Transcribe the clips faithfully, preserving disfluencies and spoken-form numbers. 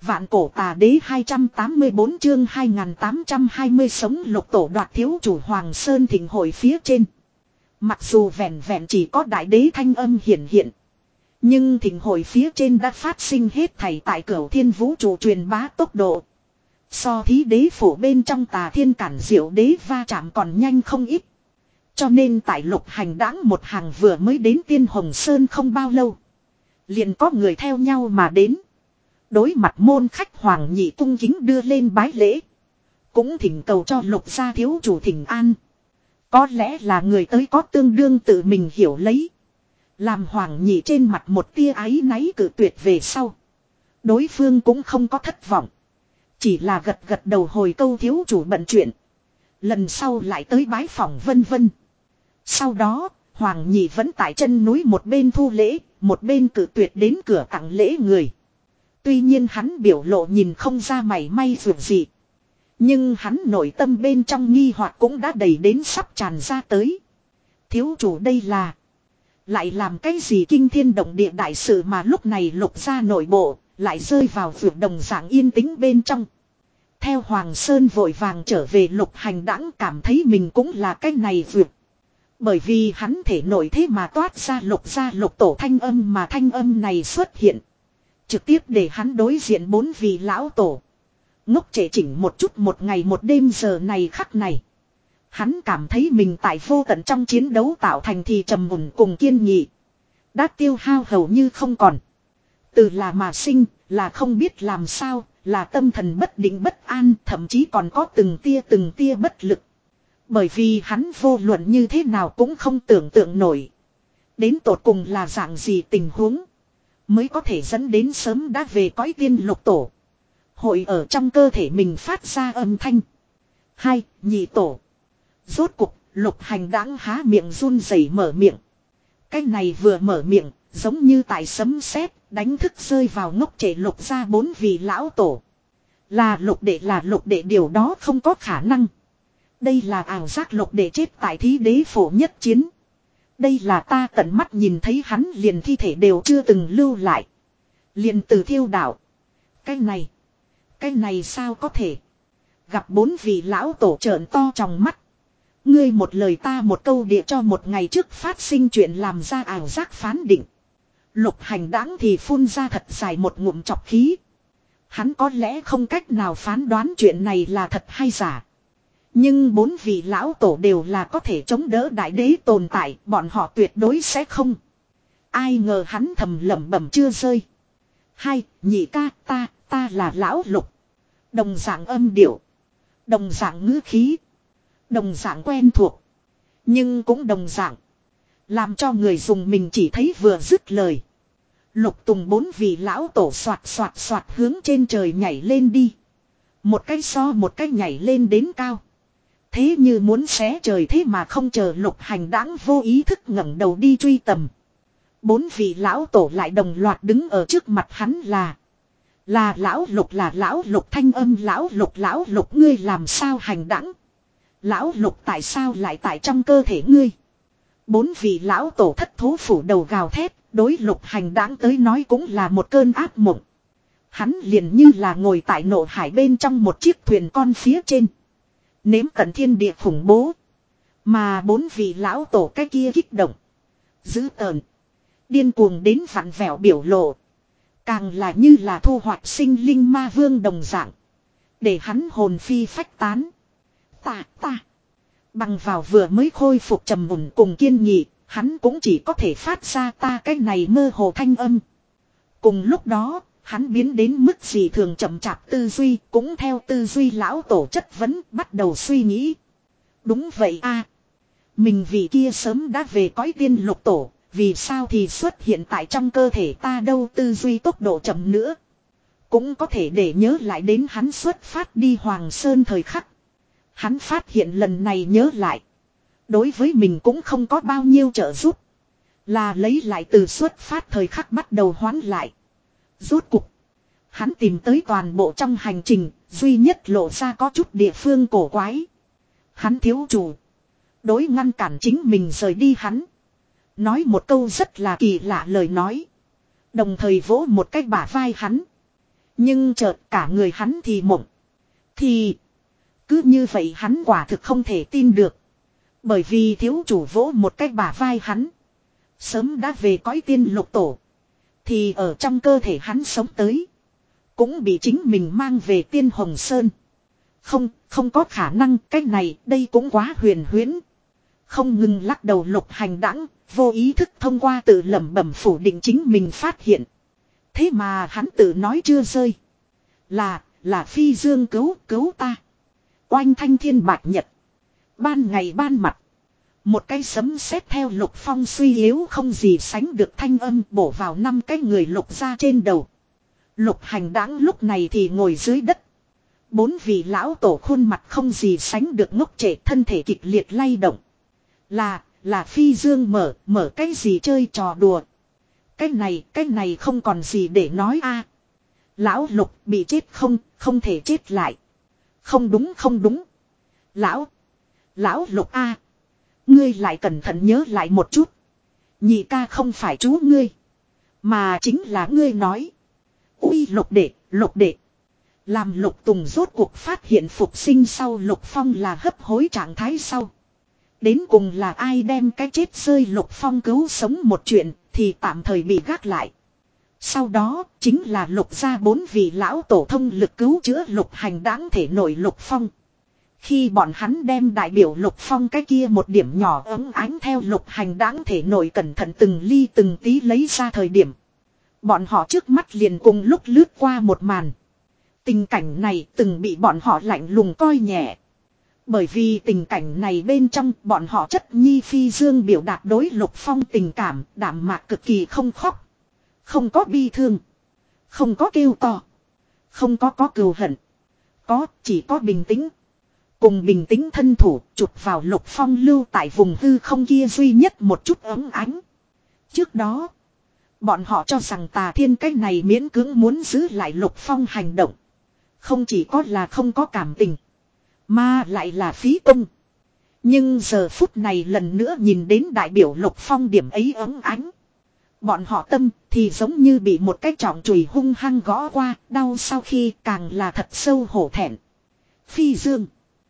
Vạn cổ tà đế hai trăm tám mươi bốn chương hai nghìn tám trăm hai mươi sống lục tổ đoạt thiếu chủ Hoàng Sơn thịnh hội phía trên. Mặc dù vẹn vẹn chỉ có đại đế thanh âm hiển hiện. Nhưng thịnh hội phía trên đã phát sinh hết thảy tại cửu thiên vũ trụ truyền bá tốc độ. So thí đế phủ bên trong tà thiên cản diệu đế va chạm còn nhanh không ít. Cho nên tại lục hành đãng một hàng vừa mới đến Tiên Hồng Sơn không bao lâu. Liền có người theo nhau mà đến. Đối mặt môn khách Hoàng Nhị cung kính đưa lên bái lễ. Cũng thỉnh cầu cho lục gia thiếu chủ thỉnh an. Có lẽ là người tới có tương đương tự mình hiểu lấy. Làm Hoàng Nhị trên mặt một tia áy náy cự tuyệt về sau. Đối phương cũng không có thất vọng. Chỉ là gật gật đầu hồi câu thiếu chủ bận chuyện. Lần sau lại tới bái phỏng vân vân. Sau đó, Hoàng Nhị vẫn tại chân núi một bên thu lễ, một bên cự tuyệt đến cửa tặng lễ người. Tuy nhiên hắn biểu lộ nhìn không ra mảy may vượt gì. Nhưng hắn nội tâm bên trong nghi hoặc cũng đã đầy đến sắp tràn ra tới. Thiếu chủ đây là... Lại làm cái gì kinh thiên động địa đại sự mà lúc này lục ra nội bộ, lại rơi vào vượt đồng dạng yên tĩnh bên trong. Theo Hoàng Sơn vội vàng trở về lục hành đãng cảm thấy mình cũng là cái này vượt. Bởi vì hắn thể nổi thế mà toát ra lục ra lục tổ thanh âm mà thanh âm này xuất hiện. Trực tiếp để hắn đối diện bốn vị lão tổ. Ngốc trễ chỉnh một chút một ngày một đêm giờ này khắc này. Hắn cảm thấy mình tại vô tận trong chiến đấu tạo thành thì trầm mùn cùng kiên nghị. Đã tiêu hao hầu như không còn. Từ là mà sinh, là không biết làm sao, là tâm thần bất định bất an, thậm chí còn có từng tia từng tia bất lực. Bởi vì hắn vô luận như thế nào cũng không tưởng tượng nổi. Đến tột cùng là dạng gì tình huống. Mới có thể dẫn đến sớm đã về cõi tiên lục tổ. Hội ở trong cơ thể mình phát ra âm thanh. Hai, nhị tổ. Rốt cục, lục hành đãng há miệng run rẩy mở miệng. Cái này vừa mở miệng, giống như tại sấm sét đánh thức rơi vào ngốc trệ lục ra bốn vị lão tổ. Là lục đệ là lục đệ điều đó không có khả năng. Đây là ảo giác lục đệ chết tại thí đế phổ nhất chiến. Đây là ta tận mắt nhìn thấy hắn liền thi thể đều chưa từng lưu lại. Liền từ thiêu đảo. Cái này. Cái này sao có thể. Gặp bốn vị lão tổ trợn to trong mắt. Ngươi một lời ta một câu địa cho một ngày trước phát sinh chuyện làm ra ảo giác phán định. Lục hành đãng thì phun ra thật dài một ngụm chọc khí. Hắn có lẽ không cách nào phán đoán chuyện này là thật hay giả. Nhưng bốn vị lão tổ đều là có thể chống đỡ đại đế tồn tại, bọn họ tuyệt đối sẽ không. Ai ngờ hắn thầm lẩm bẩm chưa rơi. Hai, nhị ca, ta, ta là lão lục. Đồng dạng âm điệu. Đồng dạng ngữ khí. Đồng dạng quen thuộc. Nhưng cũng đồng dạng. Làm cho người dùng mình chỉ thấy vừa dứt lời. Lục tùng bốn vị lão tổ soạt soạt soạt hướng trên trời nhảy lên đi. Một cái so một cái nhảy lên đến cao. Thế như muốn xé trời thế mà không chờ lục hành đãng vô ý thức ngẩng đầu đi truy tầm. Bốn vị lão tổ lại đồng loạt đứng ở trước mặt hắn là. Là lão lục là lão lục thanh âm lão lục lão lục ngươi làm sao hành đãng. Lão lục tại sao lại tại trong cơ thể ngươi. Bốn vị lão tổ thất thố phủ đầu gào thét. Đối lục hành đãng tới nói cũng là một cơn ác mộng. Hắn liền như là ngồi tại nộ hải bên trong một chiếc thuyền con phía trên. Nếm tận thiên địa khủng bố. Mà bốn vị lão tổ cái kia kích động. Dữ tợn. Điên cuồng đến vặn vẹo biểu lộ. Càng là như là thu hoạch sinh linh ma vương đồng dạng. Để hắn hồn phi phách tán. Ta ta. Bằng vào vừa mới khôi phục trầm mùn cùng kiên nghị. Hắn cũng chỉ có thể phát ra ta cái này mơ hồ thanh âm. Cùng lúc đó. Hắn biến đến mức gì thường chậm chạp tư duy, cũng theo tư duy lão tổ chất vấn bắt đầu suy nghĩ. Đúng vậy a, mình vì kia sớm đã về cõi tiên lục tổ, vì sao thì xuất hiện tại trong cơ thể ta đâu tư duy tốc độ chậm nữa. Cũng có thể để nhớ lại đến hắn xuất phát đi Hoàng Sơn thời khắc. Hắn phát hiện lần này nhớ lại. Đối với mình cũng không có bao nhiêu trợ giúp. Là lấy lại từ xuất phát thời khắc bắt đầu hoán lại. Rốt cục. Hắn tìm tới toàn bộ trong hành trình. Duy nhất lộ ra có chút địa phương cổ quái. Hắn thiếu chủ. Đối ngăn cản chính mình rời đi hắn. Nói một câu rất là kỳ lạ lời nói. Đồng thời vỗ một cái bả vai hắn. Nhưng chợt cả người hắn thì mộng. Thì cứ như vậy hắn quả thực không thể tin được. Bởi vì thiếu chủ vỗ một cái bả vai hắn. Sớm đã về cõi tiên lục tổ. Thì ở trong cơ thể hắn sống tới. Cũng bị chính mình mang về tiên Hồng Sơn. Không, không có khả năng, cái này, đây cũng quá huyền huyễn. Không ngừng lắc đầu Lục Hành đãng, vô ý thức thông qua tự lẩm bẩm phủ định chính mình phát hiện. Thế mà hắn tự nói chưa rơi. Là, là Phi Dương cứu, cứu ta. Oanh thanh thiên bạch nhật. Ban ngày ban mặt. Một cái sấm sét theo Lục Phong suy yếu không gì sánh được thanh âm bổ vào năm cái người Lục ra trên đầu. Lục Hành đãng lúc này thì ngồi dưới đất. Bốn vị lão tổ khuôn mặt không gì sánh được ngốc trệ, thân thể kịch liệt lay động. Là, là Phi Dương mở, mở cái gì chơi trò đùa. Cái này, cái này không còn gì để nói a. Lão Lục bị chết không, không thể chết lại. Không đúng không đúng. Lão, lão Lục a. Ngươi lại cẩn thận nhớ lại một chút. Nhị ca không phải chú ngươi. Mà chính là ngươi nói. Ui Lục đệ, Lục đệ. Làm Lục Tùng rốt cuộc phát hiện phục sinh sau Lục Phong là hấp hối trạng thái sau. Đến cùng là ai đem cái chết rơi Lục Phong cứu sống một chuyện thì tạm thời bị gác lại. Sau đó chính là Lục gia bốn vị lão tổ thông lực cứu chữa Lục Hành đãng thể nội Lục Phong. Khi bọn hắn đem đại biểu Lục Phong cái kia một điểm nhỏ ấm ánh theo Lục Hành đãng thể nội cẩn thận từng ly từng tí lấy ra thời điểm. Bọn họ trước mắt liền cùng lúc lướt qua một màn. Tình cảnh này từng bị bọn họ lạnh lùng coi nhẹ. Bởi vì tình cảnh này bên trong bọn họ chất nhi Phi Dương biểu đạt đối Lục Phong tình cảm đạm mạc cực kỳ không khóc. Không có bi thương. Không có kêu to. Không có có cừu hận. Có chỉ có bình tĩnh. Cùng bình tĩnh thân thủ chụp vào Lục Phong lưu tại vùng hư không kia duy nhất một chút ấm ánh. Trước đó. Bọn họ cho rằng Tà Thiên cái này miễn cưỡng muốn giữ lại Lục Phong hành động. Không chỉ có là không có cảm tình. Mà lại là phí công. Nhưng giờ phút này lần nữa nhìn đến đại biểu Lục Phong điểm ấy ấm ánh. Bọn họ tâm thì giống như bị một cái trọng chùy hung hăng gõ qua. Đau sau khi càng là thật sâu hổ thẹn. Phi Dương.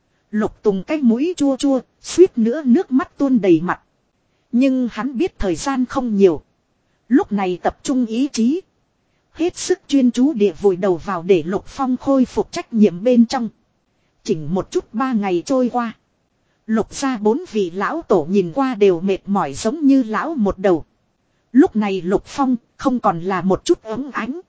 Lục Tùng cái mũi chua chua. Suýt nữa nước mắt tuôn đầy mặt. Nhưng hắn biết thời gian không nhiều. Lúc này tập trung ý chí. Hết sức chuyên chú địa vùi đầu vào để Lục Phong khôi phục trách nhiệm bên trong. Chỉnh một chút ba ngày trôi qua. Lục ra bốn vị lão tổ nhìn qua đều mệt mỏi giống như lão một đầu. Lúc này Lục Phong không còn là một chút ấm ánh.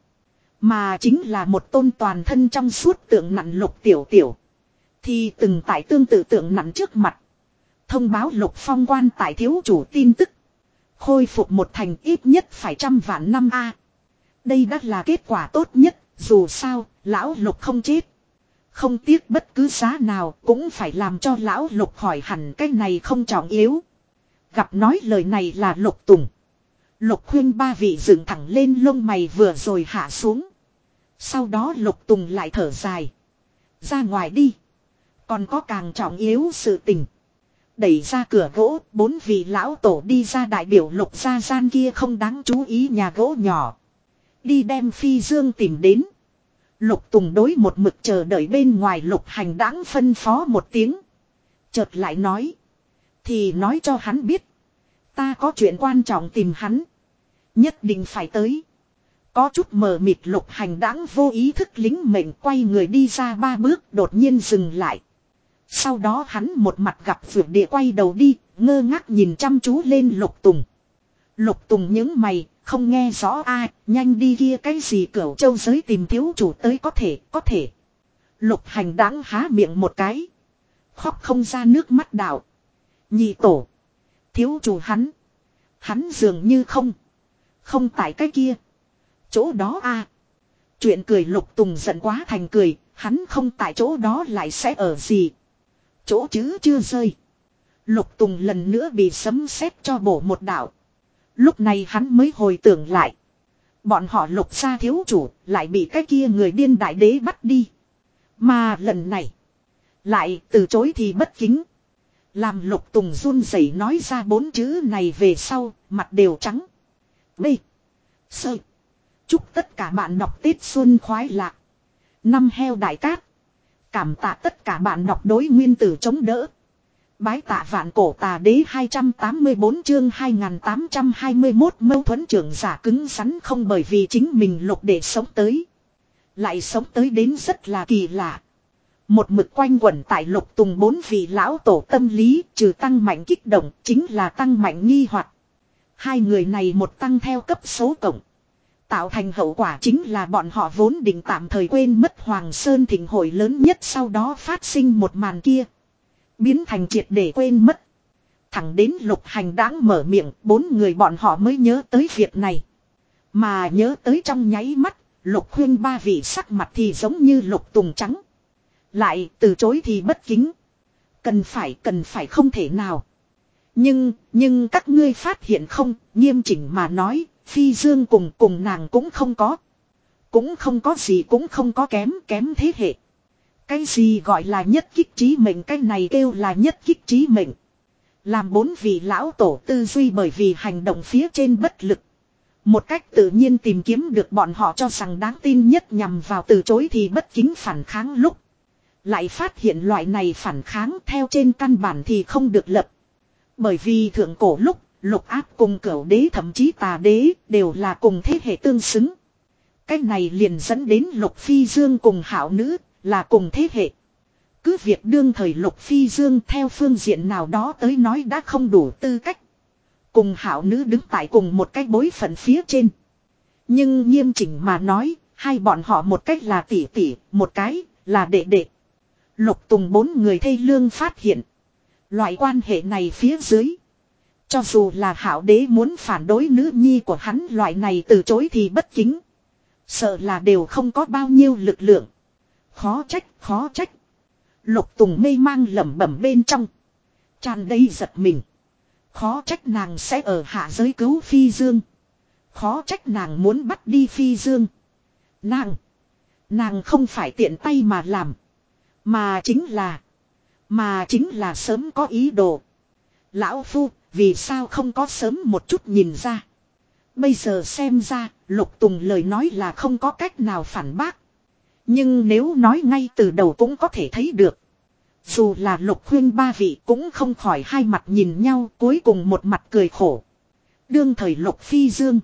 Mà chính là một tôn toàn thân trong suốt tượng nặn Lục Tiểu Tiểu. Thì từng tại tương tự tượng nặn trước mặt. Thông báo Lục Phong quan tại thiếu chủ tin tức. Khôi phục một thành ít nhất phải trăm vạn năm a. Đây đã là kết quả tốt nhất. Dù sao lão Lục không chết. Không tiếc bất cứ giá nào cũng phải làm cho lão Lục khỏi hẳn cái này không trọng yếu. Gặp nói lời này là Lục Tùng. Lục Khuyên ba vị dựng thẳng lên lông mày vừa rồi hạ xuống. Sau đó Lục Tùng lại thở dài. Ra ngoài đi. Còn có càng trọng yếu sự tình. Đẩy ra cửa gỗ, bốn vị lão tổ đi ra đại biểu Lục gia gian kia không đáng chú ý nhà gỗ nhỏ. Đi đem Phi Dương tìm đến. Lục Tùng đối một mực chờ đợi bên ngoài Lục Hành đãng phân phó một tiếng. Chợt lại nói. Thì nói cho hắn biết. Ta có chuyện quan trọng tìm hắn. Nhất định phải tới. Có chút mờ mịt Lục Hành đãng vô ý thức lính mệnh quay người đi ra ba bước đột nhiên dừng lại. Sau đó hắn một mặt gặp vượt địa quay đầu đi, ngơ ngác nhìn chăm chú lên Lục Tùng. Lục Tùng những mày, không nghe rõ ai, nhanh đi kia cái gì Cửu Châu giới tìm thiếu chủ tới có thể, có thể. Lục Hành đãng há miệng một cái. Khóc không ra nước mắt đạo. Nhị tổ. Thiếu chủ hắn. Hắn dường như không. Không tại cái kia. Chỗ đó a. Chuyện cười Lục Tùng giận quá thành cười, hắn không tại chỗ đó lại sẽ ở gì. Chỗ chứ chưa rơi. Lục Tùng lần nữa bị sấm sét cho bổ một đạo. Lúc này hắn mới hồi tưởng lại. Bọn họ Lục gia thiếu chủ lại bị cái kia người điên đại đế bắt đi. Mà lần này. Lại từ chối thì bất kính. Làm Lục Tùng run rẩy nói ra bốn chữ này về sau. Mặt đều trắng. B. Sơ. Chúc tất cả bạn đọc Tết Xuân khoái lạc. Năm heo đại cát. Cảm tạ tất cả bạn đọc đối nguyên tử chống đỡ. Bái tạ vạn cổ tà đế hai trăm tám mươi tư chương hai nghìn tám trăm hai mươi mốt mâu thuẫn trưởng giả cứng rắn không bởi vì chính mình lục để sống tới. Lại sống tới đến rất là kỳ lạ. Một mực quanh quẩn tại lục tùng bốn vị lão tổ tâm lý trừ tăng mạnh kích động chính là tăng mạnh nghi hoặc. Hai người này một tăng theo cấp số cộng. Tạo thành hậu quả chính là bọn họ vốn định tạm thời quên mất Hoàng Sơn thịnh hội lớn nhất sau đó phát sinh một màn kia. Biến thành triệt để quên mất. Thẳng đến lục hành đáng mở miệng bốn người bọn họ mới nhớ tới việc này. Mà nhớ tới trong nháy mắt, lục khuyên ba vị sắc mặt thì giống như lục tùng trắng. Lại từ chối thì bất kính. Cần phải cần phải không thể nào. Nhưng, nhưng các ngươi phát hiện không, nghiêm chỉnh mà nói, Phi Dương cùng cùng nàng cũng không có. Cũng không có gì cũng không có kém, kém thế hệ. Cái gì gọi là nhất kích trí mệnh, cái này kêu là nhất kích trí mệnh. Làm bốn vị lão tổ tư duy bởi vì hành động phía trên bất lực. Một cách tự nhiên tìm kiếm được bọn họ cho rằng đáng tin nhất nhằm vào từ chối thì bất kính phản kháng lúc. Lại phát hiện loại này phản kháng theo trên căn bản thì không được lập. Bởi vì thượng cổ lúc, lục áp cùng cửu đế thậm chí tà đế đều là cùng thế hệ tương xứng. Cái này liền dẫn đến lục phi dương cùng hảo nữ là cùng thế hệ. Cứ việc đương thời lục phi dương theo phương diện nào đó tới nói đã không đủ tư cách. Cùng hảo nữ đứng tại cùng một cái bối phận phía trên. Nhưng nghiêm chỉnh mà nói, hai bọn họ một cách là tỷ tỷ, một cái là đệ đệ. Lục tùng bốn người thê lương phát hiện. Loại quan hệ này phía dưới. Cho dù là hảo đế muốn phản đối nữ nhi của hắn loại này từ chối thì bất kính. Sợ là đều không có bao nhiêu lực lượng. Khó trách, khó trách. Lục tùng mê mang lẩm bẩm bên trong. Tràn đầy giật mình. Khó trách nàng sẽ ở hạ giới cứu Phi Dương. Khó trách nàng muốn bắt đi Phi Dương. Nàng. Nàng không phải tiện tay mà làm. Mà chính là. Mà chính là sớm có ý đồ. Lão Phu, vì sao không có sớm một chút nhìn ra. Bây giờ xem ra, Lục Tùng lời nói là không có cách nào phản bác. Nhưng nếu nói ngay từ đầu cũng có thể thấy được. Dù là Lục khuyên ba vị cũng không khỏi hai mặt nhìn nhau, cuối cùng một mặt cười khổ. Đương thời Lục Phi Dương.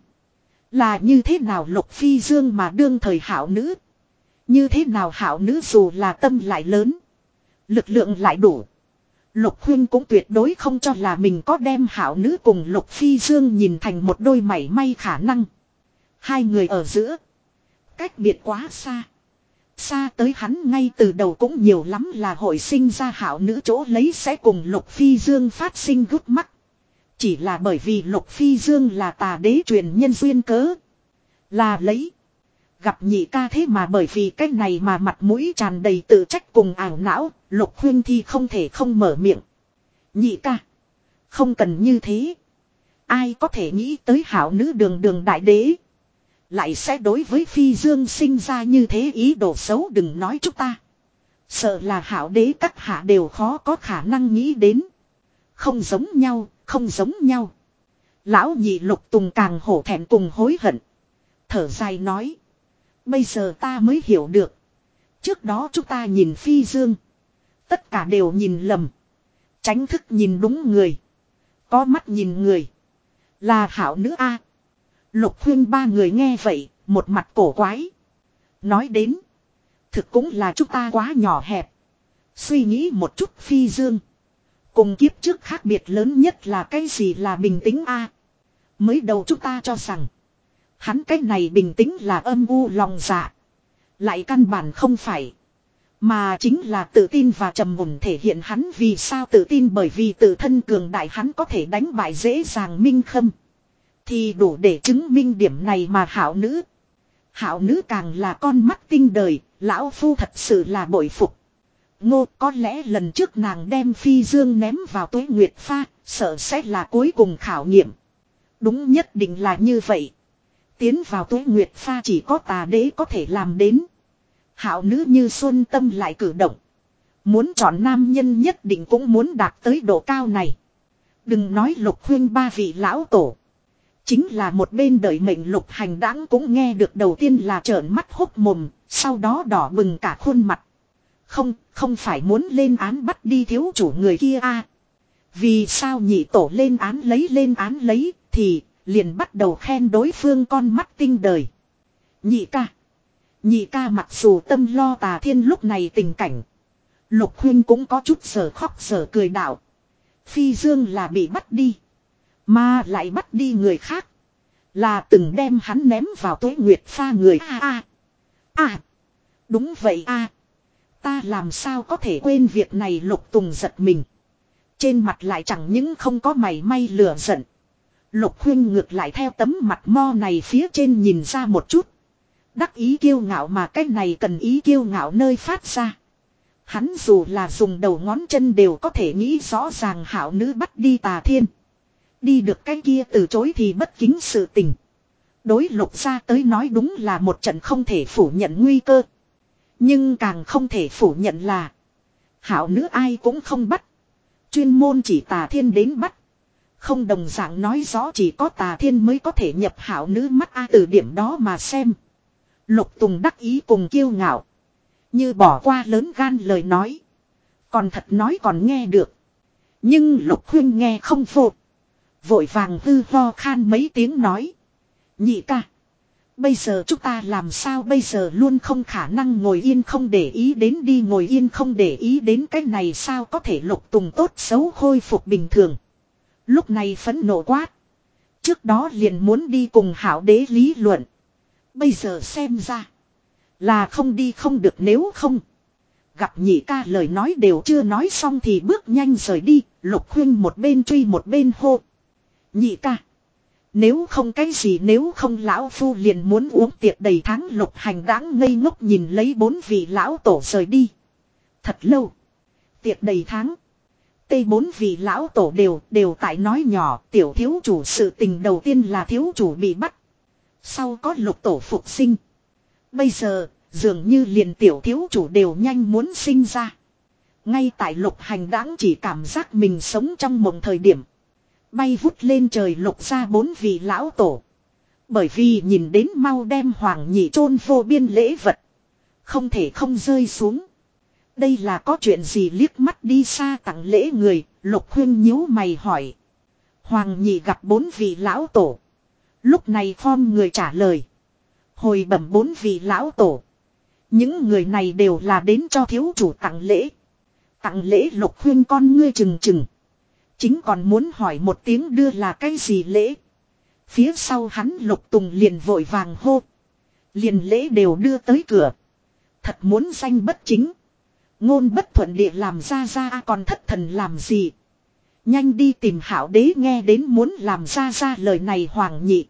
Là như thế nào Lục Phi Dương mà đương thời hảo nữ. Như thế nào hảo nữ dù là tâm lại lớn. Lực lượng lại đủ. Lục khuyên cũng tuyệt đối không cho là mình có đem hảo nữ cùng Lục Phi Dương nhìn thành một đôi mảy may khả năng. Hai người ở giữa. Cách biệt quá xa. Xa tới hắn ngay từ đầu cũng nhiều lắm là hội sinh ra hảo nữ chỗ lấy sẽ cùng Lục Phi Dương phát sinh gút mắt. Chỉ là bởi vì Lục Phi Dương là tà đế truyền nhân duyên cớ. Là lấy. Gặp nhị ca thế mà bởi vì cái này mà mặt mũi tràn đầy tự trách cùng ảo não, Lục khuyên thì không thể không mở miệng. Nhị ca. Không cần như thế. Ai có thể nghĩ tới hảo nữ đường đường đại đế. Lại sẽ đối với Phi Dương sinh ra như thế ý đồ xấu đừng nói chúng ta. Sợ là hảo đế các hạ đều khó có khả năng nghĩ đến. Không giống nhau, không giống nhau. Lão nhị Lục Tùng càng hổ thẹn cùng hối hận. Thở dài nói. Bây giờ ta mới hiểu được. Trước đó chúng ta nhìn Phi Dương. Tất cả đều nhìn lầm. Tránh thức nhìn đúng người. Có mắt nhìn người. Là hảo nữ a. Lục khuyên ba người nghe vậy, một mặt cổ quái. Nói đến. Thực cũng là chúng ta quá nhỏ hẹp. Suy nghĩ một chút Phi Dương. Cùng kiếp trước khác biệt lớn nhất là cái gì là bình tĩnh a. Mới đầu chúng ta cho rằng. Hắn cái này bình tĩnh là âm u lòng dạ. Lại căn bản không phải. Mà chính là tự tin và trầm mùn thể hiện hắn vì sao tự tin bởi vì tự thân cường đại hắn có thể đánh bại dễ dàng Minh Khâm. Thì đủ để chứng minh điểm này mà hảo nữ. Hảo nữ càng là con mắt tinh đời, lão phu thật sự là bội phục. Ngô có lẽ lần trước nàng đem Phi Dương ném vào Tuế Nguyệt Pha, sợ sẽ là cuối cùng khảo nghiệm. Đúng nhất định là như vậy. Tiến vào Tuế Nguyệt Pha chỉ có tà đế có thể làm đến. Hảo nữ như Xuân Tâm lại cử động. Muốn chọn nam nhân nhất định cũng muốn đạt tới độ cao này. Đừng nói Lục khuyên ba vị lão tổ. Chính là một bên đợi mệnh Lục Hành Đãng cũng nghe được, đầu tiên là trợn mắt hốc mồm, sau đó đỏ bừng cả khuôn mặt. Không, không phải muốn lên án bắt đi thiếu chủ người kia a? Vì sao nhị tổ lên án lấy lên án lấy, thì liền bắt đầu khen đối phương con mắt tinh đời. Nhị ca. Nhị ca mặc dù tâm lo Tà Thiên lúc này tình cảnh. Lục huynh cũng có chút giờ khóc giờ cười đạo. Phi Dương là bị bắt đi. Mà lại bắt đi người khác. Là từng đem hắn ném vào Tuế Nguyệt pha người a a. À. Đúng vậy a. Ta làm sao có thể quên việc này, Lục Tùng giật mình. Trên mặt lại chẳng những không có mảy may lửa giận. Lục huynh ngược lại theo tấm mặt mo này phía trên nhìn ra một chút. Đắc ý kiêu ngạo, mà cái này cần ý kiêu ngạo nơi phát ra. Hắn dù là dùng đầu ngón chân đều có thể nghĩ rõ ràng hảo nữ bắt đi Tà Thiên. Đi được cái kia từ chối thì bất kính sự tình. Đối Lục gia tới nói đúng là một trận không thể phủ nhận nguy cơ. Nhưng càng không thể phủ nhận là hảo nữ ai cũng không bắt. Chuyên môn chỉ Tà Thiên đến bắt. Không đồng dạng nói rõ chỉ có Tà Thiên mới có thể nhập hảo nữ mắt a. Từ điểm đó mà xem, Lục Tùng đắc ý cùng kiêu ngạo. Như bỏ qua lớn gan lời nói. Còn thật nói còn nghe được. Nhưng Lục huynh nghe không vô. Vội vàng hư ho khan mấy tiếng nói. Nhị ca. Bây giờ chúng ta làm sao bây giờ, luôn không khả năng ngồi yên không để ý đến đi ngồi yên không để ý đến cái này sao có thể. Lục Tùng tốt xấu khôi phục bình thường. Lúc này phẫn nộ quát. Trước đó liền muốn đi cùng hảo đế lý luận. Bây giờ xem ra là không đi không được, nếu không. Gặp nhị ca lời nói đều chưa nói xong thì bước nhanh rời đi. Lục huynh một bên truy một bên hô. Nhị ca. Nếu không cái gì, nếu không lão phu liền muốn uống tiệc đầy tháng. Lục Hành Đãng ngây ngốc nhìn lấy bốn vị lão tổ rời đi. Thật lâu. Tiệc đầy tháng. Tây bốn vị lão tổ đều đều tại nói nhỏ. Tiểu thiếu chủ sự tình đầu tiên là thiếu chủ bị bắt. Sau có lục tổ phục sinh. Bây giờ dường như liền tiểu thiếu chủ đều nhanh muốn sinh ra. Ngay tại Lục Hành Đãng chỉ cảm giác mình sống trong mộng thời điểm, bay vút lên trời Lục ra bốn vị lão tổ. Bởi vì nhìn đến mau đem Hoàng Nhị chôn vô biên lễ vật, không thể không rơi xuống. Đây là có chuyện gì? Liếc mắt đi xa tặng lễ người, Lục huynh nhíu mày hỏi. Hoàng Nhị gặp bốn vị lão tổ. Lúc này form người trả lời. Hồi bẩm bốn vị lão tổ. Những người này đều là đến cho thiếu chủ tặng lễ. Tặng lễ? Lục huynh con ngươi trừng trừng. Chính còn muốn hỏi một tiếng đưa là cái gì lễ. Phía sau hắn Lục Tùng liền vội vàng hô. Liền lễ đều đưa tới cửa. Thật muốn danh bất chính, ngôn bất thuận địa làm ra ra, còn thất thần làm gì. Nhanh đi tìm hảo đế. Nghe đến muốn làm ra ra lời này, Hoàng Nhị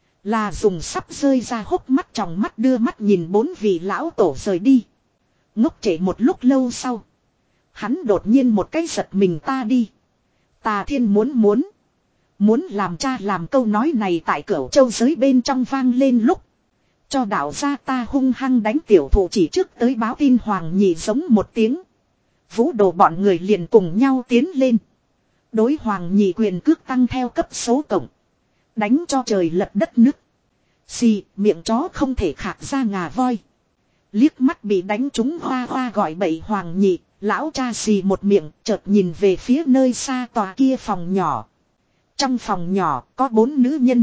là dùng sắp rơi ra hốc mắt trong mắt đưa mắt nhìn bốn vị lão tổ rời đi. Ngốc trễ một lúc lâu sau, hắn đột nhiên một cái giật mình. Ta đi. Tà Thiên muốn muốn Muốn làm cha làm câu nói này tại Cửu Châu giới bên trong vang lên lúc, cho đạo gia ta hung hăng đánh tiểu thủ chỉ trước tới báo tin. Hoàng Nhị giống một tiếng. Vũ đồ bọn người liền cùng nhau tiến lên. Đối Hoàng Nhị quyền cước tăng theo cấp số cộng. Đánh cho trời lật đất nứt. Xì, miệng chó không thể khạc ra ngà voi. Liếc mắt bị đánh trúng hoa hoa gọi bậy Hoàng Nhị, lão cha xì một miệng, chợt nhìn về phía nơi xa tòa kia phòng nhỏ. Trong phòng nhỏ có bốn nữ nhân.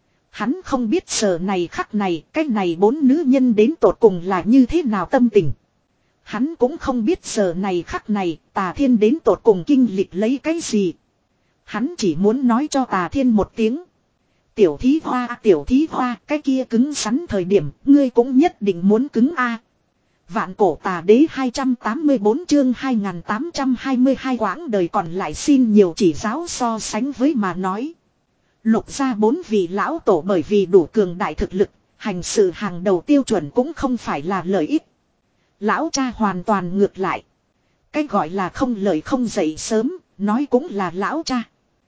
Hắn không biết giờ này khắc này, cái này bốn nữ nhân đến tột cùng là như thế nào tâm tình. Hắn cũng không biết giờ này khắc này, Tà Thiên đến tột cùng kinh lịch lấy cái gì. Hắn chỉ muốn nói cho Tà Thiên một tiếng. Tiểu thí hoa, tiểu thí hoa, cái kia cứng rắn thời điểm, ngươi cũng nhất định muốn cứng a. Vạn cổ tà đế hai trăm tám mươi bốn chương hai nghìn tám trăm hai mươi hai quãng đời còn lại xin nhiều chỉ giáo so sánh với mà nói. Lục ra bốn vị lão tổ bởi vì đủ cường đại thực lực, hành sự hàng đầu tiêu chuẩn cũng không phải là lợi ích. Lão cha hoàn toàn ngược lại. Cái gọi là không lợi không dậy sớm, nói cũng là lão cha.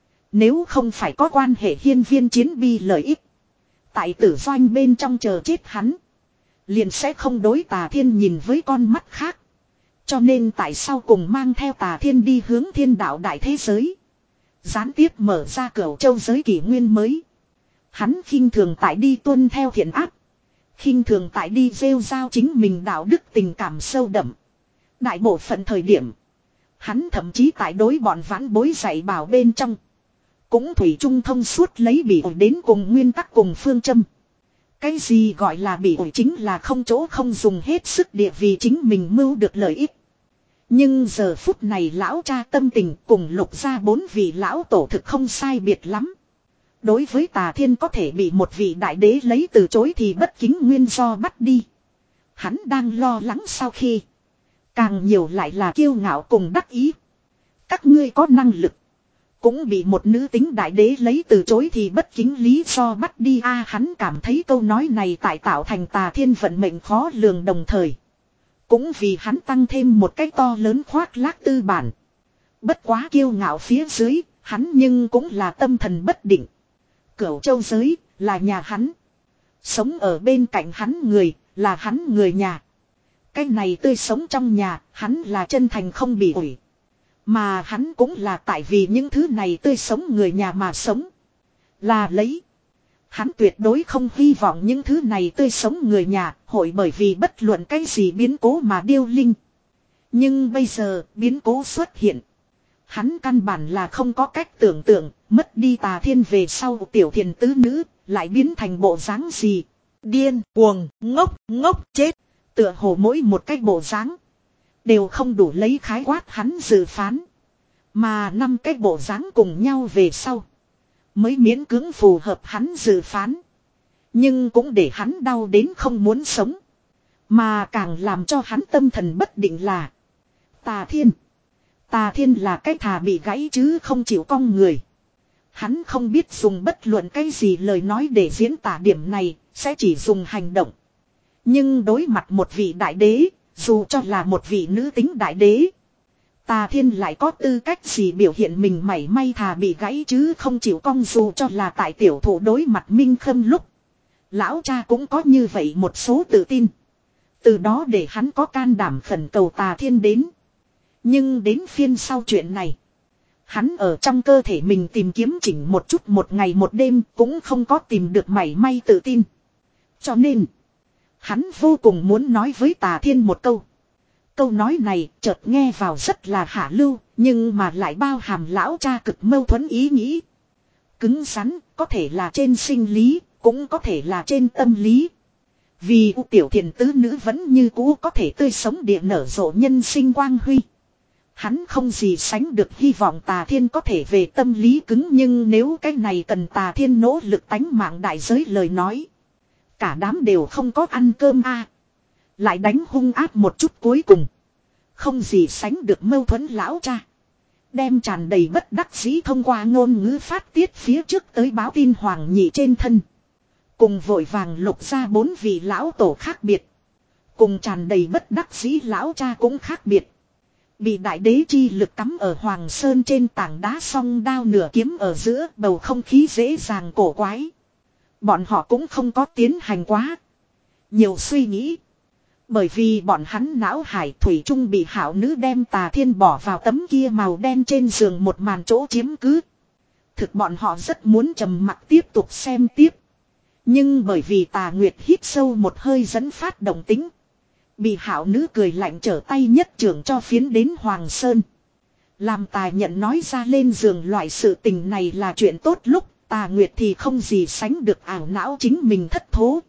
Nếu không phải có quan hệ hiên viên chiến bi lợi ích, tại tử doanh bên trong chờ chết hắn, liền sẽ không đối Tà Thiên nhìn với con mắt khác. Cho nên tại sao cùng mang theo Tà Thiên đi hướng thiên đạo đại thế giới, gián tiếp mở ra Cửu Châu giới kỷ nguyên mới. Hắn khinh thường tại đi tuân theo thiện ác. Khinh thường tại đi rêu rao chính mình đạo đức tình cảm sâu đậm. Đại bộ phận thời điểm. Hắn thậm chí tại đối bọn vãn bối dạy bảo bên trong. Cũng thủy chung thông suốt lấy bị ổi đến cùng nguyên tắc cùng phương châm. Cái gì gọi là bị ổi chính là không chỗ không dùng hết sức địa vì chính mình mưu được lợi ích. Nhưng giờ phút này lão cha tâm tình cùng lục ra bốn vị lão tổ thực không sai biệt lắm. Đối với Tà Thiên có thể bị một vị đại đế lấy từ chối thì bất kính nguyên do bắt đi. Hắn đang lo lắng sau khi. Càng nhiều lại là kiêu ngạo cùng đắc ý. Các ngươi có năng lực. Cũng bị một nữ tính đại đế lấy từ chối thì bất kính lý do bắt đi a hắn cảm thấy câu nói này tại tạo thành Tà Thiên vận mệnh khó lường đồng thời. Cũng vì hắn tăng thêm một cái to lớn khoác lác tư bản. Bất quá kiêu ngạo phía dưới, hắn nhưng cũng là tâm thần bất định. Cửu châu giới, là nhà hắn. Sống ở bên cạnh hắn người, là hắn người nhà. Cái này tươi sống trong nhà, hắn là chân thành không bị ủi. Mà hắn cũng là tại vì những thứ này tươi sống người nhà mà sống. Là lấy. Hắn tuyệt đối không hy vọng những thứ này tươi sống người nhà hội bởi vì bất luận cái gì biến cố mà điêu linh. Nhưng bây giờ biến cố xuất hiện. Hắn căn bản là không có cách tưởng tượng mất đi Tà Thiên về sau tiểu thiền tứ nữ lại biến thành bộ dáng gì. Điên, cuồng, ngốc, ngốc, chết. Tựa hồ mỗi một cái bộ dáng đều không đủ lấy khái quát hắn dự phán. Mà năm cái bộ dáng cùng nhau về sau. Mới miễn cưỡng phù hợp hắn dự phán. Nhưng cũng để hắn đau đến không muốn sống. Mà càng làm cho hắn tâm thần bất định là. Tà Thiên. Tà Thiên là cái thà bị gãy chứ không chịu cong người. Hắn không biết dùng bất luận cái gì lời nói để diễn tả điểm này. Sẽ chỉ dùng hành động. Nhưng đối mặt một vị đại đế. Dù cho là một vị nữ tính đại đế. Tà Thiên lại có tư cách gì biểu hiện mình mảy may thà bị gãy chứ không chịu cong dù cho là tại tiểu thủ đối mặt Minh Khâm lúc. Lão cha cũng có như vậy một số tự tin. Từ đó để hắn có can đảm khẩn cầu Tà Thiên đến. Nhưng đến phiên sau chuyện này. Hắn ở trong cơ thể mình tìm kiếm chỉnh một chút một ngày một đêm cũng không có tìm được mảy may tự tin. Cho nên, hắn vô cùng muốn nói với Tà Thiên một câu. Câu nói này chợt nghe vào rất là hạ lưu, nhưng mà lại bao hàm lão cha cực mâu thuẫn ý nghĩ. Cứng rắn, có thể là trên sinh lý, cũng có thể là trên tâm lý. Vì tiểu thiền tứ nữ vẫn như cũ có thể tươi sống địa nở rộ nhân sinh quang huy. Hắn không gì sánh được hy vọng Tà Thiên có thể về tâm lý cứng, nhưng nếu cái này cần Tà Thiên nỗ lực tánh mạng đại giới lời nói. Cả đám đều không có ăn cơm a. Lại đánh hung áp một chút cuối cùng. Không gì sánh được mâu thuẫn lão cha. Đem tràn đầy bất đắc dĩ thông qua ngôn ngữ phát tiết phía trước tới báo tin hoàng nhị trên thân. Cùng vội vàng lục ra bốn vị lão tổ khác biệt. Cùng tràn đầy bất đắc dĩ lão cha cũng khác biệt. Bị đại đế chi lực cắm ở Hoàng Sơn trên tảng đá song đao nửa kiếm ở giữa bầu không khí dễ dàng cổ quái. Bọn họ cũng không có tiến hành quá nhiều suy nghĩ. Bởi vì bọn hắn não hải thủy chung bị hảo nữ đem Tà Thiên bỏ vào tấm kia màu đen trên giường một màn chỗ chiếm cứ. Thực bọn họ rất muốn trầm mặc tiếp tục xem tiếp. Nhưng bởi vì Tà Nguyệt hít sâu một hơi dẫn phát động tính. Bị hảo nữ cười lạnh trở tay nhất trưởng cho phiến đến Hoàng Sơn. Làm Tà nhận nói ra lên giường loại sự tình này là chuyện tốt lúc. Tà Nguyệt thì không gì sánh được ảo não chính mình thất thố.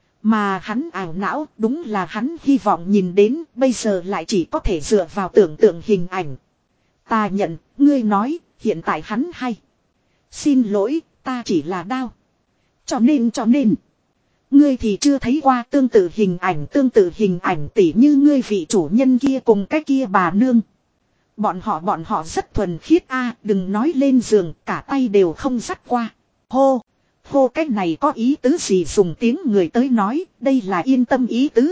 Mà hắn ảo não đúng là hắn hy vọng nhìn đến bây giờ lại chỉ có thể dựa vào tưởng tượng hình ảnh. Ta nhận, ngươi nói, hiện tại hắn hay. Xin lỗi, ta chỉ là đao. Cho nên cho nên. Ngươi thì chưa thấy qua tương tự hình ảnh tương tự hình ảnh tỉ như ngươi vị chủ nhân kia cùng cái kia bà nương. Bọn họ bọn họ rất thuần khiết a, đừng nói lên giường, cả tay đều không dắt qua. Hô, hô cái này có ý tứ gì dùng tiếng người tới nói, đây là yên tâm ý tứ.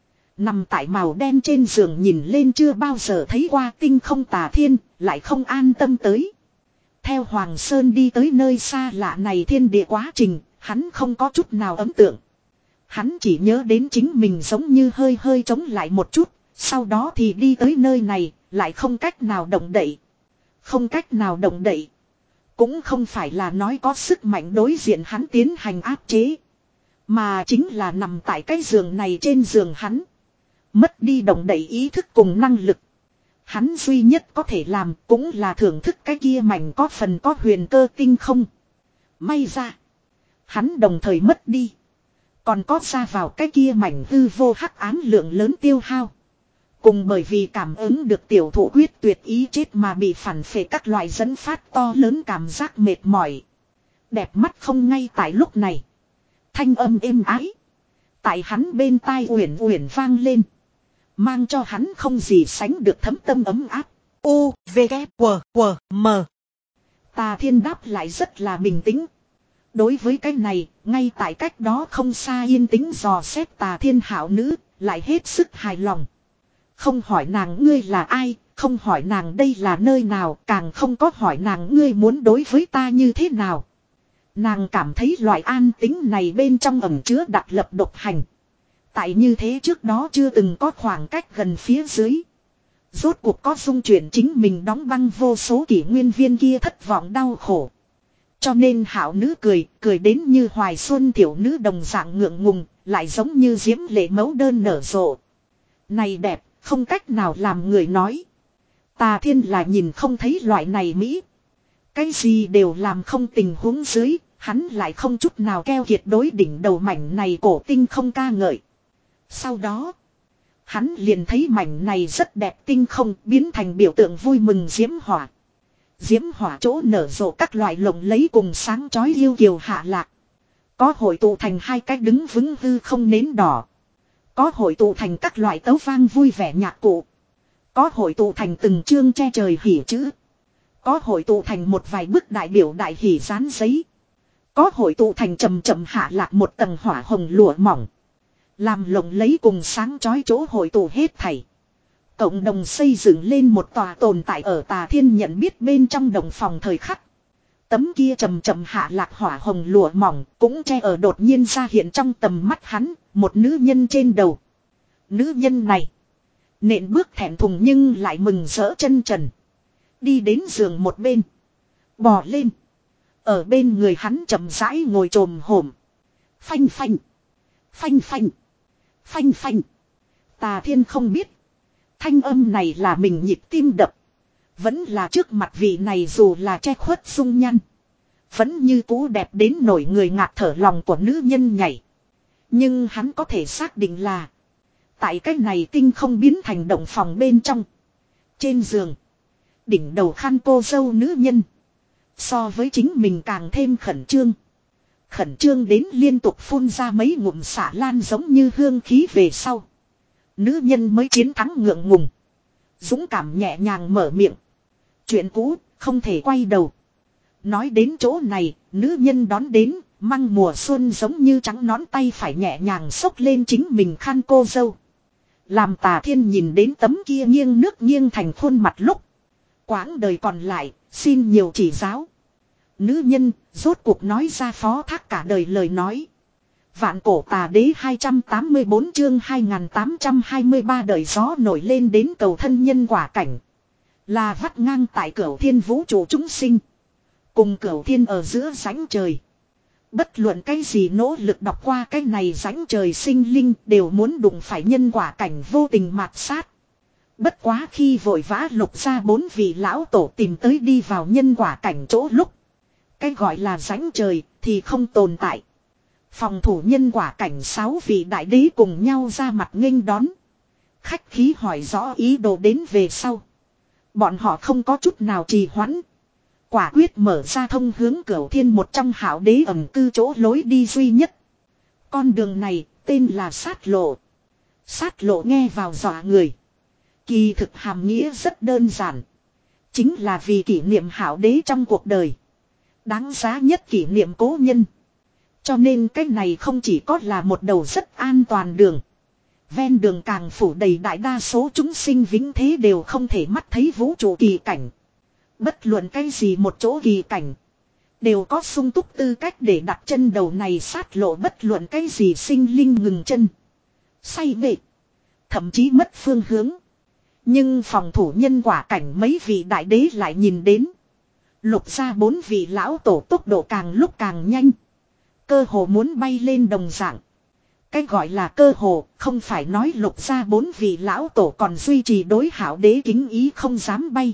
Nằm tại màu đen trên giường nhìn lên chưa bao giờ thấy qua tinh không Tà Thiên, lại không an tâm tới. Theo Hoàng Sơn đi tới nơi xa lạ này thiên địa quá trình, hắn không có chút nào ấn tượng. Hắn chỉ nhớ đến chính mình giống như hơi hơi chống lại một chút, sau đó thì đi tới nơi này, lại không cách nào động đậy. Không cách nào động đậy. Cũng không phải là nói có sức mạnh đối diện hắn tiến hành áp chế. Mà chính là nằm tại cái giường này trên giường hắn. Mất đi động đậy ý thức cùng năng lực. Hắn duy nhất có thể làm cũng là thưởng thức cái kia mảnh có phần có huyền cơ tinh không. May ra. Hắn đồng thời mất đi. Còn có ra vào cái kia mảnh hư vô hắc ám lượng lớn tiêu hao. Cùng bởi vì cảm ứng được tiểu thụ quyết tuyệt ý chết mà bị phản phệ các loại dẫn phát to lớn cảm giác mệt mỏi. Đẹp mắt không ngay tại lúc này. Thanh âm êm ái. Tại hắn bên tai uyển uyển vang lên. Mang cho hắn không gì sánh được thấm tâm ấm áp. U, V, K, W, W, M. Tà Thiên đáp lại rất là bình tĩnh. Đối với cái này, ngay tại cách đó không xa yên tĩnh dò xét Tà Thiên hảo nữ, lại hết sức hài lòng. Không hỏi nàng ngươi là ai, không hỏi nàng đây là nơi nào, càng không có hỏi nàng ngươi muốn đối với ta như thế nào. Nàng cảm thấy loại an tính này bên trong ẩn chứa đặc lập độc hành. Tại như thế trước đó chưa từng có khoảng cách gần phía dưới. Rốt cuộc có dung chuyển chính mình đóng băng vô số kỷ nguyên viên kia thất vọng đau khổ. Cho nên hảo nữ cười, cười đến như hoài xuân tiểu nữ đồng dạng ngượng ngùng, lại giống như diễm lệ mẫu đơn nở rộ. Này đẹp, không cách nào làm người nói. Tà Thiên là nhìn không thấy loại này mỹ. Cái gì đều làm không tình huống dưới, hắn lại không chút nào keo kiệt đối đỉnh đầu mảnh này cổ tinh không ca ngợi. Sau đó, hắn liền thấy mảnh này rất đẹp tinh không biến thành biểu tượng vui mừng diễm hỏa. Diễm hỏa chỗ nở rộ các loại lộng lấy cùng sáng chói yêu kiều hạ lạc. Có hội tụ thành hai cái đứng vững hư không nến đỏ. Có hội tụ thành các loại tấu vang vui vẻ nhạc cụ. Có hội tụ thành từng chương che trời hỉ chữ. Có hội tụ thành một vài bức đại biểu đại hỉ dán giấy. Có hội tụ thành chậm chậm hạ lạc một tầng hỏa hồng lụa mỏng. Làm lộng lấy cùng sáng chói chỗ hội tụ hết thảy. Cộng đồng xây dựng lên một tòa tồn tại ở Tà Thiên nhận biết bên trong đồng phòng thời khắc. Tấm kia chậm chậm hạ lạc hỏa hồng lụa mỏng cũng che ở đột nhiên ra hiện trong tầm mắt hắn, một nữ nhân trên đầu. Nữ nhân này nện bước thẹn thùng nhưng lại mừng rỡ chân trần. Đi đến giường một bên. Bò lên. Ở bên người hắn chậm rãi ngồi trồm hổm. Phanh phanh. Phanh phanh. Phanh phanh. Tà Thiên không biết. Thanh âm này là mình nhịp tim đập. Vẫn là trước mặt vị này dù là che khuất dung nhan. Vẫn như cũ đẹp đến nổi người ngạt thở lòng của nữ nhân nhảy. Nhưng hắn có thể xác định là. Tại cách này tinh không biến thành động phòng bên trong. Trên giường. Đỉnh đầu khăn cô dâu nữ nhân. So với chính mình càng thêm khẩn trương. Khẩn trương đến liên tục phun ra mấy ngụm xả lan giống như hương khí về sau. Nữ nhân mới chiến thắng ngượng ngùng. Dũng cảm nhẹ nhàng mở miệng. Chuyện cũ, không thể quay đầu. Nói đến chỗ này, nữ nhân đón đến, măng mùa xuân giống như trắng nón tay phải nhẹ nhàng xốc lên chính mình khăn cô dâu. Làm Tà Thiên nhìn đến tấm kia nghiêng nước nghiêng thành khuôn mặt lúc. Quãng đời còn lại, xin nhiều chỉ giáo. Nữ nhân, rốt cuộc nói ra phó thác cả đời lời nói. Vạn cổ tà đế hai trăm tám mươi bốn chương hai nghìn tám trăm hai mươi ba đời gió nổi lên đến cầu thân nhân quả cảnh. Là vắt ngang tại cửu thiên vũ trụ chúng sinh. Cùng cửu thiên ở giữa rãnh trời. Bất luận cái gì nỗ lực đọc qua cái này rãnh trời sinh linh đều muốn đụng phải nhân quả cảnh vô tình mạt sát. Bất quá khi vội vã lục ra bốn vị lão tổ tìm tới đi vào nhân quả cảnh chỗ lúc. Cái gọi là rãnh trời thì không tồn tại. Phòng thủ nhân quả cảnh sáu vị đại đế cùng nhau ra mặt nghênh đón. Khách khí hỏi rõ ý đồ đến về sau. Bọn họ không có chút nào trì hoãn. Quả quyết mở ra thông hướng cửu thiên một trong hảo đế ẩn cư chỗ lối đi duy nhất. Con đường này tên là sát lộ. Sát lộ nghe vào dọa người. Kỳ thực hàm nghĩa rất đơn giản. Chính là vì kỷ niệm hảo đế trong cuộc đời. Đáng giá nhất kỷ niệm cố nhân. Cho nên cái này không chỉ có là một đầu rất an toàn đường. Ven đường càng phủ đầy đại đa số chúng sinh vĩnh thế đều không thể mắt thấy vũ trụ kỳ cảnh. Bất luận cái gì một chỗ kỳ cảnh. Đều có sung túc tư cách để đặt chân đầu này sát lộ bất luận cái gì sinh linh ngừng chân. Say bệ. Thậm chí mất phương hướng. Nhưng phòng thủ nhân quả cảnh mấy vị đại đế lại nhìn đến. Lục gia bốn vị lão tổ tốc độ càng lúc càng nhanh. Cơ hồ muốn bay lên đồng dạng. Cái gọi là cơ hồ không phải nói lục gia bốn vị lão tổ còn duy trì đối hảo đế kính ý không dám bay.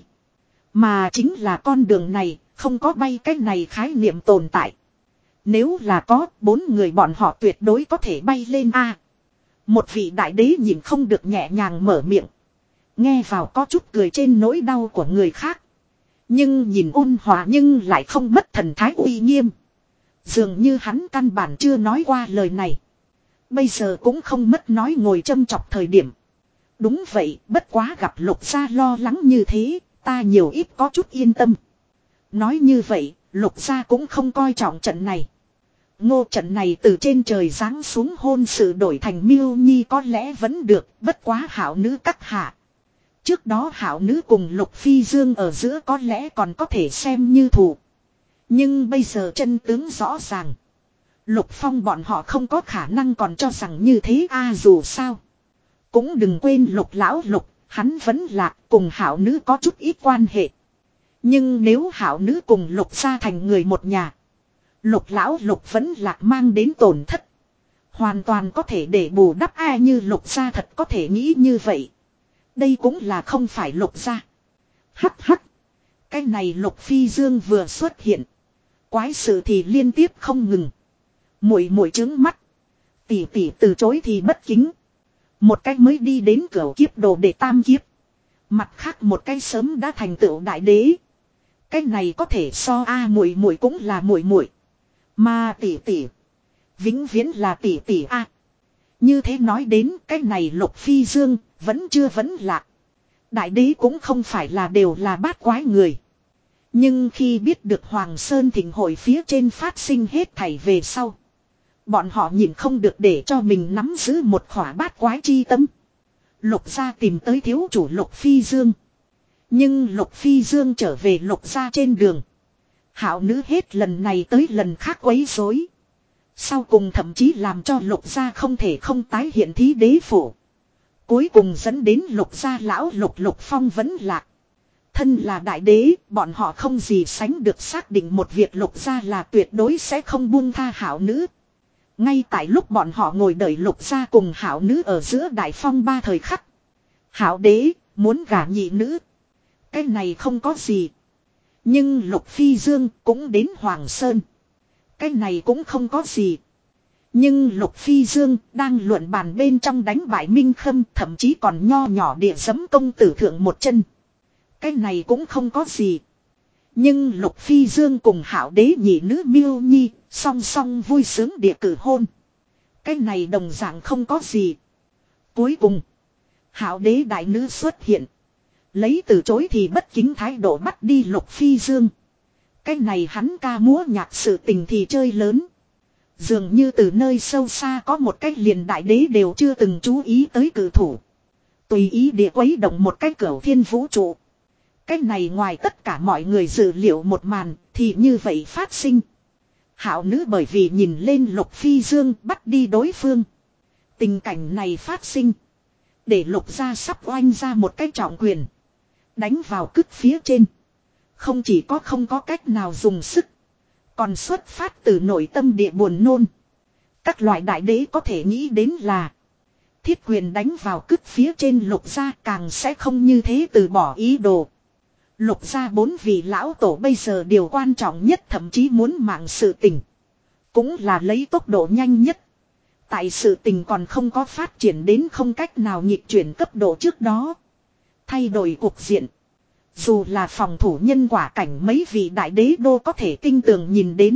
Mà chính là con đường này không có bay cái này khái niệm tồn tại. Nếu là có bốn người bọn họ tuyệt đối có thể bay lên a. Một vị đại đế nhìn không được nhẹ nhàng mở miệng. Nghe vào có chút cười trên nỗi đau của người khác. Nhưng nhìn ôn hòa nhưng lại không mất thần thái uy nghiêm. Dường như hắn căn bản chưa nói qua lời này. Bây giờ cũng không mất nói ngồi châm chọc thời điểm. Đúng vậy, bất quá gặp lục gia lo lắng như thế, ta nhiều ít có chút yên tâm. Nói như vậy, lục gia cũng không coi trọng trận này. Ngô trận này từ trên trời giáng xuống hôn sự đổi thành miêu nhi có lẽ vẫn được, bất quá hảo nữ các hạ. Trước đó hảo nữ cùng Lục Phi Dương ở giữa có lẽ còn có thể xem như thù. Nhưng bây giờ chân tướng rõ ràng. Lục Phong bọn họ không có khả năng còn cho rằng như thế a à, dù sao. Cũng đừng quên Lục lão Lục, hắn vẫn là cùng hảo nữ có chút ít quan hệ. Nhưng nếu hảo nữ cùng Lục gia thành người một nhà. Lục lão Lục vẫn lạc mang đến tổn thất. Hoàn toàn có thể để bù đắp ai như Lục gia thật có thể nghĩ như vậy. Đây cũng là không phải Lục gia. Hắc hắc. Cái này Lục Phi Dương vừa xuất hiện. Quái sự thì liên tiếp không ngừng. Muội muội trứng mắt. Tỷ tỷ từ chối thì bất kính. Một cách mới đi đến cửa kiếp đồ để tam kiếp. Mặt khác một cái sớm đã thành tựu đại đế. Cái này có thể so a muội muội cũng là muội muội. Mà tỷ tỷ. Vĩnh viễn là tỷ tỷ a. Như thế nói đến cái này Lục Phi Dương vẫn chưa vẫn lạc. Đại đế cũng không phải là đều là bát quái người. Nhưng khi biết được Hoàng Sơn Thịnh hội phía trên phát sinh hết thảy về sau. Bọn họ nhìn không được để cho mình nắm giữ một khỏa bát quái chi tâm. Lục gia tìm tới thiếu chủ Lục Phi Dương. Nhưng Lục Phi Dương trở về Lục gia trên đường. Hảo nữ hết lần này tới lần khác quấy rối. Sau cùng thậm chí làm cho Lục gia không thể không tái hiện thí đế phủ. Cuối cùng dẫn đến Lục gia lão Lục Lục Phong vẫn lạc. Thân là đại đế, bọn họ không gì sánh được xác định một việc Lục gia là tuyệt đối sẽ không buông tha hảo nữ. Ngay tại lúc bọn họ ngồi đợi Lục gia cùng hảo nữ ở giữa đại phong ba thời khắc. Hảo đế, muốn gả nhị nữ. Cái này không có gì. Nhưng Lục Phi Dương cũng đến Hoàng Sơn. Cái này cũng không có gì. Nhưng Lục Phi Dương đang luận bàn bên trong đánh bại Minh Khâm, thậm chí còn nho nhỏ địa giẫm công tử thượng một chân. Cái này cũng không có gì. Nhưng Lục Phi Dương cùng hảo đế nhị nữ Miêu Nhi song song vui sướng địa cử hôn. Cái này đồng dạng không có gì. Cuối cùng, hảo đế đại nữ xuất hiện. Lấy từ chối thì bất kính thái độ bắt đi Lục Phi Dương. Cái này hắn ca múa nhạc sự tình thì chơi lớn. Dường như từ nơi sâu xa có một cách liền đại đế đều chưa từng chú ý tới cử thủ. Tùy ý địa quấy động một cái cửu thiên vũ trụ. Cái này ngoài tất cả mọi người dự liệu một màn thì như vậy phát sinh. Hảo nữ bởi vì nhìn lên Lục Phi Dương bắt đi đối phương. Tình cảnh này phát sinh. Để Lục gia sắp oanh ra một cái trọng quyền. Đánh vào cứt phía trên. Không chỉ có không có cách nào dùng sức. Còn xuất phát từ nội tâm địa buồn nôn. Các loại đại đế có thể nghĩ đến là. Thiết quyền đánh vào cứt phía trên Lục gia càng sẽ không như thế từ bỏ ý đồ. Lục gia bốn vị lão tổ bây giờ điều quan trọng nhất thậm chí muốn mạng sự tình. Cũng là lấy tốc độ nhanh nhất. Tại sự tình còn không có phát triển đến không cách nào nhịp chuyển cấp độ trước đó. Thay đổi cục diện. Dù là phòng thủ nhân quả cảnh mấy vị đại đế đô có thể tinh tường nhìn đến.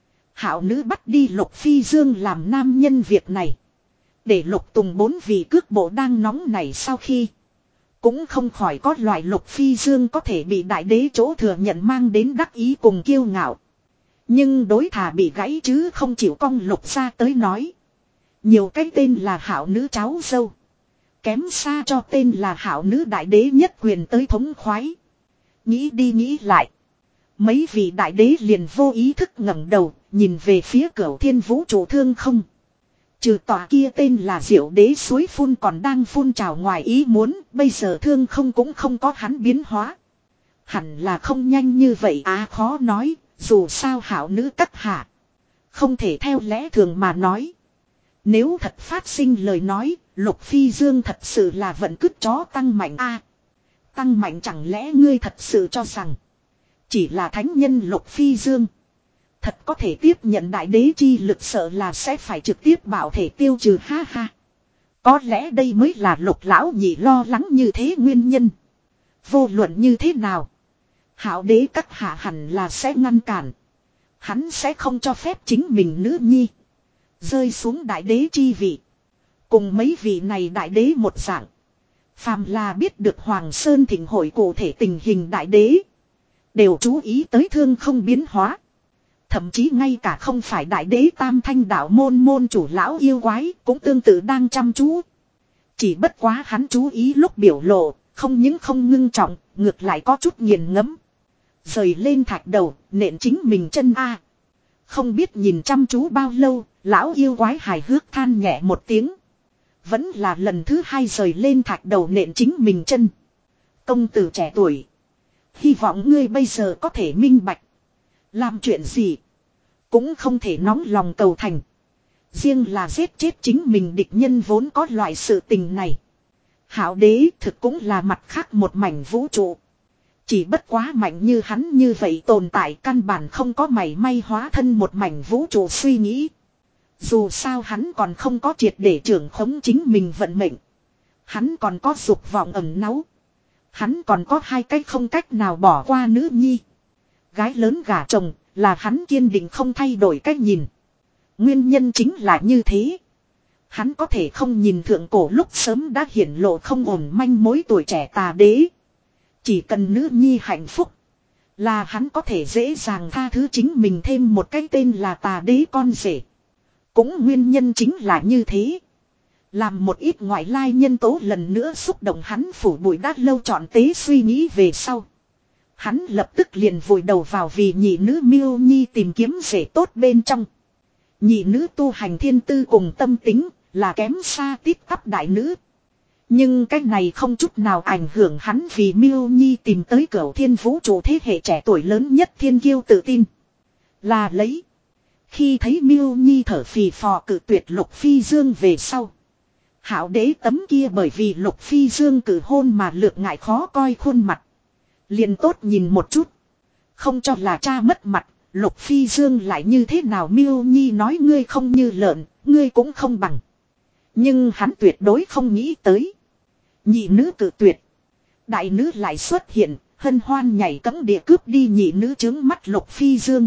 Hảo nữ bắt đi Lục Phi Dương làm nam nhân việc này. Để Lục Tùng bốn vị cước bộ đang nóng nảy sau khi. Cũng không khỏi có loại Lục Phi Dương có thể bị đại đế chỗ thừa nhận mang đến đắc ý cùng kiêu ngạo. Nhưng đối thà bị gãy chứ không chịu cong Lục ra tới nói. Nhiều cái tên là hảo nữ cháu dâu. Kém xa cho tên là hảo nữ đại đế nhất quyền tới thống khoái. Nghĩ đi nghĩ lại. Mấy vị đại đế liền vô ý thức ngẩng đầu, nhìn về phía cửu thiên vũ trụ thương không. Trừ tòa kia tên là diệu đế suối phun còn đang phun trào ngoài ý muốn, bây giờ thương không cũng không có hắn biến hóa. Hẳn là không nhanh như vậy á, khó nói, dù sao hảo nữ các hạ. Không thể theo lẽ thường mà nói. Nếu thật phát sinh lời nói, Lục Phi Dương thật sự là vận cứt chó tăng mạnh a. Tăng mạnh chẳng lẽ ngươi thật sự cho rằng chỉ là thánh nhân Lục Phi Dương thật có thể tiếp nhận đại đế chi lực, sợ là sẽ phải trực tiếp bảo thể tiêu trừ, ha ha. Có lẽ đây mới là Lục lão nhị lo lắng như thế nguyên nhân. Vô luận như thế nào, hảo đế các hạ hẳn là sẽ ngăn cản. Hắn sẽ không cho phép chính mình nữ nhi rơi xuống đại đế chi vị. Cùng mấy vị này đại đế một dạng, phàm là biết được Hoàng Sơn thịnh hội cụ thể tình hình đại đế đều chú ý tới thương không biến hóa. Thậm chí ngay cả không phải đại đế tam thanh đạo môn môn chủ lão yêu quái cũng tương tự đang chăm chú. Chỉ bất quá hắn chú ý lúc biểu lộ, không những không ngưng trọng, ngược lại có chút nghiền ngẫm. Rời lên thạch đầu, nện chính mình chân a. Không biết nhìn chăm chú bao lâu, lão yêu quái hài hước than nhẹ một tiếng. Vẫn là lần thứ hai rời lên thạch đầu nện chính mình chân. Công tử trẻ tuổi, hy vọng ngươi bây giờ có thể minh bạch. Làm chuyện gì cũng không thể nóng lòng cầu thành. Riêng là giết chết chính mình địch nhân vốn có loại sự tình này. Hảo đế thực cũng là mặt khác một mảnh vũ trụ. Chỉ bất quá mạnh như hắn như vậy tồn tại căn bản không có mảy may hóa thân một mảnh vũ trụ suy nghĩ. Dù sao hắn còn không có triệt để trưởng khống chính mình vận mệnh. Hắn còn có dục vọng ẩn náu. Hắn còn có hai cách không cách nào bỏ qua nữ nhi. Gái lớn gả chồng là hắn kiên định không thay đổi cách nhìn. Nguyên nhân chính là như thế. Hắn có thể không nhìn thượng cổ lúc sớm đã hiển lộ không ổn manh mối tuổi trẻ tà đế. Chỉ cần nữ nhi hạnh phúc là hắn có thể dễ dàng tha thứ chính mình thêm một cái tên là tà đế con rể. Cũng nguyên nhân chính là như thế. Làm một ít ngoại lai nhân tố lần nữa xúc động hắn phủ bụi đã lâu trọn tế suy nghĩ về sau. Hắn lập tức liền vùi đầu vào vì nhị nữ Miêu Nhi tìm kiếm rể tốt bên trong. Nhị nữ tu hành thiên tư cùng tâm tính là kém xa tít tắp đại nữ. Nhưng cái này không chút nào ảnh hưởng hắn vì Miêu Nhi tìm tới cửu thiên vũ trụ thế hệ trẻ tuổi lớn nhất thiên kiêu tự tin. Là lấy. Khi thấy Miêu Nhi thở phì phò cự tuyệt Lục Phi Dương về sau. Hảo đế tấm kia bởi vì Lục Phi Dương cử hôn mà lược ngại khó coi khuôn mặt. Liền tốt nhìn một chút. Không cho là cha mất mặt. Lục Phi Dương lại như thế nào Miêu Nhi nói ngươi không như lợn. Ngươi cũng không bằng. Nhưng hắn tuyệt đối không nghĩ tới. Nhị nữ cự tuyệt. Đại nữ lại xuất hiện. Hân hoan nhảy cẫng địa cướp đi nhị nữ trướng mắt Lục Phi Dương.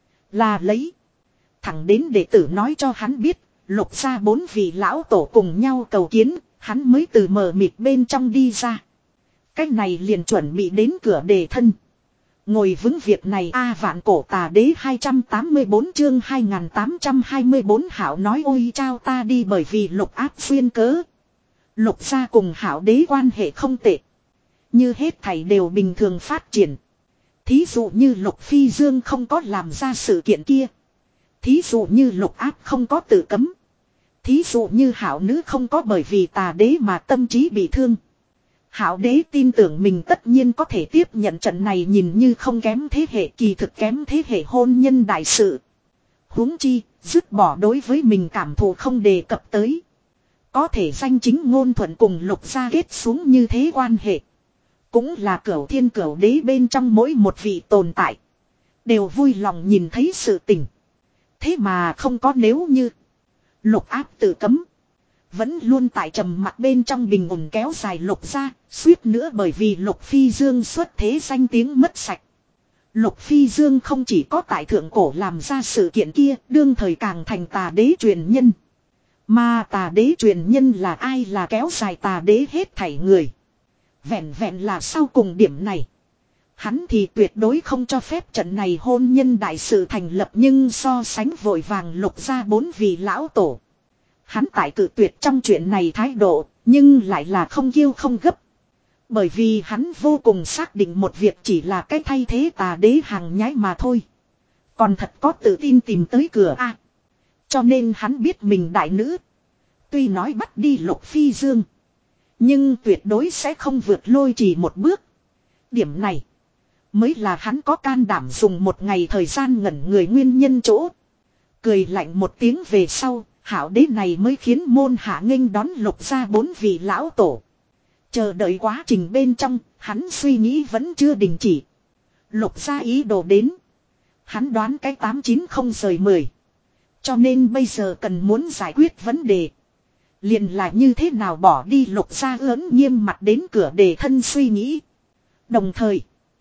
Là lấy. Thẳng đến đệ tử nói cho hắn biết. Lục gia bốn vị lão tổ cùng nhau cầu kiến. Hắn mới từ mờ mịt bên trong đi ra. Cách này liền chuẩn bị đến cửa đề thân. Ngồi vững việc này a vạn cổ tà đế hai trăm tám mươi tư chương hai nghìn tám trăm hai mươi tư Hảo nói ôi trao ta đi bởi vì Lục áp xuyên cớ. Lục gia cùng Hảo đế quan hệ không tệ. Như hết thảy đều bình thường phát triển. Thí dụ như Lục Phi Dương không có làm ra sự kiện kia. Thí dụ như Lục áp không có tự cấm. Thí dụ như Hảo nữ không có bởi vì tà đế mà tâm trí bị thương. Hảo đế tin tưởng mình tất nhiên có thể tiếp nhận trận này nhìn như không kém thế hệ kỳ thực kém thế hệ hôn nhân đại sự. Huống chi, dứt bỏ đối với mình cảm thụ không đề cập tới. Có thể danh chính ngôn thuận cùng Lục gia kết xuống như thế quan hệ. Cũng là cửu thiên cửu đế bên trong mỗi một vị tồn tại. Đều vui lòng nhìn thấy sự tình. Thế mà không có nếu như. Lục áp tự cấm. Vẫn luôn tại trầm mặc bên trong bình ổn kéo dài Lục gia, suýt nữa bởi vì Lục Phi Dương xuất thế danh tiếng mất sạch. Lục Phi Dương không chỉ có tại thượng cổ làm ra sự kiện kia, đương thời càng thành tà đế truyền nhân. Mà tà đế truyền nhân là ai là kéo dài tà đế hết thảy người. Vẹn vẹn là sau cùng điểm này. Hắn thì tuyệt đối không cho phép trận này hôn nhân đại sự thành lập nhưng so sánh vội vàng Lục gia bốn vị lão tổ. Hắn tại cự tuyệt trong chuyện này thái độ, nhưng lại là không kiêu không gấp. Bởi vì hắn vô cùng xác định một việc chỉ là cái thay thế tà đế hàng nhái mà thôi. Còn thật có tự tin tìm tới cửa a. À, cho nên hắn biết mình đại nữ. Tuy nói bắt đi Lục Phi Dương. Nhưng tuyệt đối sẽ không vượt lôi chỉ một bước. Điểm này. Mới là hắn có can đảm dùng một ngày thời gian ngẩn người nguyên nhân chỗ. Cười lạnh một tiếng về sau, hảo đế này mới khiến môn hạ nghênh đón Lục gia bốn vị lão tổ. Chờ đợi quá trình bên trong, hắn suy nghĩ vẫn chưa đình chỉ. Lục gia ý đồ đến. Hắn đoán cái tám chín không rời mười. Cho nên bây giờ cần muốn giải quyết vấn đề. Liền là như thế nào bỏ đi Lục gia ớn nghiêm mặt đến cửa để thân suy nghĩ. Đồng thời,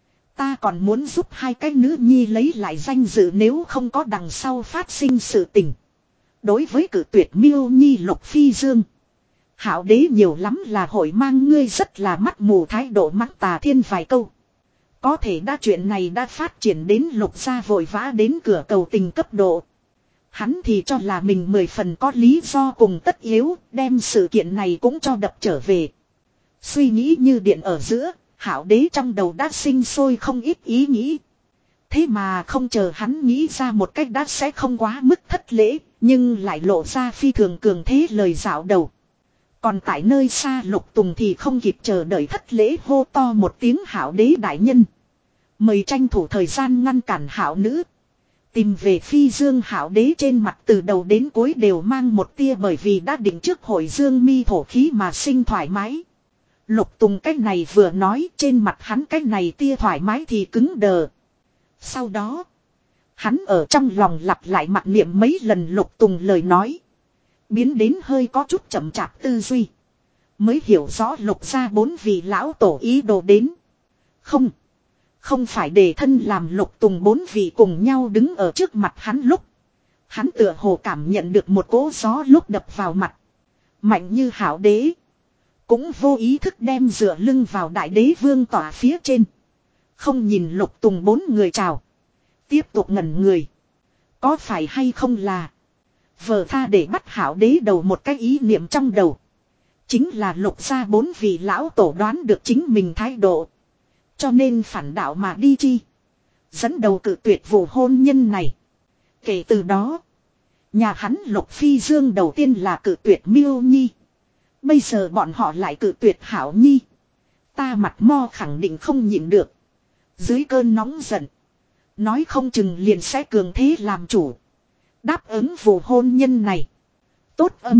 ta còn muốn giúp hai cái nữ nhi lấy lại danh dự nếu không có đằng sau phát sinh sự tình. Đối với cử tuyệt miêu nhi Lục Phi Dương, hảo đế nhiều lắm là hội mang ngươi rất là mắt mù thái độ mắng Tà Thiên vài câu. Có thể đã chuyện này đã phát triển đến Lục gia vội vã đến cửa cầu tình cấp độ. Hắn thì cho là mình mười phần có lý do cùng tất yếu, đem sự kiện này cũng cho đập trở về. Suy nghĩ như điện ở giữa, hảo đế trong đầu đã sinh sôi không ít ý nghĩ. Thế mà không chờ hắn nghĩ ra một cách đã sẽ không quá mức thất lễ, nhưng lại lộ ra phi thường cường thế lời dạo đầu. Còn tại nơi xa Lục Tùng thì không kịp chờ đợi thất lễ hô to một tiếng hảo đế đại nhân. Mời tranh thủ thời gian ngăn cản hảo nữ. Tìm về Phi Dương hảo đế trên mặt từ đầu đến cuối đều mang một tia bởi vì đã định trước hội dương mi thổ khí mà sinh thoải mái. Lục Tùng cách này vừa nói trên mặt hắn cách này tia thoải mái thì cứng đờ. Sau đó, hắn ở trong lòng lặp lại mặc niệm mấy lần Lục Tùng lời nói. Biến đến hơi có chút chậm chạp tư duy. Mới hiểu rõ Lục gia bốn vị lão tổ ý đồ đến. Không. Không phải để thân làm Lục Tùng bốn vị cùng nhau đứng ở trước mặt hắn lúc. Hắn tựa hồ cảm nhận được một cỗ gió lúc đập vào mặt. Mạnh như hảo đế. Cũng vô ý thức đem dựa lưng vào đại đế vương tỏa phía trên. Không nhìn Lục Tùng bốn người chào. Tiếp tục ngẩn người. Có phải hay không là. Vờ tha để bắt hảo đế đầu một cái ý niệm trong đầu. Chính là Lục gia bốn vị lão tổ đoán được chính mình thái độ. Cho nên phản đạo mà đi chi. Dẫn đầu cự tuyệt vụ hôn nhân này. Kể từ đó. Nhà hắn Lục Phi Dương đầu tiên là cự tuyệt Miêu Nhi. Bây giờ bọn họ lại cự tuyệt Hảo Nhi. Ta mặt mo khẳng định không nhịn được. Dưới cơn nóng giận. Nói không chừng liền sẽ cường thế làm chủ. Đáp ứng vụ hôn nhân này. Tốt âm.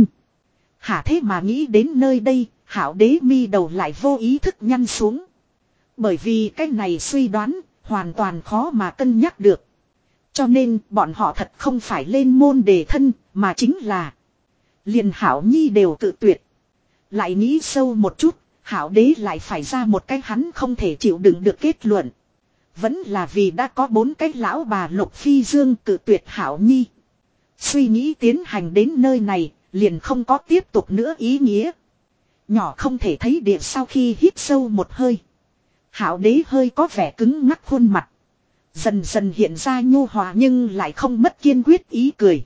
Hả thế mà nghĩ đến nơi đây. Hảo đế mi đầu lại vô ý thức nhăn xuống. Bởi vì cái này suy đoán. Hoàn toàn khó mà cân nhắc được. Cho nên bọn họ thật không phải lên môn đề thân. Mà chính là. Liền Hảo Nhi đều tự tuyệt. Lại nghĩ sâu một chút. Hảo đế lại phải ra một cái hắn không thể chịu đựng được kết luận. Vẫn là vì đã có bốn cái lão bà Lục Phi Dương tự tuyệt Hảo Nhi. Suy nghĩ tiến hành đến nơi này. Liền không có tiếp tục nữa ý nghĩa. Nhỏ không thể thấy địa sau khi hít sâu một hơi. Hảo đế hơi có vẻ cứng ngắc khuôn mặt. Dần dần hiện ra nhu hòa nhưng lại không mất kiên quyết ý cười.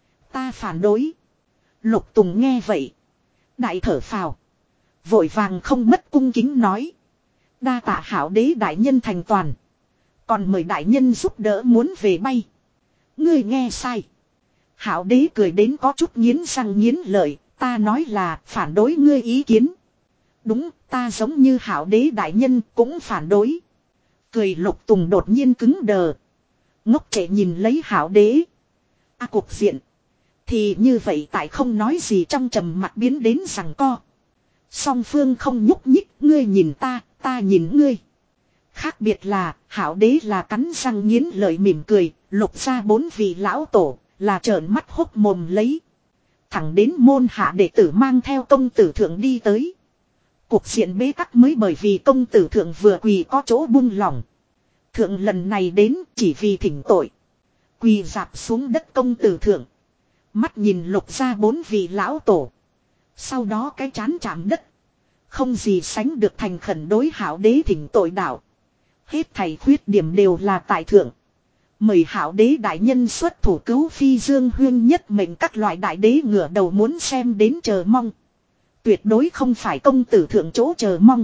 Ta phản đối. Lục Tùng nghe vậy. Đại thở phào. Vội vàng không mất cung kính nói. Đa tạ hảo đế đại nhân thành toàn. Còn mời đại nhân giúp đỡ muốn về bay. Ngươi nghe sai. Hảo đế cười đến có chút nghiến răng nghiến lợi. Ta nói là phản đối ngươi ý kiến. Đúng, ta giống như hảo đế đại nhân cũng phản đối. Cười Lục Tùng đột nhiên cứng đờ. Ngốc trẻ nhìn lấy hảo đế. A à, cục diện. Thì như vậy tại không nói gì trong trầm mặt biến đến rằng co. Song phương không nhúc nhích, ngươi nhìn ta, ta nhìn ngươi. Khác biệt là, hảo đế là cắn răng nghiến lợi mỉm cười, Lục gia bốn vị lão tổ, là trợn mắt hốc mồm lấy. Thẳng đến môn hạ đệ tử mang theo công tử thượng đi tới. Cuộc diện bế tắc mới bởi vì công tử thượng vừa quỳ có chỗ buông lỏng. Thượng lần này đến chỉ vì thỉnh tội. Quỳ dạp xuống đất công tử thượng. Mắt nhìn Lục gia bốn vị lão tổ. Sau đó cái chán chạm đất. Không gì sánh được thành khẩn đối hảo đế thỉnh tội đạo. Hết thầy khuyết điểm đều là tại thượng. Mời hảo đế đại nhân xuất thủ cứu Phi Dương huyên nhất mệnh các loại đại đế ngửa đầu muốn xem đến chờ mong. Tuyệt đối không phải công tử thượng chỗ chờ mong.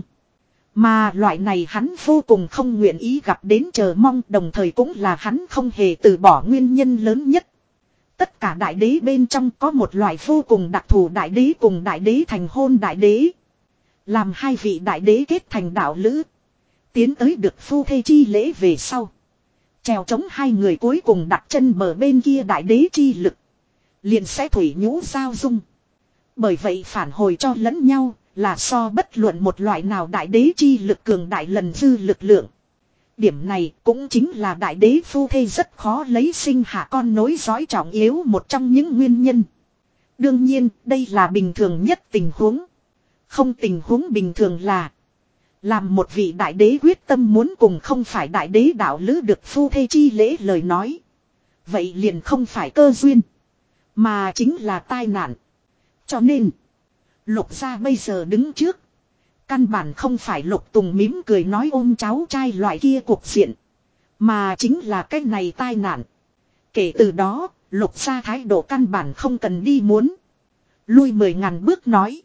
Mà loại này hắn vô cùng không nguyện ý gặp đến chờ mong, đồng thời cũng là hắn không hề từ bỏ nguyên nhân lớn nhất. Tất cả đại đế bên trong có một loại vô cùng đặc thù đại đế cùng đại đế thành hôn đại đế. Làm hai vị đại đế kết thành đạo lữ. Tiến tới được phu thê chi lễ về sau. Trèo chống hai người cuối cùng đặt chân bờ bên kia đại đế chi lực. Liền sẽ thủy nhũ giao dung. Bởi vậy phản hồi cho lẫn nhau là so bất luận một loại nào đại đế chi lực cường đại lần dư lực lượng. Điểm này cũng chính là đại đế phu thê rất khó lấy sinh hạ con nối dõi trọng yếu một trong những nguyên nhân. Đương nhiên đây là bình thường nhất tình huống. Không tình huống bình thường là làm một vị đại đế quyết tâm muốn cùng không phải đại đế đạo lữ được phu thê chi lễ lời nói. Vậy liền không phải cơ duyên. Mà chính là tai nạn. Cho nên Lục gia bây giờ đứng trước. Căn bản không phải Lục Tùng mỉm cười nói ôm cháu trai loại kia cuộc diện. Mà chính là cái này tai nạn. Kể từ đó Lục gia thái độ căn bản không cần đi muốn. Lui mười ngàn bước nói.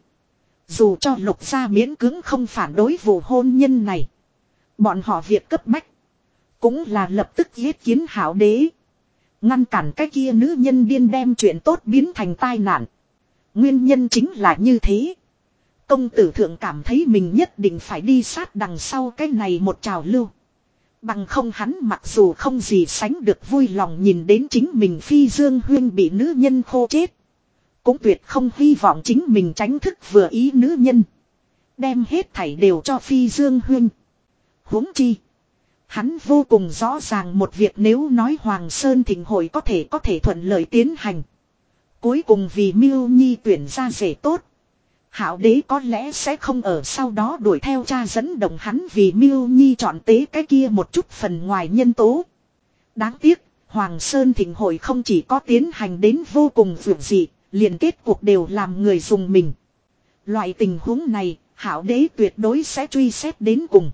Dù cho Lục gia miễn cưỡng không phản đối vụ hôn nhân này. Bọn họ việc cấp bách. Cũng là lập tức giết kiến Hảo Đế. Ngăn cản cái kia nữ nhân điên đem chuyện tốt biến thành tai nạn. Nguyên nhân chính là như thế. Công tử thượng cảm thấy mình nhất định phải đi sát đằng sau cái này một trào lưu. Bằng không hắn mặc dù không gì sánh được vui lòng nhìn đến chính mình Phi Dương Huyên bị nữ nhân khô chết. Cũng tuyệt không hy vọng chính mình tránh thức vừa ý nữ nhân. Đem hết thảy đều cho Phi Dương Huyên. Huống chi. Hắn vô cùng rõ ràng một việc nếu nói Hoàng Sơn Thịnh hội có thể có thể thuận lợi tiến hành. Cuối cùng vì Miêu Nhi tuyển ra rể tốt. Hảo Đế có lẽ sẽ không ở sau đó đuổi theo cha dẫn động hắn vì Miêu Nhi chọn tế cái kia một chút phần ngoài nhân tố. Đáng tiếc, Hoàng Sơn Thịnh hội không chỉ có tiến hành đến vô cùng vượt dị, liền kết cuộc đều làm người dùng mình. Loại tình huống này, Hảo Đế tuyệt đối sẽ truy xét đến cùng.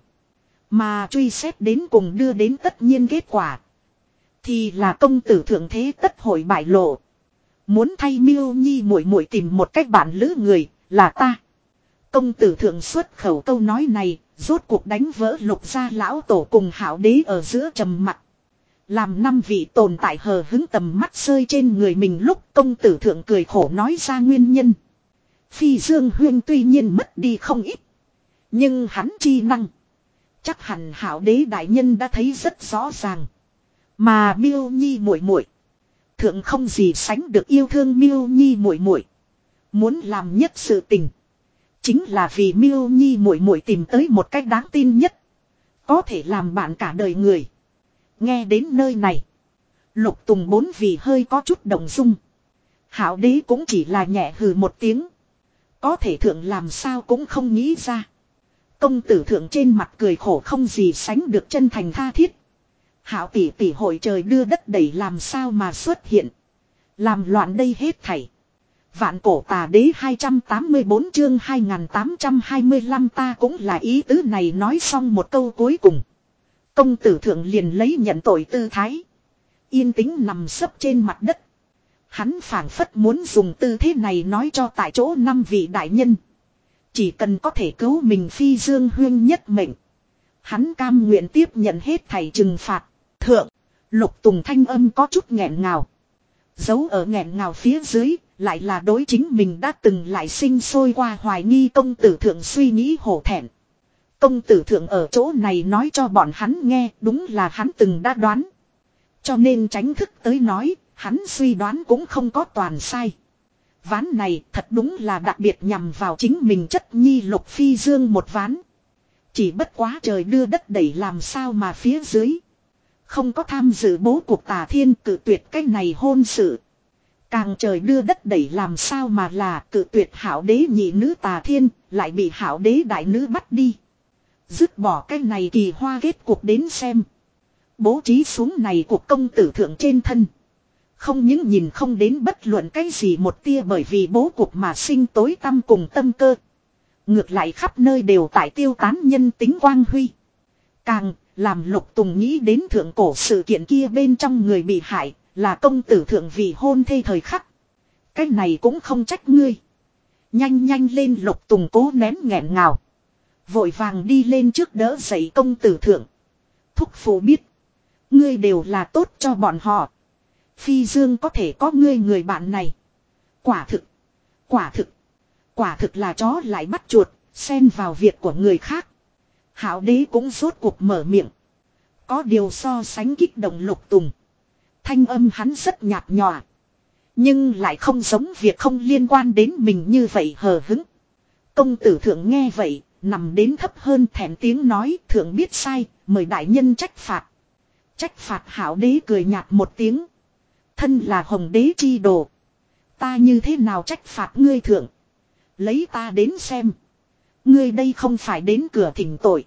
Mà truy xét đến cùng đưa đến tất nhiên kết quả. Thì là công tử thượng thế tất hội bại lộ. Muốn thay Miêu Nhi muội muội tìm một cách bạn lữ người, là ta. Công tử thượng xuất khẩu câu nói này, rốt cuộc đánh vỡ Lục gia lão tổ cùng Hảo Đế ở giữa trầm mặc. Làm năm vị tồn tại hờ hứng tầm mắt rơi trên người mình lúc công tử thượng cười khổ nói ra nguyên nhân. Phi Dương Huyên tuy nhiên mất đi không ít. Nhưng hắn chi năng. Chắc hẳn Hảo Đế đại nhân đã thấy rất rõ ràng. Mà Miêu Nhi muội muội, thượng không gì sánh được yêu thương Miêu Nhi muội muội. Muốn làm nhất sự tình, chính là vì Miêu Nhi muội muội tìm tới một cách đáng tin nhất, có thể làm bạn cả đời người. Nghe đến nơi này, Lục Tùng bốn vì hơi có chút động dung. Hảo Đế cũng chỉ là nhẹ hừ một tiếng. Có thể thượng làm sao cũng không nghĩ ra. Công tử thượng trên mặt cười khổ không gì sánh được chân thành tha thiết. Hảo tỷ tỷ hội trời đưa đất đẩy làm sao mà xuất hiện. Làm loạn đây hết thảy. Vạn cổ tà đế hai trăm tám mươi bốn chương hai nghìn tám trăm hai mươi lăm ta cũng là ý tứ này nói xong một câu cuối cùng. Công tử thượng liền lấy nhận tội tư thái. Yên tĩnh nằm sấp trên mặt đất. Hắn phảng phất muốn dùng tư thế này nói cho tại chỗ năm vị đại nhân. Chỉ cần có thể cứu mình Phi Dương Huyên nhất mệnh. Hắn cam nguyện tiếp nhận hết thảy trừng phạt. Thượng, Lục Tùng thanh âm có chút nghẹn ngào. Giấu ở nghẹn ngào phía dưới, lại là đối chính mình đã từng lại sinh sôi qua hoài nghi công tử thượng suy nghĩ hổ thẹn. Công tử thượng ở chỗ này nói cho bọn hắn nghe đúng là hắn từng đã đoán. Cho nên tránh thức tới nói, hắn suy đoán cũng không có toàn sai. Ván này thật đúng là đặc biệt nhằm vào chính mình chất nhi Lục Phi Dương một ván. Chỉ bất quá trời đưa đất đẩy làm sao mà phía dưới. Không có tham dự bố cuộc Tà Thiên cự tuyệt cái này hôn sự. Càng trời đưa đất đẩy làm sao mà là cự tuyệt Hảo Đế nhị nữ Tà Thiên lại bị Hảo Đế đại nữ bắt đi. Dứt bỏ cái này kỳ hoa kết cuộc đến xem. Bố trí xuống này cuộc công tử thượng trên thân. Không những nhìn không đến bất luận cái gì một tia bởi vì bố cục mà sinh tối tâm cùng tâm cơ. Ngược lại khắp nơi đều tại tiêu tán nhân tính quang huy. Càng làm Lục Tùng nghĩ đến thượng cổ sự kiện kia bên trong người bị hại là công tử thượng vì hôn thê thời khắc. Cái này cũng không trách ngươi. Nhanh nhanh lên Lục Tùng cố nén nghẹn ngào. Vội vàng đi lên trước đỡ dậy công tử thượng. Thúc phụ biết. Ngươi đều là tốt cho bọn họ. Phi Dương có thể có ngươi người bạn này. Quả thực. Quả thực. Quả thực là chó lại bắt chuột. Xen vào việc của người khác. Hảo đế cũng rốt cuộc mở miệng. Có điều so sánh kích động Lục Tùng. Thanh âm hắn rất nhạt nhòa. Nhưng lại không giống việc không liên quan đến mình như vậy hờ hững. Công tử thượng nghe vậy, nằm đến thấp hơn thẹn tiếng nói thượng biết sai, mời đại nhân trách phạt. Trách phạt hảo đế cười nhạt một tiếng. Thân là hồng đế chi đồ. Ta như thế nào trách phạt ngươi thượng. Lấy ta đến xem. Ngươi đây không phải đến cửa thỉnh tội.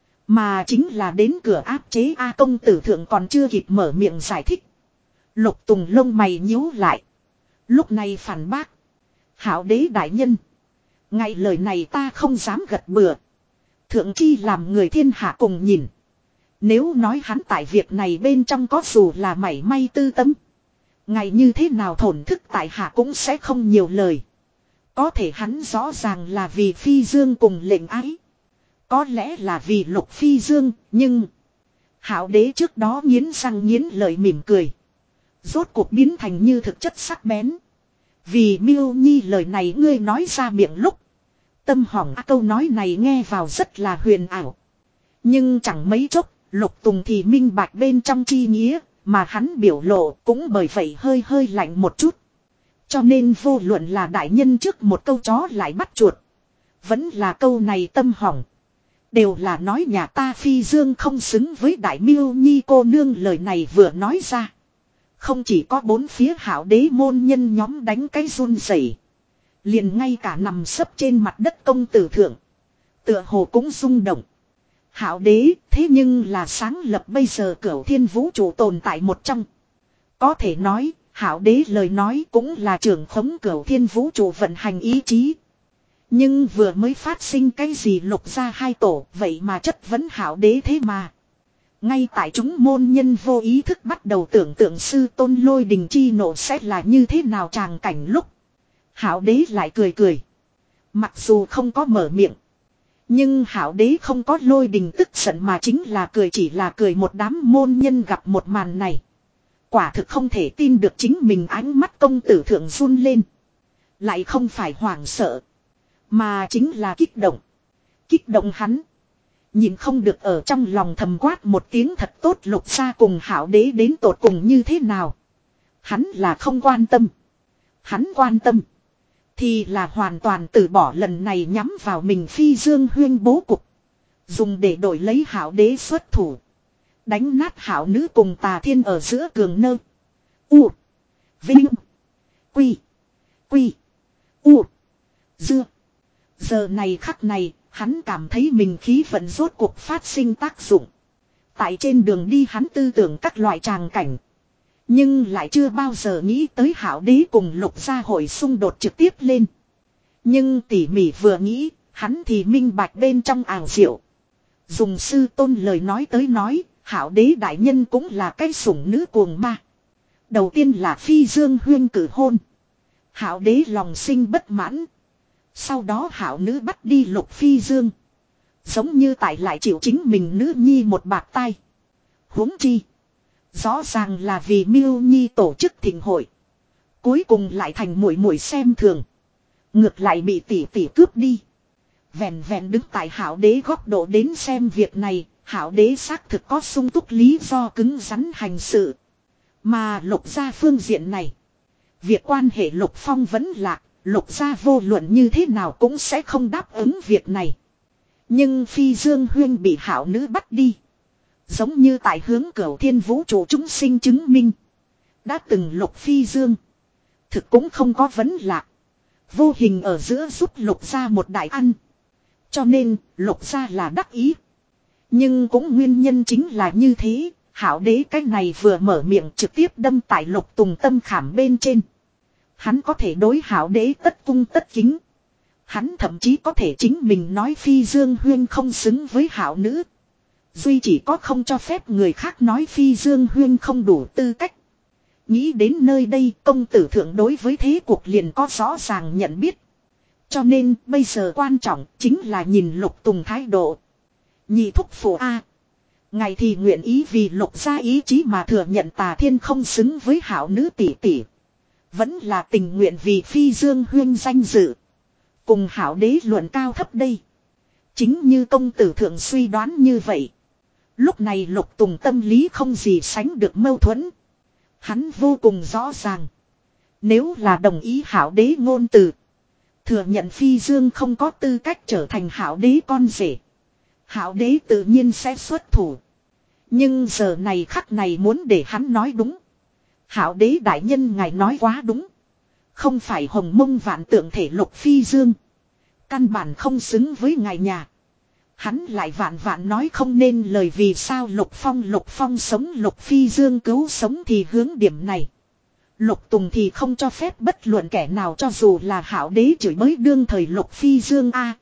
Mà chính là đến cửa áp chế A công tử thượng còn chưa kịp mở miệng giải thích. Lục Tùng lông mày nhíu lại. Lúc này phản bác. Hảo đế đại nhân. Ngay lời này ta không dám gật bừa. Thượng chi làm người thiên hạ cùng nhìn. Nếu nói hắn tại việc này bên trong có dù là mảy may tư tâm. Ngày như thế nào thổn thức tại hạ cũng sẽ không nhiều lời. Có thể hắn rõ ràng là vì Phi Dương cùng lệnh ái. Có lẽ là vì Lục Phi Dương, nhưng... Hảo đế trước đó nghiến răng nghiến lợi mỉm cười. Rốt cuộc biến thành như thực chất sắc bén. Vì Miêu Nhi lời này ngươi nói ra miệng lúc. Tâm hỏng câu nói này nghe vào rất là huyền ảo. Nhưng chẳng mấy chốc, Lục Tùng thì minh bạch bên trong chi nghĩa, mà hắn biểu lộ cũng bởi vậy hơi hơi lạnh một chút. Cho nên vô luận là đại nhân trước một câu chó lại bắt chuột. Vẫn là câu này tâm hỏng. Đều là nói nhà ta Phi Dương không xứng với đại Miêu Nhi cô nương lời này vừa nói ra. Không chỉ có bốn phía hảo đế môn nhân nhóm đánh cái run rẩy, liền ngay cả nằm sấp trên mặt đất công tử thượng. Tựa hồ cũng rung động. Hảo đế thế nhưng là sáng lập bây giờ Cửu Thiên vũ trụ tồn tại một trong. Có thể nói, hảo đế lời nói cũng là trưởng khống Cửu Thiên vũ trụ vận hành ý chí. Nhưng vừa mới phát sinh cái gì Lục ra hai tổ, vậy mà chất vấn hảo đế thế mà. Ngay tại chúng môn nhân vô ý thức bắt đầu tưởng tượng sư tôn Lôi Đình chi nộ sẽ là như thế nào tràng cảnh lúc. Hảo đế lại cười cười. Mặc dù không có mở miệng. Nhưng hảo đế không có Lôi Đình tức giận mà chính là cười, chỉ là cười một đám môn nhân gặp một màn này. Quả thực không thể tin được chính mình, ánh mắt công tử thượng run lên. Lại không phải hoảng sợ. Mà chính là kích động. Kích động hắn. Nhìn không được ở trong lòng thầm quát một tiếng thật tốt. Lục gia cùng hảo đế đến tột cùng như thế nào. Hắn là không quan tâm. Hắn quan tâm. Thì là hoàn toàn từ bỏ lần này nhắm vào mình Phi Dương huyên bố cục. Dùng để đổi lấy hảo đế xuất thủ. Đánh nát hảo nữ cùng Tà Thiên ở giữa cường nơ. U. Vinh. Quy. Quy. U. Dưa. Giờ này khắc này, hắn cảm thấy mình khí vận rốt cuộc phát sinh tác dụng. Tại trên đường đi hắn tư tưởng các loại tràng cảnh. Nhưng lại chưa bao giờ nghĩ tới hảo đế cùng Lục gia hội xung đột trực tiếp lên. Nhưng tỉ mỉ vừa nghĩ, hắn thì minh bạch bên trong ảo diệu. Dùng sư tôn lời nói tới nói, hảo đế đại nhân cũng là cái sủng nữ cuồng ma. Đầu tiên là Phi Dương huyên cử hôn. Hảo đế lòng sinh bất mãn. Sau đó hảo nữ bắt đi Lục Phi Dương. Giống như tại lại chịu chính mình nữ nhi một bạt tai. Huống chi. Rõ ràng là vì Miêu Nhi tổ chức thịnh hội. Cuối cùng lại thành muội muội xem thường. Ngược lại bị tỷ tỷ cướp đi. Vẹn vẹn đứng tại hảo đế góc độ đến xem việc này. Hảo đế xác thực có sung túc lý do cứng rắn hành sự. Mà Lục gia phương diện này. Việc quan hệ Lục Phong vẫn lạc. Lục gia vô luận như thế nào cũng sẽ không đáp ứng việc này. Nhưng Phi Dương huyên bị hảo nữ bắt đi. Giống như tại hướng Cửu Thiên vũ trụ chúng sinh chứng minh. Đã từng Lục Phi Dương. Thực cũng không có vấn lạc. Vô hình ở giữa giúp Lục gia một đại ăn. Cho nên Lục gia là đắc ý. Nhưng cũng nguyên nhân chính là như thế. Hảo đế cái này vừa mở miệng trực tiếp đâm tại Lục Tùng tâm khảm bên trên. Hắn có thể đối hảo đế tất cung tất kính. Hắn thậm chí có thể chính mình nói Phi Dương huyên không xứng với hảo nữ. Duy chỉ có không cho phép người khác nói Phi Dương huyên không đủ tư cách. Nghĩ đến nơi đây công tử thượng đối với thế cuộc liền có rõ ràng nhận biết. Cho nên bây giờ quan trọng chính là nhìn Lục Tùng thái độ. Nhị thúc phụ A. Ngày thì nguyện ý vì Lục gia ý chí mà thừa nhận Tà Thiên không xứng với hảo nữ tỷ tỷ. Vẫn là tình nguyện vì Phi Dương huyên danh dự. Cùng hảo đế luận cao thấp đây. Chính như công tử thượng suy đoán như vậy. Lúc này Lục Tùng tâm lý không gì sánh được mâu thuẫn. Hắn vô cùng rõ ràng. Nếu là đồng ý Hảo Đế ngôn từ. Thừa nhận Phi Dương không có tư cách trở thành Hảo Đế con rể. Hảo Đế tự nhiên sẽ xuất thủ. Nhưng giờ này khắc này muốn để hắn nói đúng. Hảo Đế đại nhân ngài nói quá đúng. Không phải hồng mông vạn tượng thể Lục Phi Dương. Căn bản không xứng với ngài nhà. Hắn lại vạn vạn nói không nên lời vì sao Lục Phong Lục Phong sống Lục Phi Dương cứu sống thì hướng điểm này. Lục Tùng thì không cho phép bất luận kẻ nào cho dù là Hảo Đế chửi bới đương thời Lục Phi Dương a.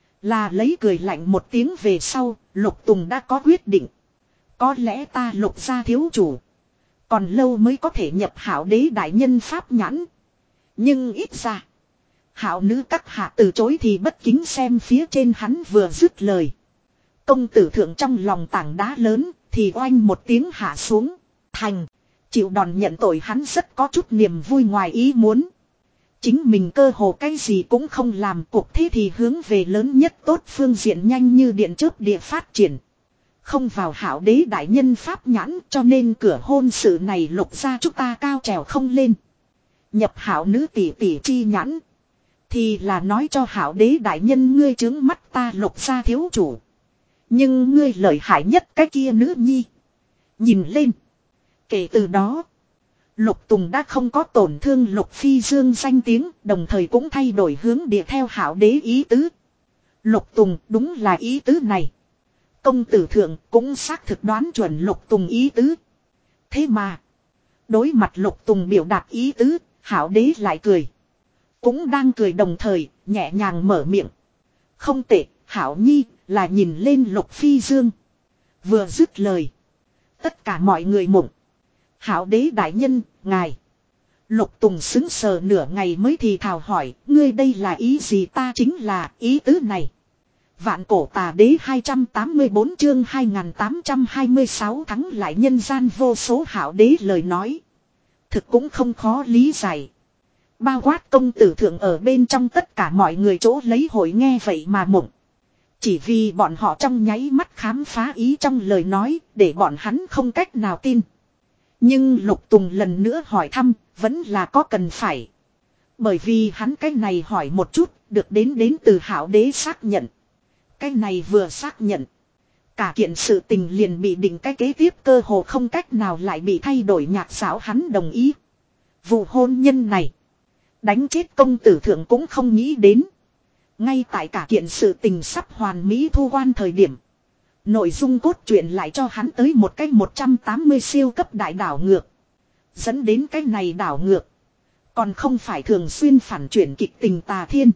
Là lấy cười lạnh một tiếng về sau, Lục Tùng đã có quyết định. Có lẽ ta Lục gia thiếu chủ. Còn lâu mới có thể nhập Hảo Đế đại nhân pháp nhãn. Nhưng ít ra. Hảo nữ các hạ từ chối thì bất kính xem phía trên hắn vừa dứt lời. Công tử thượng trong lòng tảng đá lớn thì oanh một tiếng hạ xuống. Thành. Chịu đòn nhận tội hắn rất có chút niềm vui ngoài ý muốn. Chính mình cơ hồ cái gì cũng không làm cuộc thế thì hướng về lớn nhất tốt phương diện nhanh như điện chớp địa phát triển. Không vào Hảo Đế đại nhân pháp nhãn cho nên cửa hôn sự này Lục gia chúng ta cao trèo không lên. Nhập Hảo nữ tỷ tỷ chi nhãn. Thì là nói cho Hảo Đế đại nhân ngươi trướng mắt ta Lục gia thiếu chủ. Nhưng ngươi lợi hại nhất cái kia nữ nhi. Nhìn lên. Kể từ đó. Lục Tùng đã không có tổn thương Lục Phi Dương danh tiếng. Đồng thời cũng thay đổi hướng địa theo Hảo Đế ý tứ. Lục Tùng đúng là ý tứ này. Công tử thượng cũng xác thực đoán chuẩn Lục Tùng ý tứ. Thế mà. Đối mặt Lục Tùng biểu đạt ý tứ. Hảo Đế lại cười. Cũng đang cười đồng thời nhẹ nhàng mở miệng. Không tệ. Hảo Nhi là nhìn lên Lục Phi Dương. Vừa dứt lời. Tất cả mọi người mộng. Hảo Đế đại nhân, ngài. Lục Tùng xứng sờ nửa ngày mới thì thào hỏi. Ngươi đây là ý gì ta chính là ý tứ này. Vạn cổ tà đế hai trăm tám mươi bốn chương hai nghìn tám trăm hai mươi sáu thắng lại nhân gian vô số Hảo Đế lời nói. Thực cũng không khó lý giải. Bao quát công tử thượng ở bên trong tất cả mọi người chỗ lấy hội nghe vậy mà mộng. Chỉ vì bọn họ trong nháy mắt khám phá ý trong lời nói để bọn hắn không cách nào tin. Nhưng Lục Tùng lần nữa hỏi thăm vẫn là có cần phải. Bởi vì hắn cái này hỏi một chút được đến đến từ Hảo Đế xác nhận. Cái này vừa xác nhận. Cả kiện sự tình liền bị định cái kế tiếp cơ hồ không cách nào lại bị thay đổi nhạc xảo hắn đồng ý. Vụ hôn nhân này. Đánh chết công tử thượng cũng không nghĩ đến. Ngay tại cả kiện sự tình sắp hoàn mỹ thu quan thời điểm. Nội dung cốt truyện lại cho hắn tới một cái một trăm tám mươi siêu cấp đại đảo ngược. Dẫn đến cái này đảo ngược. Còn không phải thường xuyên phản chuyển kịch tình tà thiên.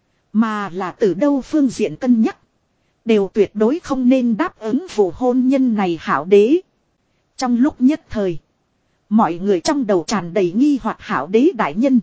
Mà là từ đâu phương diện cân nhắc. Đều tuyệt đối không nên đáp ứng vụ hôn nhân này Hảo Đế. Trong lúc nhất thời. Mọi người trong đầu tràn đầy nghi hoặc Hảo Đế đại nhân.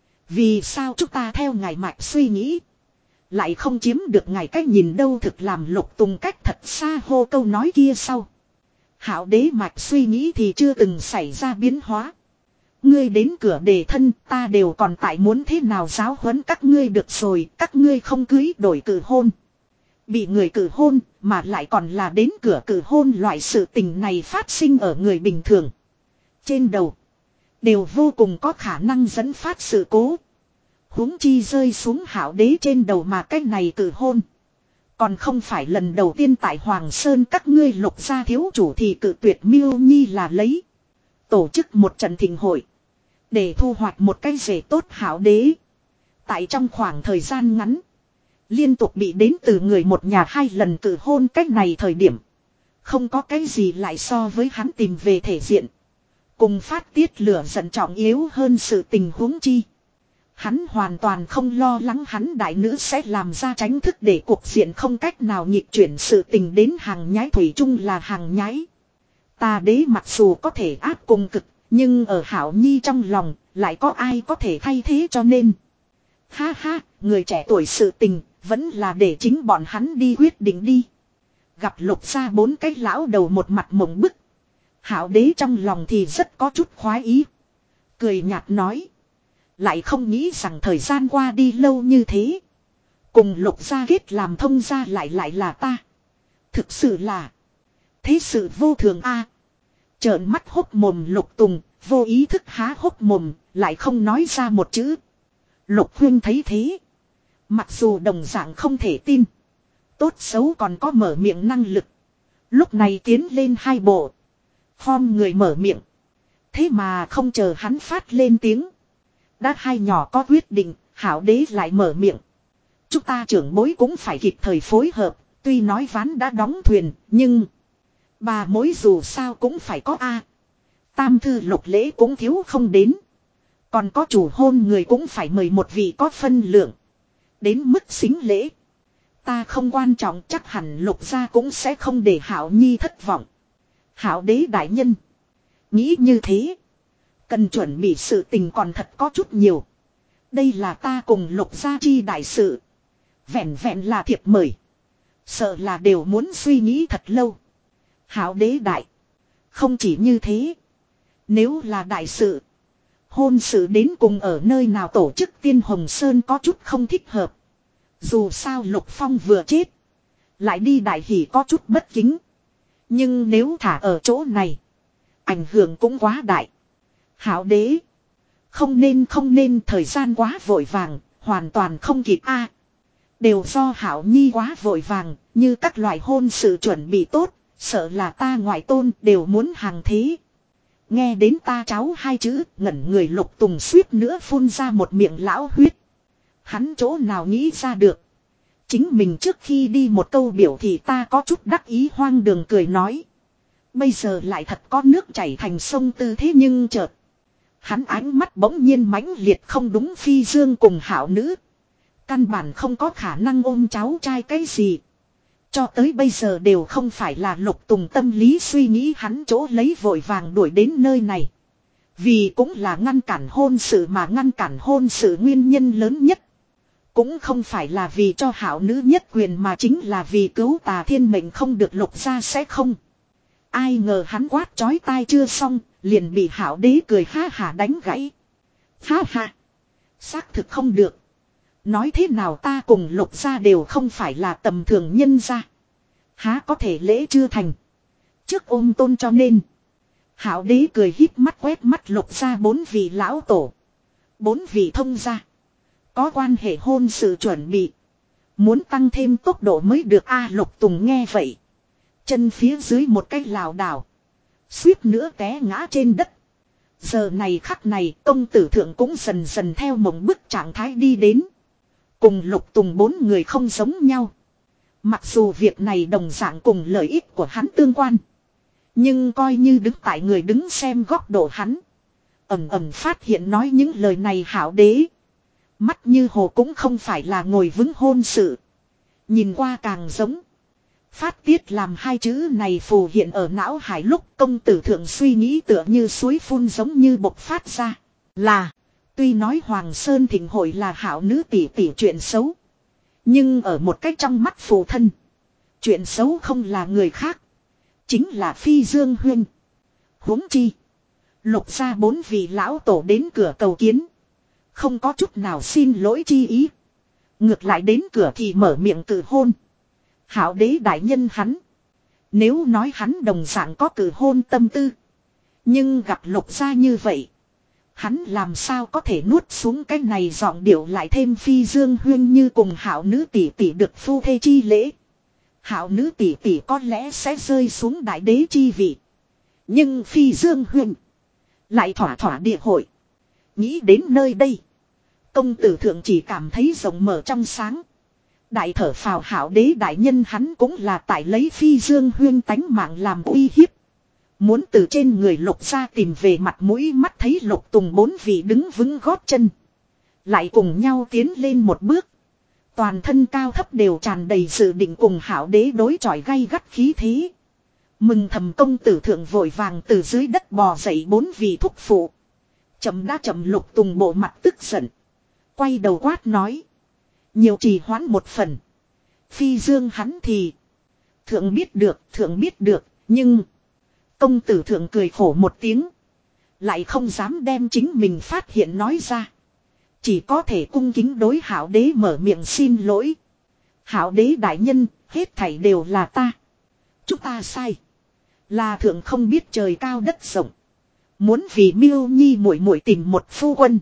Vì sao chúng ta theo ngài mạch suy nghĩ. Lại không chiếm được ngài cách nhìn đâu thực làm Lục Tùng cách thật xa hô câu nói kia sau. Hảo Đế mạch suy nghĩ thì chưa từng xảy ra biến hóa. Ngươi đến cửa đề thân ta đều còn tại muốn thế nào giáo huấn các ngươi được rồi. Các ngươi không cưới đổi cử hôn. Bị người cử hôn mà lại còn là đến cửa cử hôn loại sự tình này phát sinh ở người bình thường. Trên đầu. Đều vô cùng có khả năng dẫn phát sự cố. Huống chi rơi xuống Hảo Đế trên đầu mà cách này cử hôn. Còn không phải lần đầu tiên tại Hoàng Sơn các ngươi Lục gia thiếu chủ thì cử tuyệt Miêu Nhi là lấy. Tổ chức một trận thịnh hội. Để thu hoạch một cái rể tốt Hảo Đế. Tại trong khoảng thời gian ngắn. Liên tục bị đến từ người một nhà hai lần cử hôn cách này thời điểm. Không có cái gì lại so với hắn tìm về thể diện. Cùng phát tiết lửa giận trọng yếu hơn sự tình huống chi. Hắn hoàn toàn không lo lắng hắn đại nữ sẽ làm ra tránh thức để cuộc diện không cách nào nhịp chuyển sự tình đến hàng nhái thủy chung là hàng nhái. Tà đế mặc dù có thể áp cùng cực, nhưng ở Hảo Nhi trong lòng lại có ai có thể thay thế cho nên. Ha ha, người trẻ tuổi sự tình vẫn là để chính bọn hắn đi quyết định đi. Gặp Lục gia bốn cái lão đầu một mặt mộng bức. Hảo Đế trong lòng thì rất có chút khoái ý. Cười nhạt nói. Lại không nghĩ rằng thời gian qua đi lâu như thế. Cùng Lục gia kết làm thông gia lại lại là ta. Thực sự là. Thế sự vô thường a. Trợn mắt hốc mồm Lục Tùng, vô ý thức há hốc mồm, lại không nói ra một chữ. Lục Huyên thấy thế. Mặc dù đồng dạng không thể tin. Tốt xấu còn có mở miệng năng lực. Lúc này tiến lên hai bộ. Form người mở miệng. Thế mà không chờ hắn phát lên tiếng. Đã hai nhỏ có quyết định, Hảo Đế lại mở miệng. Chúng ta trưởng bối cũng phải kịp thời phối hợp. Tuy nói ván đã đóng thuyền, nhưng bà mối dù sao cũng phải có a. Tam thư lục lễ cũng thiếu không đến. Còn có chủ hôn người cũng phải mời một vị có phân lượng. Đến mức xính lễ. Ta không quan trọng, chắc hẳn Lục gia cũng sẽ không để Hảo Nhi thất vọng. Hảo Đế đại nhân. Nghĩ như thế. Cần chuẩn bị sự tình còn thật có chút nhiều. Đây là ta cùng Lục gia chi đại sự. Vẹn vẹn là thiệp mời. Sợ là đều muốn suy nghĩ thật lâu. Hảo Đế đại. Không chỉ như thế. Nếu là đại sự. Hôn sự đến cùng ở nơi nào tổ chức Tiên Hồng Sơn có chút không thích hợp. Dù sao Lục Phong vừa chết. Lại đi đại hỷ có chút bất kính. Nhưng nếu thả ở chỗ này. Ảnh hưởng cũng quá đại. Hảo Đế. Không nên không nên, thời gian quá vội vàng. Hoàn toàn không kịp a. Đều do Hảo Nhi quá vội vàng. Như các loại hôn sự chuẩn bị tốt. Sợ là ta ngoại tôn đều muốn hàng thế. Nghe đến ta cháu hai chữ, ngẩn người Lục Tùng suýt nữa phun ra một miệng lão huyết. Hắn chỗ nào nghĩ ra được. Chính mình trước khi đi một câu biểu thì ta có chút đắc ý hoang đường cười nói. Bây giờ lại thật có nước chảy thành sông tư thế, nhưng chợt. Hắn ánh mắt bỗng nhiên mãnh liệt, không đúng, Phi Dương cùng Hảo nữ. Căn bản không có khả năng ôm cháu trai cái gì. Cho tới bây giờ đều không phải là Lục Tùng tâm lý suy nghĩ, hắn chỗ lấy vội vàng đuổi đến nơi này. Vì cũng là ngăn cản hôn sự, mà ngăn cản hôn sự nguyên nhân lớn nhất. Cũng không phải là vì cho Hảo nữ nhất quyền, mà chính là vì cứu Tà Thiên mệnh không được Lục gia sẽ không. Ai ngờ hắn quát chói tai chưa xong, liền bị Hảo Đế cười ha hả đánh gãy. Ha ha. Xác thực không được. Nói thế nào ta cùng Lục gia đều không phải là tầm thường nhân gia. Há có thể lễ chưa thành. Trước ôm tôn cho nên. Hảo Đế cười híp mắt quét mắt Lục gia bốn vị lão tổ. Bốn vị thông gia. Có quan hệ hôn sự chuẩn bị. Muốn tăng thêm tốc độ mới được a. À, Lục Tùng nghe vậy. Chân phía dưới một cái lảo đảo. Suýt nữa té ngã trên đất. Giờ này khắc này công tử thượng cũng dần dần theo mộng bức trạng thái đi đến. Cùng Lục Tùng bốn người không giống nhau. Mặc dù việc này đồng dạng cùng lợi ích của hắn tương quan. Nhưng coi như đứng tại người đứng xem góc độ hắn. Ẩm ẩm phát hiện nói những lời này Hảo Đế. Mắt như hồ cũng không phải là ngồi vững hôn sự. Nhìn qua càng giống. Phát tiết làm hai chữ này phù hiện ở não hải lúc công tử thượng suy nghĩ tựa như suối phun giống như bộc phát ra. Là. Tuy nói Hoàng Sơn Thịnh hội là Hảo nữ tỷ tỷ chuyện xấu. Nhưng ở một cách trong mắt phụ thân. Chuyện xấu không là người khác. Chính là Phi Dương Huyên. Huống chi. Lục gia bốn vị lão tổ đến cửa cầu kiến. Không có chút nào xin lỗi chi ý. Ngược lại đến cửa thì mở miệng cử hôn. Hảo Đế đại nhân hắn. Nếu nói hắn đồng dạng có cử hôn tâm tư. Nhưng gặp Lục gia như vậy. Hắn làm sao có thể nuốt xuống cái này giọng điệu, lại thêm Phi Dương Huyên như cùng Hảo nữ tỷ tỷ được phu thê chi lễ. Hảo nữ tỷ tỷ có lẽ sẽ rơi xuống đại đế chi vị. Nhưng Phi Dương Huyên lại thỏa thỏa địa hội. Nghĩ đến nơi đây. Công tử thượng chỉ cảm thấy rộng mở trong sáng. Đại thở phào, Hảo Đế đại nhân hắn cũng là tại lấy Phi Dương Huyên tánh mạng làm uy hiếp. Muốn từ trên người Lục gia tìm về mặt mũi, mắt thấy Lục Tùng bốn vị đứng vững gót chân. Lại cùng nhau tiến lên một bước. Toàn thân cao thấp đều tràn đầy dự định cùng Hảo Đế đối chọi gay gắt khí thế. Mừng thầm công tử thượng vội vàng từ dưới đất bò dậy, bốn vị thúc phụ. Chậm đã chậm. Lục Tùng bộ mặt tức giận. Quay đầu quát nói. Nhiều trì hoãn một phần. Phi Dương hắn thì. Thượng biết được, thượng biết được, nhưng. Công tử thượng cười khổ một tiếng. Lại không dám đem chính mình phát hiện nói ra. Chỉ có thể cung kính đối hảo đế mở miệng xin lỗi. Hảo đế đại nhân, hết thảy đều là ta. Chúng ta sai. Là thượng không biết trời cao đất rộng. Muốn vì Miêu Nhi muội muội tìm một phu quân.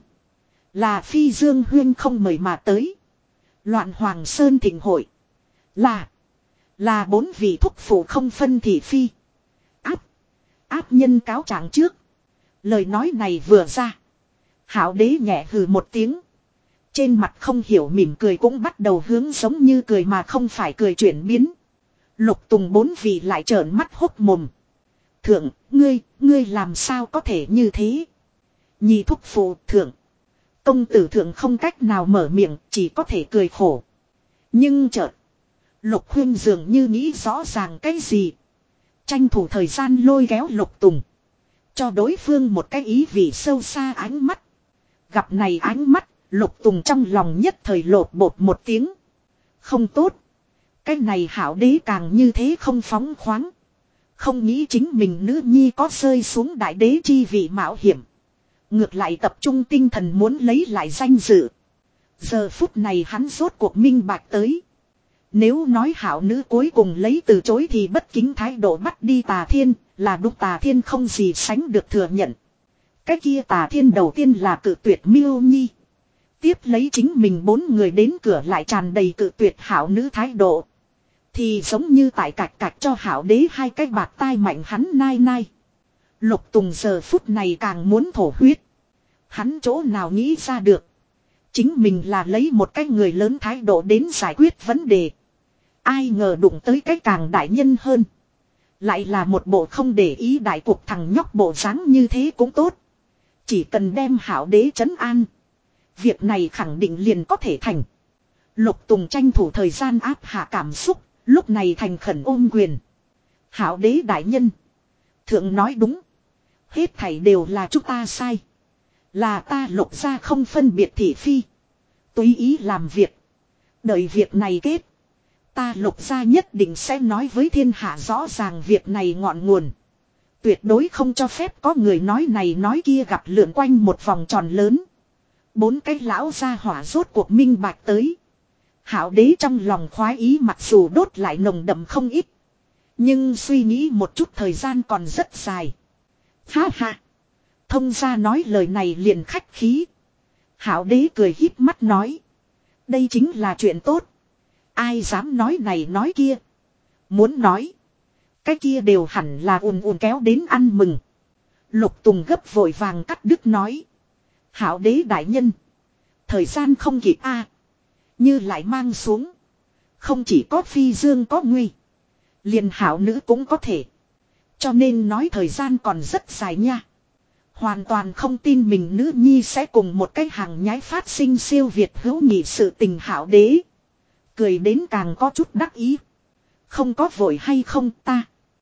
Là Phi Dương Huyên không mời mà tới. Loạn Hoàng Sơn thịnh hội. Là. Là bốn vị thúc phụ không phân thị phi. Áp. Áp nhân cáo trạng trước. Lời nói này vừa ra. Hảo đế nhẹ hừ một tiếng. Trên mặt không hiểu mỉm cười cũng bắt đầu hướng giống như cười mà không phải cười chuyển biến. Lục Tùng bốn vị lại trợn mắt hốc mồm. Thượng, ngươi, ngươi làm sao có thể như thế? Nhị thúc phụ, thượng. Công tử thượng không cách nào mở miệng, chỉ có thể cười khổ. Nhưng chợt, Lục Huyên dường như nghĩ rõ ràng cái gì. Tranh thủ thời gian lôi kéo Lục Tùng. Cho đối phương một cái ý vị sâu xa ánh mắt. Gặp này ánh mắt, Lục Tùng trong lòng nhất thời lột bột một tiếng. Không tốt. Cái này hảo đế càng như thế không phóng khoáng. Không nghĩ chính mình nữ nhi có rơi xuống đại đế chi vị mạo hiểm. Ngược lại tập trung tinh thần muốn lấy lại danh dự. Giờ phút này hắn rốt cuộc minh bạch tới. Nếu nói hảo nữ cuối cùng lấy từ chối thì bất kính thái độ bắt đi Tà Thiên, là đúng Tà Thiên không gì sánh được thừa nhận. Cái kia Tà Thiên đầu tiên là cự tuyệt Miêu Nhi. Tiếp lấy chính mình bốn người đến cửa lại tràn đầy cự tuyệt hảo nữ thái độ. Thì giống như tại cạch cạch cho hảo đế hai cái bạt tai mạnh hắn nai nai. Lục Tùng giờ phút này càng muốn thổ huyết. Hắn chỗ nào nghĩ ra được. Chính mình là lấy một cái người lớn thái độ đến giải quyết vấn đề. Ai ngờ đụng tới cái càng đại nhân hơn. Lại là một bộ không để ý đại cuộc thằng nhóc bộ dáng như thế cũng tốt. Chỉ cần đem hảo đế trấn an. Việc này khẳng định liền có thể thành. Lục Tùng tranh thủ thời gian áp hạ cảm xúc. Lúc này thành khẩn ôm quyền. Hảo đế đại nhân. Thượng nói đúng. Hết thảy đều là chúng ta sai. Là ta Lục gia không phân biệt thị phi. Tùy ý làm việc. Đợi việc này kết. Ta Lục gia nhất định sẽ nói với thiên hạ rõ ràng việc này ngọn nguồn. Tuyệt đối không cho phép có người nói này nói kia gặp lượn quanh một vòng tròn lớn. Bốn cái lão gia hỏa rốt cuộc minh bạch tới. Hảo đế trong lòng khoái ý mặc dù đốt lại nồng đậm không ít. Nhưng suy nghĩ một chút thời gian còn rất dài. Ha ha. Thông gia nói lời này liền khách khí. Hảo đế cười híp mắt nói. Đây chính là chuyện tốt. Ai dám nói này nói kia. Muốn nói. Cái kia đều hẳn là ùn ùn kéo đến ăn mừng. Lục Tùng gấp vội vàng cắt đứt nói. Hảo đế đại nhân. Thời gian không kịp a Như lại mang xuống. Không chỉ có Phi Dương có nguy. Liền hảo nữ cũng có thể. Cho nên nói thời gian còn rất dài nha. Hoàn toàn không tin mình nữ nhi sẽ cùng một cái hàng nhái phát sinh siêu việt hữu nghị sự tình hảo đế. Cười đến càng có chút đắc ý. Không có vội hay không ta.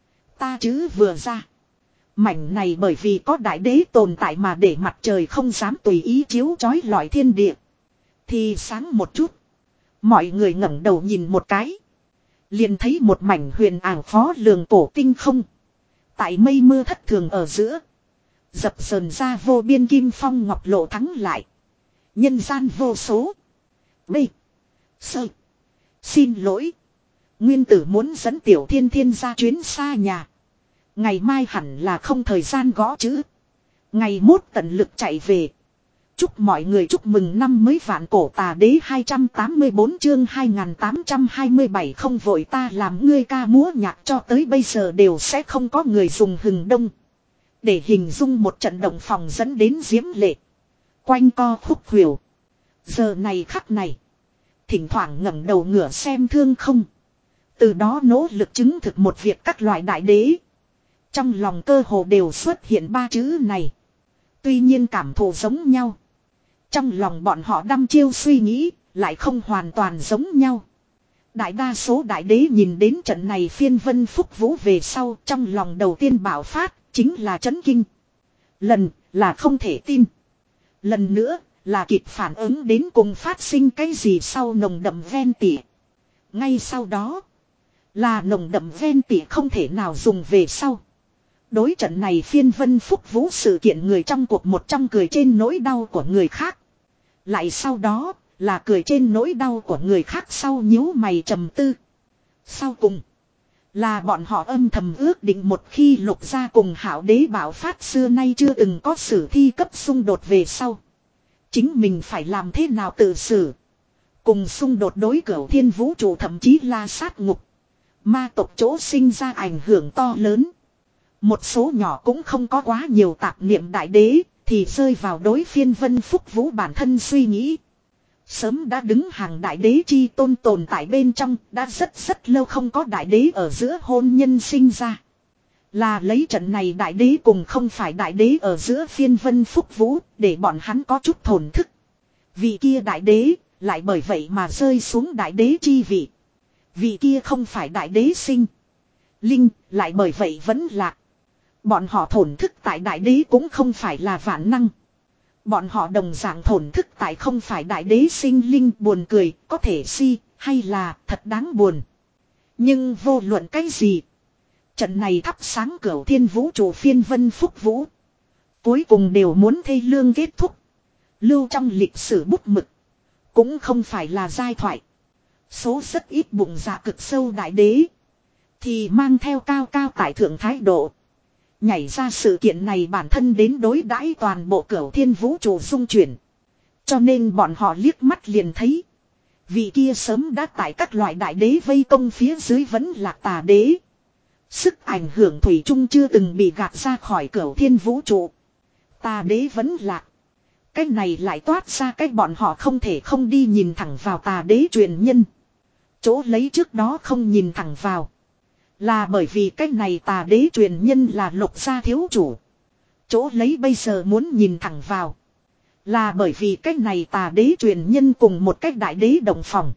Ta chứ vừa ra. Mảnh này bởi vì có đại đế tồn tại mà để mặt trời không dám tùy ý chiếu chói lọi thiên địa. Thì sáng một chút. Mọi người ngẩng đầu nhìn một cái. Liền thấy một mảnh huyền ảo khó lường cổ tinh không. Tại mây mưa thất thường ở giữa. Dập sờn ra vô biên kim phong ngọc lộ thắng lại. Nhân gian vô số. B. Sơ. Xin lỗi. Nguyên tử muốn dẫn Tiểu Thiên Thiên ra chuyến xa nhà. Ngày mai hẳn là không thời gian gõ chữ. Ngày mốt tận lực chạy về. Chúc mọi người chúc mừng năm mới vạn cổ Tà đế hai trăm tám mươi bốn chương hai nghìn tám trăm hai mươi bảy không vội ta làm ngươi ca múa nhạc cho tới bây giờ đều sẽ không có người dùng hừng đông. Để hình dung một trận động phòng dẫn đến diễm lệ. Quanh co khúc khuỷu. Giờ này khắc này. Thỉnh thoảng ngẩng đầu ngửa xem thương không. Từ đó nỗ lực chứng thực một việc các loại đại đế. Trong lòng cơ hồ đều xuất hiện ba chữ này. Tuy nhiên cảm thụ giống nhau. Trong lòng bọn họ đăm chiêu suy nghĩ, lại không hoàn toàn giống nhau. Đại đa số đại đế nhìn đến trận này phiên vân phúc vũ về sau, trong lòng đầu tiên bạo phát, chính là chấn kinh. Lần, là không thể tin. Lần nữa, là kịp phản ứng đến cùng phát sinh cái gì sau nồng đậm ven tỉa. Ngay sau đó, là nồng đậm ven tỉa không thể nào dùng về sau. Đối trận này phiên vân phúc vũ sự kiện người trong cuộc một trong cười trên nỗi đau của người khác. Lại sau đó là cười trên nỗi đau của người khác sau nhíu mày trầm tư. Sau cùng là bọn họ âm thầm ước định một khi Lục gia cùng Hạo đế bạo phát xưa nay chưa từng có sử thi cấp xung đột về sau. Chính mình phải làm thế nào tự xử. Cùng xung đột đối cửu thiên vũ trụ thậm chí là sát ngục. Ma tộc chỗ sinh ra ảnh hưởng to lớn. Một số nhỏ cũng không có quá nhiều tạp niệm đại đế. Thì rơi vào đối phiên Vân Phúc Vũ bản thân suy nghĩ. Sớm đã đứng hàng đại đế chi tôn tồn tại bên trong. Đã rất rất lâu không có đại đế ở giữa hôn nhân sinh ra. Là lấy trận này đại đế cùng không phải đại đế ở giữa phiên Vân Phúc Vũ. Để bọn hắn có chút thổn thức. Vị kia đại đế lại bởi vậy mà rơi xuống đại đế chi vị. Vị kia không phải đại đế sinh. Linh lại bởi vậy vẫn lạc. Bọn họ thổn thức tại đại đế cũng không phải là vạn năng. Bọn họ đồng dạng thổn thức tại không phải đại đế sinh linh buồn cười, có thể si, hay là thật đáng buồn. Nhưng vô luận cái gì. Trận này thắp sáng cửu thiên vũ trụ phiên Vân Phúc Vũ. Cuối cùng đều muốn thê lương kết thúc. Lưu trong lịch sử bút mực. Cũng không phải là giai thoại. Số rất ít bụng dạ cực sâu đại đế. Thì mang theo cao cao tại thượng thái độ. Nhảy ra sự kiện này bản thân đến đối đãi toàn bộ cửu thiên vũ trụ dung chuyển. Cho nên bọn họ liếc mắt liền thấy. Vị kia sớm đã tại các loại đại đế vây công phía dưới vẫn là tà đế. Sức ảnh hưởng thủy chung chưa từng bị gạt ra khỏi cửu thiên vũ trụ. Tà đế vẫn lạc. Cái này lại toát ra cái bọn họ không thể không đi nhìn thẳng vào tà đế truyền nhân. Chỗ lấy trước đó không nhìn thẳng vào. Là bởi vì cái này tà đế truyền nhân là Lục gia thiếu chủ. Chỗ lấy bây giờ muốn nhìn thẳng vào. Là bởi vì cái này tà đế truyền nhân cùng một cái đại đế đồng phòng.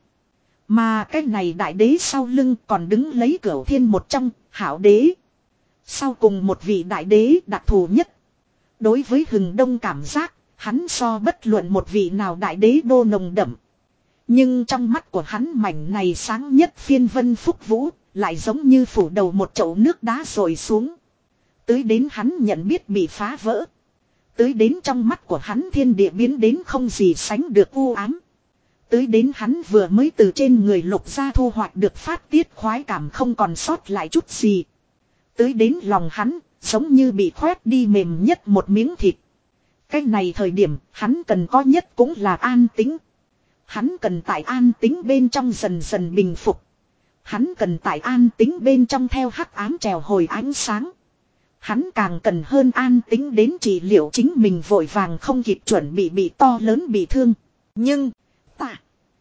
Mà cái này đại đế sau lưng còn đứng lấy cửu thiên một trong, Hạo đế. Sau cùng một vị đại đế đặc thù nhất. Đối với Hừng Đông cảm giác, hắn so bất luận một vị nào đại đế đô nồng đậm. Nhưng trong mắt của hắn mảnh này sáng nhất phiên Vân Phúc Vũ. Lại giống như phủ đầu một chậu nước đá rồi xuống. Tới đến hắn nhận biết bị phá vỡ. Tới đến trong mắt của hắn thiên địa biến đến không gì sánh được u ám. Tới đến hắn vừa mới từ trên người Lục gia thu hoạch được phát tiết khoái cảm không còn sót lại chút gì. Tới đến lòng hắn giống như bị khoét đi mềm nhất một miếng thịt. Cái này thời điểm hắn cần có nhất cũng là an tĩnh. Hắn cần tại an tĩnh bên trong dần dần bình phục. Hắn cần tại an tĩnh bên trong theo hắc ám trèo hồi ánh sáng. Hắn càng cần hơn an tĩnh đến trị liệu chính mình vội vàng không kịp chuẩn bị bị to lớn bị thương. Nhưng, ta,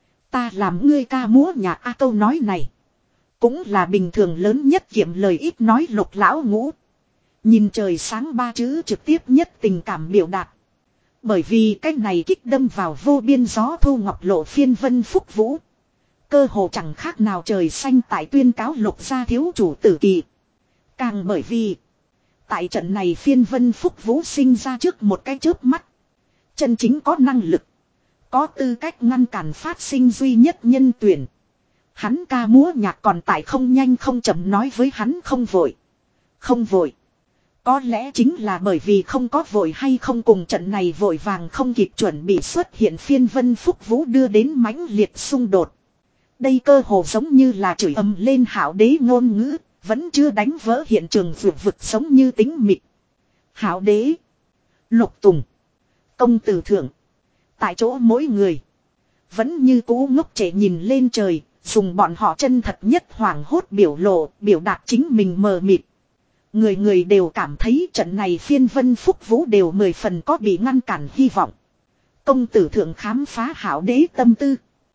ta làm ngươi ca múa nhạc a câu nói này. Cũng là bình thường lớn nhất kiệm lời ít nói Lục lão ngũ. Nhìn trời sáng ba chữ trực tiếp nhất tình cảm biểu đạt. Bởi vì cái này kích đâm vào vô biên gió thu ngọc lộ phiên Vân Phúc Vũ. Cơ hồ chẳng khác nào trời xanh tại tuyên cáo Lục gia thiếu chủ tử kỳ. Càng bởi vì. Tại trận này phiên Vân Phúc Vũ sinh ra trước một cái chớp mắt. Chân chính có năng lực. Có tư cách ngăn cản phát sinh duy nhất nhân tuyển. Hắn ca múa nhạc còn tại không nhanh không chậm nói với hắn không vội. Không vội. Có lẽ chính là bởi vì không có vội hay không cùng trận này vội vàng không kịp chuẩn bị xuất hiện phiên Vân Phúc Vũ đưa đến mãnh liệt xung đột. Đây cơ hồ giống như là chửi ầm lên Hạo đế ngôn ngữ, vẫn chưa đánh vỡ hiện trường vượt vực giống như tính mịt. Hạo đế, Lục Tùng, công tử thượng, tại chỗ mỗi người, vẫn như cũ ngốc trệ nhìn lên trời, dùng bọn họ chân thật nhất hoảng hốt biểu lộ, biểu đạt chính mình mờ mịt. Người người đều cảm thấy trận này phiên Vân Phúc Vũ đều mười phần có bị ngăn cản hy vọng. Công tử thượng khám phá Hạo đế tâm tư.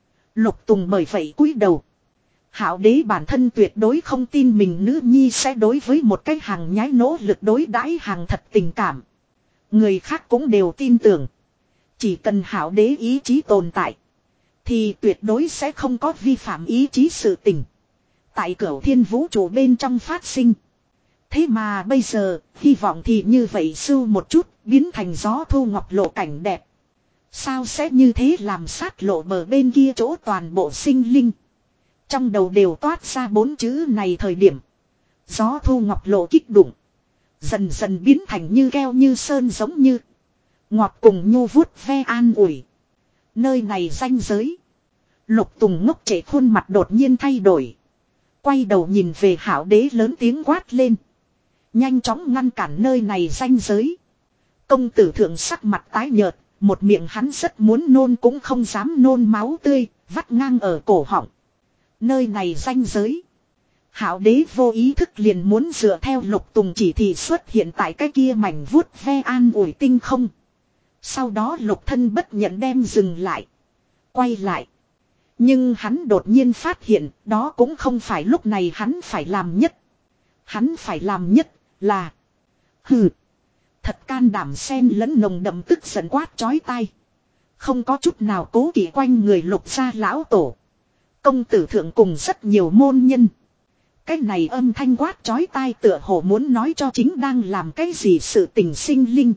Lục Tùng bởi vậy cúi đầu. Hạo đế bản thân tuyệt đối không tin mình nữ nhi sẽ đối với một cái hàng nhái nỗ lực đối đãi hàng thật tình cảm. Người khác cũng đều tin tưởng. Chỉ cần Hạo đế ý chí tồn tại. Thì tuyệt đối sẽ không có vi phạm ý chí sự tình. Tại cửu thiên vũ trụ bên trong phát sinh. Thế mà bây giờ, hy vọng thì như vậy sưu một chút, biến thành gió thu ngọc lộ cảnh đẹp. Sao sẽ như thế làm sát lộ bờ bên kia chỗ toàn bộ sinh linh. Trong đầu đều toát ra bốn chữ này thời điểm. Gió thu ngọc lộ kích đụng. Dần dần biến thành như keo như sơn giống như. Ngọt cùng nhu vuốt ve an ủi. Nơi này ranh giới. Lục Tùng ngốc trệ khuôn mặt đột nhiên thay đổi. Quay đầu nhìn về Hảo Đế lớn tiếng quát lên. Nhanh chóng ngăn cản nơi này ranh giới. Công tử thượng sắc mặt tái nhợt. Một miệng hắn rất muốn nôn cũng không dám nôn máu tươi. Vắt ngang ở cổ họng. Nơi này ranh giới. Hảo Đế vô ý thức liền muốn dựa theo Lục Tùng chỉ thị xuất hiện tại cái kia mảnh vuốt ve an ủi tinh không. Sau đó Lục thân bất nhận đem dừng lại. Quay lại. Nhưng hắn đột nhiên phát hiện đó cũng không phải lúc này hắn phải làm nhất. Hắn phải làm nhất là. Hừ. Thật can đảm xen lẫn nồng đậm tức giận quát chói tai. Không có chút nào cố kỵ quanh người Lục gia lão tổ. Công tử thượng cùng rất nhiều môn nhân. Cái này âm thanh quát chói tai tựa hồ muốn nói cho chính đang làm cái gì sự tình sinh linh.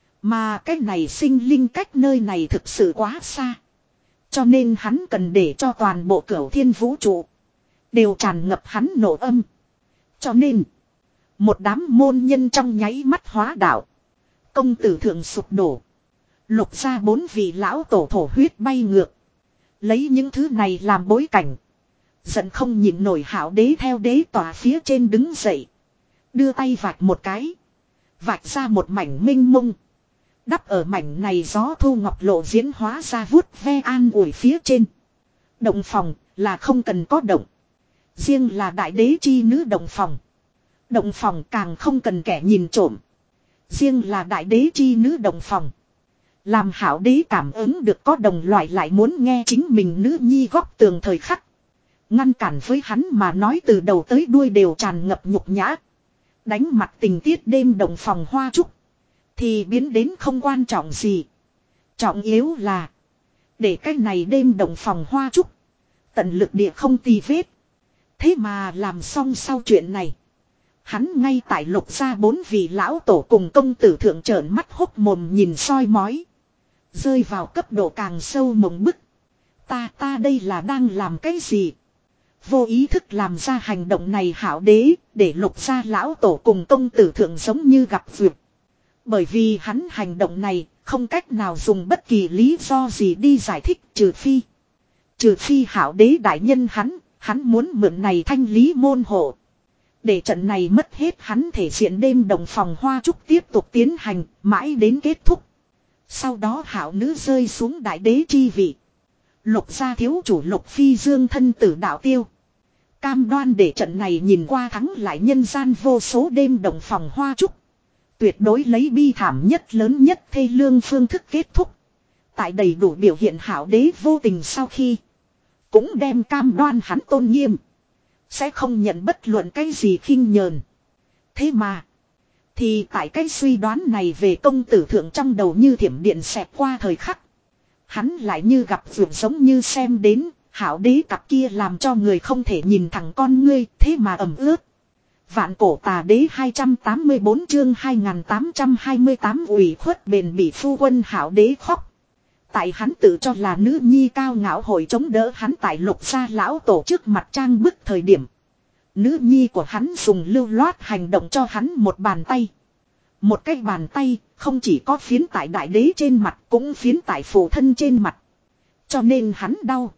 Mà cái này sinh linh cách nơi này thực sự quá xa. Cho nên hắn cần để cho toàn bộ cửu thiên vũ trụ đều tràn ngập hắn nổ âm. Cho nên một đám môn nhân trong nháy mắt hóa đạo. Công tử thượng sụp đổ. Lục ra bốn vị lão tổ thổ huyết bay ngược. Lấy những thứ này làm bối cảnh. Giận không nhịn nổi Hảo Đế theo đế tòa phía trên đứng dậy. Đưa tay vạch một cái. Vạch ra một mảnh minh mông. Đắp ở mảnh này gió thu ngọc lộ diễn hóa ra vuốt ve an ủi phía trên. Động phòng là không cần có động. Riêng là đại đế chi nữ động phòng. Động phòng càng không cần kẻ nhìn trộm. Riêng là đại đế chi nữ động phòng. Làm Hảo Đế cảm ứng được có đồng loại lại muốn nghe chính mình nữ nhi góc tường thời khắc. Ngăn cản với hắn mà nói từ đầu tới đuôi đều tràn ngập nhục nhã. Đánh mặt tình tiết đêm động phòng hoa trúc. Thì biến đến không quan trọng gì. Trọng yếu là. Để cái này đêm động phòng hoa trúc. Tận lực địa không tì vết. Thế mà làm xong sau chuyện này. Hắn ngay tại Lục gia bốn vị lão tổ cùng công tử thượng trợn mắt hốc mồm nhìn soi mói. Rơi vào cấp độ càng sâu mộng bức. Ta ta đây là đang làm cái gì? Vô ý thức làm ra hành động này Hảo Đế. Để Lục gia lão tổ cùng công tử thượng giống như gặp vượt. Bởi vì hắn hành động này không cách nào dùng bất kỳ lý do gì đi giải thích trừ phi. Trừ phi Hảo Đế đại nhân hắn, hắn muốn mượn này thanh lý môn hộ. Để trận này mất hết hắn thể diện đêm đồng phòng hoa trúc tiếp tục tiến hành mãi đến kết thúc. Sau đó Hảo nữ rơi xuống đại đế chi vị. Lục gia thiếu chủ Lục Phi Dương thân tử đạo tiêu. Cam đoan để trận này nhìn qua thắng lại nhân gian vô số đêm đồng phòng hoa trúc. Tuyệt đối lấy bi thảm nhất lớn nhất thê lương phương thức kết thúc. Tại đầy đủ biểu hiện Hảo Đế vô tình sau khi. Cũng đem cam đoan hắn tôn nghiêm. Sẽ không nhận bất luận cái gì khinh nhờn. Thế mà. Thì tại cái suy đoán này về công tử thượng trong đầu như thiểm điện xẹt qua thời khắc. Hắn lại như gặp vượt giống như xem đến. Hảo Đế cặp kia làm cho người không thể nhìn thẳng con ngươi. Thế mà ẩm ướt. Vạn cổ tà đế hai trăm tám mươi tư chương hai nghìn tám trăm hai mươi tám ủy khuất bền bỉ phu quân Hảo Đế khóc. Tại hắn tự cho là nữ nhi cao ngạo hội chống đỡ hắn tại Lục gia lão tổ trước mặt trang bức thời điểm. Nữ nhi của hắn dùng lưu loát hành động cho hắn một bàn tay. Một cái bàn tay không chỉ có phiến tại đại đế trên mặt cũng phiến tại phụ thân trên mặt. Cho nên hắn đau.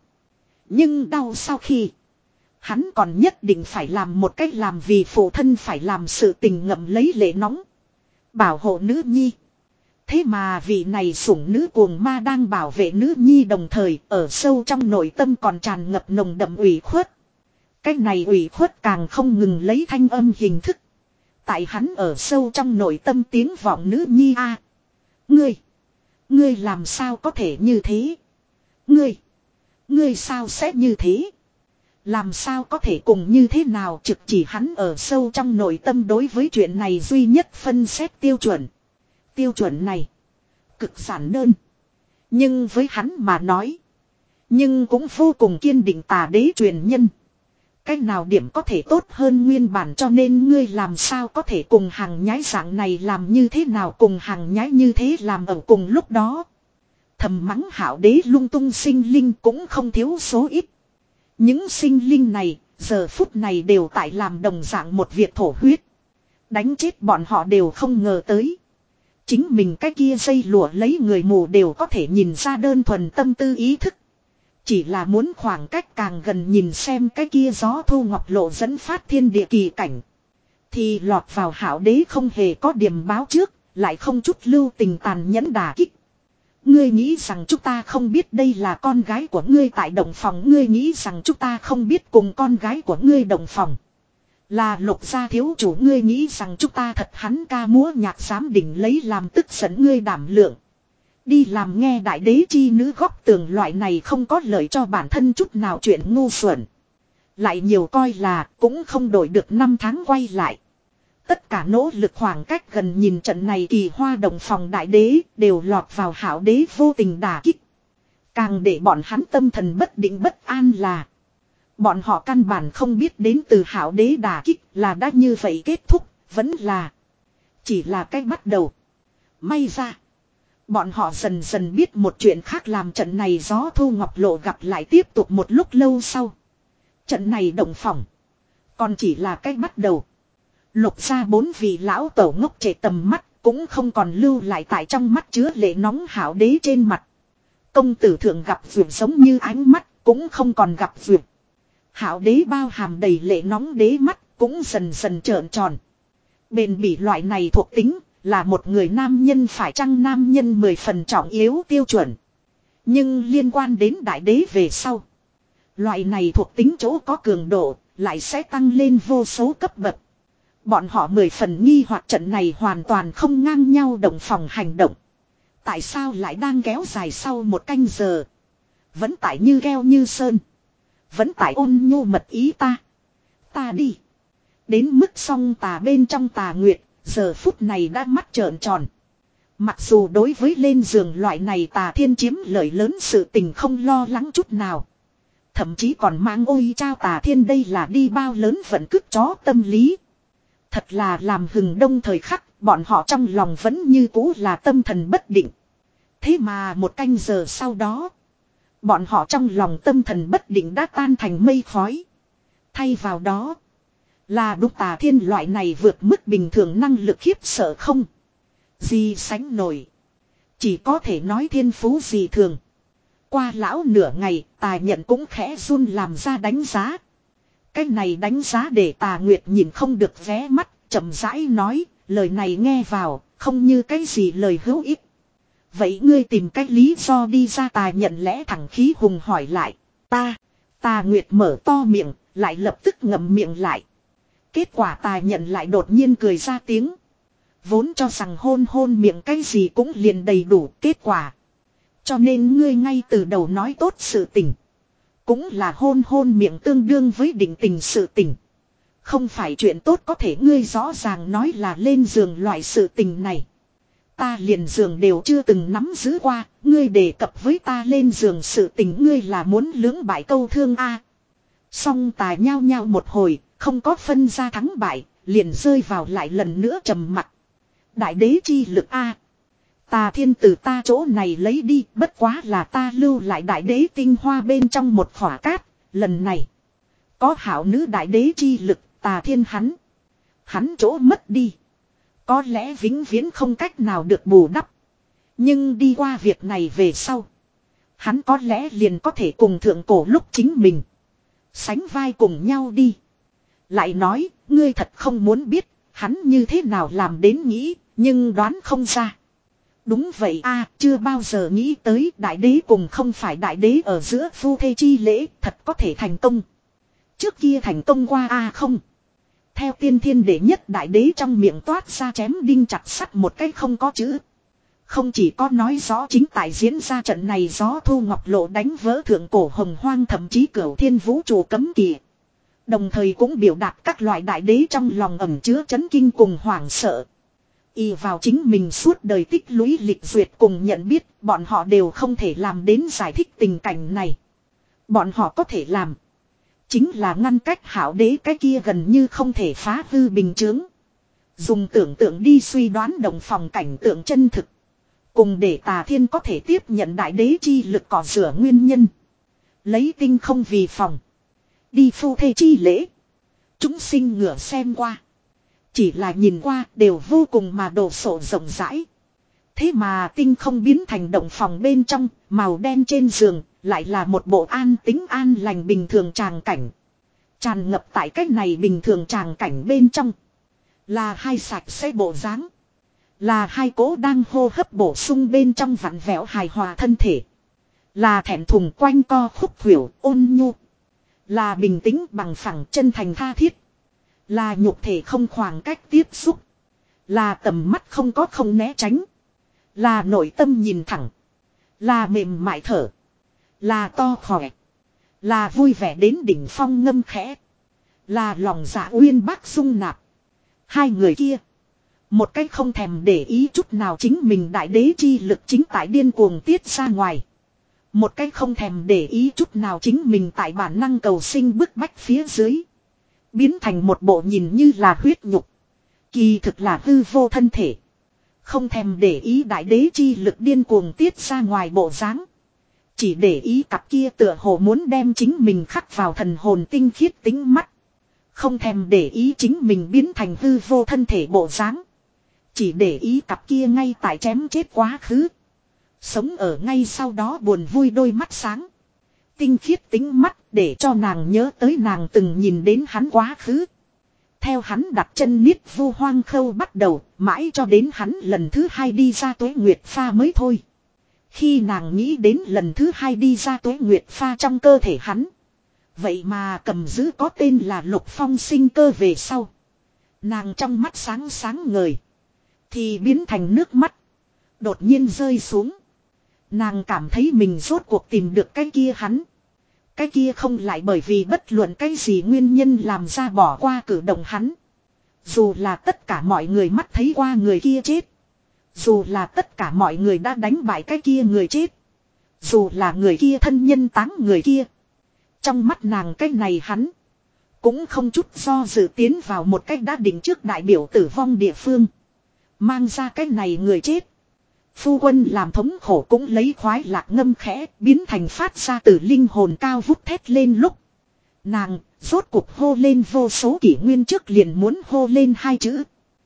Nhưng đau sau khi. Hắn còn nhất định phải làm một cách làm vì phụ thân phải làm sự tình ngậm lấy lệ nóng. Bảo hộ nữ nhi. Thế mà vị này sủng nữ cuồng ma đang bảo vệ nữ nhi đồng thời ở sâu trong nội tâm còn tràn ngập nồng đậm ủy khuất. Cách này ủy khuất càng không ngừng lấy thanh âm hình thức. Tại hắn ở sâu trong nội tâm tiếng vọng nữ nhi a, Ngươi. Ngươi làm sao có thể như thế? Ngươi. Ngươi sao sẽ như thế? Làm sao có thể cùng như thế nào trực chỉ hắn ở sâu trong nội tâm đối với chuyện này duy nhất phân xét tiêu chuẩn. Tiêu chuẩn này. Cực giản đơn. Nhưng với hắn mà nói. Nhưng cũng vô cùng kiên định tà đế truyền nhân. Cách nào điểm có thể tốt hơn nguyên bản cho nên ngươi làm sao có thể cùng hàng nhái dạng này làm như thế nào cùng hàng nhái như thế làm ở cùng lúc đó. Thầm mắng Hảo Đế lung tung sinh linh cũng không thiếu số ít. Những sinh linh này, giờ phút này đều tại làm đồng dạng một việc thổ huyết. Đánh chết bọn họ đều không ngờ tới. Chính mình cái kia dây lụa lấy người mù đều có thể nhìn ra đơn thuần tâm tư ý thức. Chỉ là muốn khoảng cách càng gần nhìn xem cái kia gió thu ngọc lộ dẫn phát thiên địa kỳ cảnh. Thì lọt vào hảo đế không hề có điểm báo trước, lại không chút lưu tình tàn nhẫn đả kích. Ngươi nghĩ rằng chúng ta không biết đây là con gái của ngươi tại động phòng. Ngươi nghĩ rằng chúng ta không biết cùng con gái của ngươi động phòng. Là Lục gia thiếu chủ. Ngươi nghĩ rằng chúng ta thật hắn ca múa nhạc dám đỉnh lấy làm tức giận ngươi đảm lượng. Đi làm nghe đại đế chi nữ góc tường loại này không có lợi cho bản thân chút nào chuyện ngu xuẩn. Lại nhiều coi là cũng không đổi được năm tháng quay lại. Tất cả nỗ lực khoảng cách gần nhìn trận này kỳ hoa đồng phòng đại đế đều lọt vào hảo đế vô tình đả kích. Càng để bọn hắn tâm thần bất định bất an là bọn họ căn bản không biết đến từ hảo đế đả kích là đã như vậy kết thúc, vẫn là chỉ là cách bắt đầu. May ra bọn họ dần dần biết một chuyện khác làm trận này gió thu ngọc lộ gặp lại tiếp tục một lúc lâu sau. Trận này động phòng còn chỉ là cách bắt đầu. Lục gia bốn vị lão tổ ngốc trệ tầm mắt cũng không còn lưu lại tại trong mắt chứa lệ nóng hảo đế trên mặt. Công tử thượng gặp vượt giống như ánh mắt cũng không còn gặp vượt. Hảo đế bao hàm đầy lệ nóng đế mắt cũng dần dần trợn tròn. Bền bỉ loại này thuộc tính là một người nam nhân phải chăng nam nhân mười phần trọng yếu tiêu chuẩn. Nhưng liên quan đến đại đế về sau. Loại này thuộc tính chỗ có cường độ lại sẽ tăng lên vô số cấp bậc. Bọn họ mười phần nghi hoặc trận này hoàn toàn không ngang nhau động phòng hành động. Tại sao lại đang kéo dài sau một canh giờ. Vẫn tại như keo như sơn. Vẫn tại ôn nhu mật ý ta. Ta đi. Đến mức song tà bên trong tà nguyệt. Giờ phút này đã mắt trợn tròn. Mặc dù đối với lên giường loại này tà thiên chiếm lợi lớn sự tình không lo lắng chút nào. Thậm chí còn mang ôi trao tà thiên đây là đi bao lớn vẫn cứt chó tâm lý. Thật là làm hừng đông thời khắc, bọn họ trong lòng vẫn như cũ là tâm thần bất định. Thế mà một canh giờ sau đó, bọn họ trong lòng tâm thần bất định đã tan thành mây khói. Thay vào đó, là đúc tà thiên loại này vượt mức bình thường năng lực khiếp sợ không gì sánh nổi. Chỉ có thể nói thiên phú gì thường. Qua lão nửa ngày, tà nhận cũng khẽ run làm ra đánh giá. Cái này đánh giá để tà nguyệt nhìn không được vé mắt, chậm rãi nói, lời này nghe vào, không như cái gì lời hữu ích. Vậy ngươi tìm cách lý do đi ra tà nhận lẽ thẳng khí hùng hỏi lại. Ta, tà nguyệt mở to miệng, lại lập tức ngậm miệng lại. Kết quả tà nhận lại đột nhiên cười ra tiếng. Vốn cho rằng hôn hôn miệng cái gì cũng liền đầy đủ kết quả. Cho nên ngươi ngay từ đầu nói tốt sự tình. Cũng là hôn hôn miệng tương đương với định tình sự tình. Không phải chuyện tốt có thể ngươi rõ ràng nói là lên giường loại sự tình này. Ta liền giường đều chưa từng nắm giữ qua, ngươi đề cập với ta lên giường sự tình ngươi là muốn lưỡng bại câu thương a. Song tà nhao nhao một hồi, không có phân ra thắng bại, liền rơi vào lại lần nữa trầm mặc. Đại đế chi lực a. Tà thiên từ ta chỗ này lấy đi, bất quá là ta lưu lại đại đế tinh hoa bên trong một khỏa cát, lần này. Có hảo nữ đại đế chi lực, tà thiên hắn. Hắn chỗ mất đi. Có lẽ vĩnh viễn không cách nào được bù đắp. Nhưng đi qua việc này về sau. Hắn có lẽ liền có thể cùng thượng cổ lúc chính mình. Sánh vai cùng nhau đi. Lại nói, ngươi thật không muốn biết, hắn như thế nào làm đến nghĩ, nhưng đoán không ra. Đúng vậy a, chưa bao giờ nghĩ tới đại đế cùng không phải đại đế ở giữa phu thê chi lễ thật có thể thành công. Trước kia thành công qua a không. Theo tiên thiên đệ nhất đại đế trong miệng toát ra chém đinh chặt sắt một cách không có chữ. Không chỉ có nói rõ chính tại diễn ra trận này gió thu ngọc lộ đánh vỡ thượng cổ hồng hoang thậm chí cửu thiên vũ trụ cấm kỵ. Đồng thời cũng biểu đạt các loại đại đế trong lòng ẩn chứa chấn kinh cùng hoảng sợ. Y vào chính mình suốt đời tích lũy lịch duyệt cùng nhận biết, bọn họ đều không thể làm đến giải thích tình cảnh này. Bọn họ có thể làm. Chính là ngăn cách hảo đế cái kia gần như không thể phá hư bình chướng. Dùng tưởng tượng đi suy đoán động phòng cảnh tượng chân thực. Cùng để tà thiên có thể tiếp nhận đại đế chi lực cỏ rửa nguyên nhân. Lấy tinh không vì phòng. Đi phu thê chi lễ. Chúng sinh ngửa xem qua. Chỉ là nhìn qua đều vô cùng mà đồ sộ rộng rãi. Thế mà tinh không biến thành động phòng bên trong, màu đen trên giường, lại là một bộ an tính an lành bình thường tràng cảnh. Tràn ngập tại cách này bình thường tràng cảnh bên trong. Là hai sạch sẽ bộ dáng. Là hai cố đang hô hấp bổ sung bên trong vặn vẹo hài hòa thân thể. Là thẹn thùng quanh co khúc khuỷu ôn nhu. Là bình tĩnh bằng phẳng chân thành tha thiết. Là nhục thể không khoảng cách tiếp xúc. Là tầm mắt không có không né tránh. Là nội tâm nhìn thẳng. Là mềm mại thở. Là to khỏe. Là vui vẻ đến đỉnh phong ngâm khẽ. Là lòng dạ uyên bác dung nạp. Hai người kia. Một cách không thèm để ý chút nào chính mình đại đế chi lực chính tại điên cuồng tiết ra ngoài. Một cách không thèm để ý chút nào chính mình tại bản năng cầu sinh bức bách phía dưới. Biến thành một bộ nhìn như là huyết nhục. Kỳ thực là hư vô thân thể. Không thèm để ý đại đế chi lực điên cuồng tiết ra ngoài bộ dáng. Chỉ để ý cặp kia tựa hồ muốn đem chính mình khắc vào thần hồn tinh khiết tính mắt. Không thèm để ý chính mình biến thành hư vô thân thể bộ dáng. Chỉ để ý cặp kia ngay tại chém chết quá khứ. Sống ở ngay sau đó buồn vui đôi mắt sáng. Tinh khiết tính mắt để cho nàng nhớ tới nàng từng nhìn đến hắn quá khứ. Theo hắn đặt chân niết vu hoang khâu bắt đầu, mãi cho đến hắn lần thứ hai đi ra tuế nguyệt pha mới thôi. Khi nàng nghĩ đến lần thứ hai đi ra tuế nguyệt pha trong cơ thể hắn. Vậy mà cầm giữ có tên là Lục Phong sinh cơ về sau. Nàng trong mắt sáng sáng ngời. Thì biến thành nước mắt. Đột nhiên rơi xuống. Nàng cảm thấy mình rốt cuộc tìm được cái kia hắn. Cái kia không lại bởi vì bất luận cái gì nguyên nhân làm ra bỏ qua cử động hắn. Dù là tất cả mọi người mắt thấy qua người kia chết. Dù là tất cả mọi người đã đánh bại cái kia người chết. Dù là người kia thân nhân táng người kia. Trong mắt nàng cái này hắn. Cũng không chút do dự tiến vào một cách đã định trước đại biểu tử vong địa phương. Mang ra cái này người chết. Phu quân làm thống khổ cũng lấy khoái lạc ngâm khẽ biến thành phát ra từ linh hồn cao vút thét lên lúc. Nàng rốt cuộc hô lên vô số kỷ nguyên trước liền muốn hô lên hai chữ.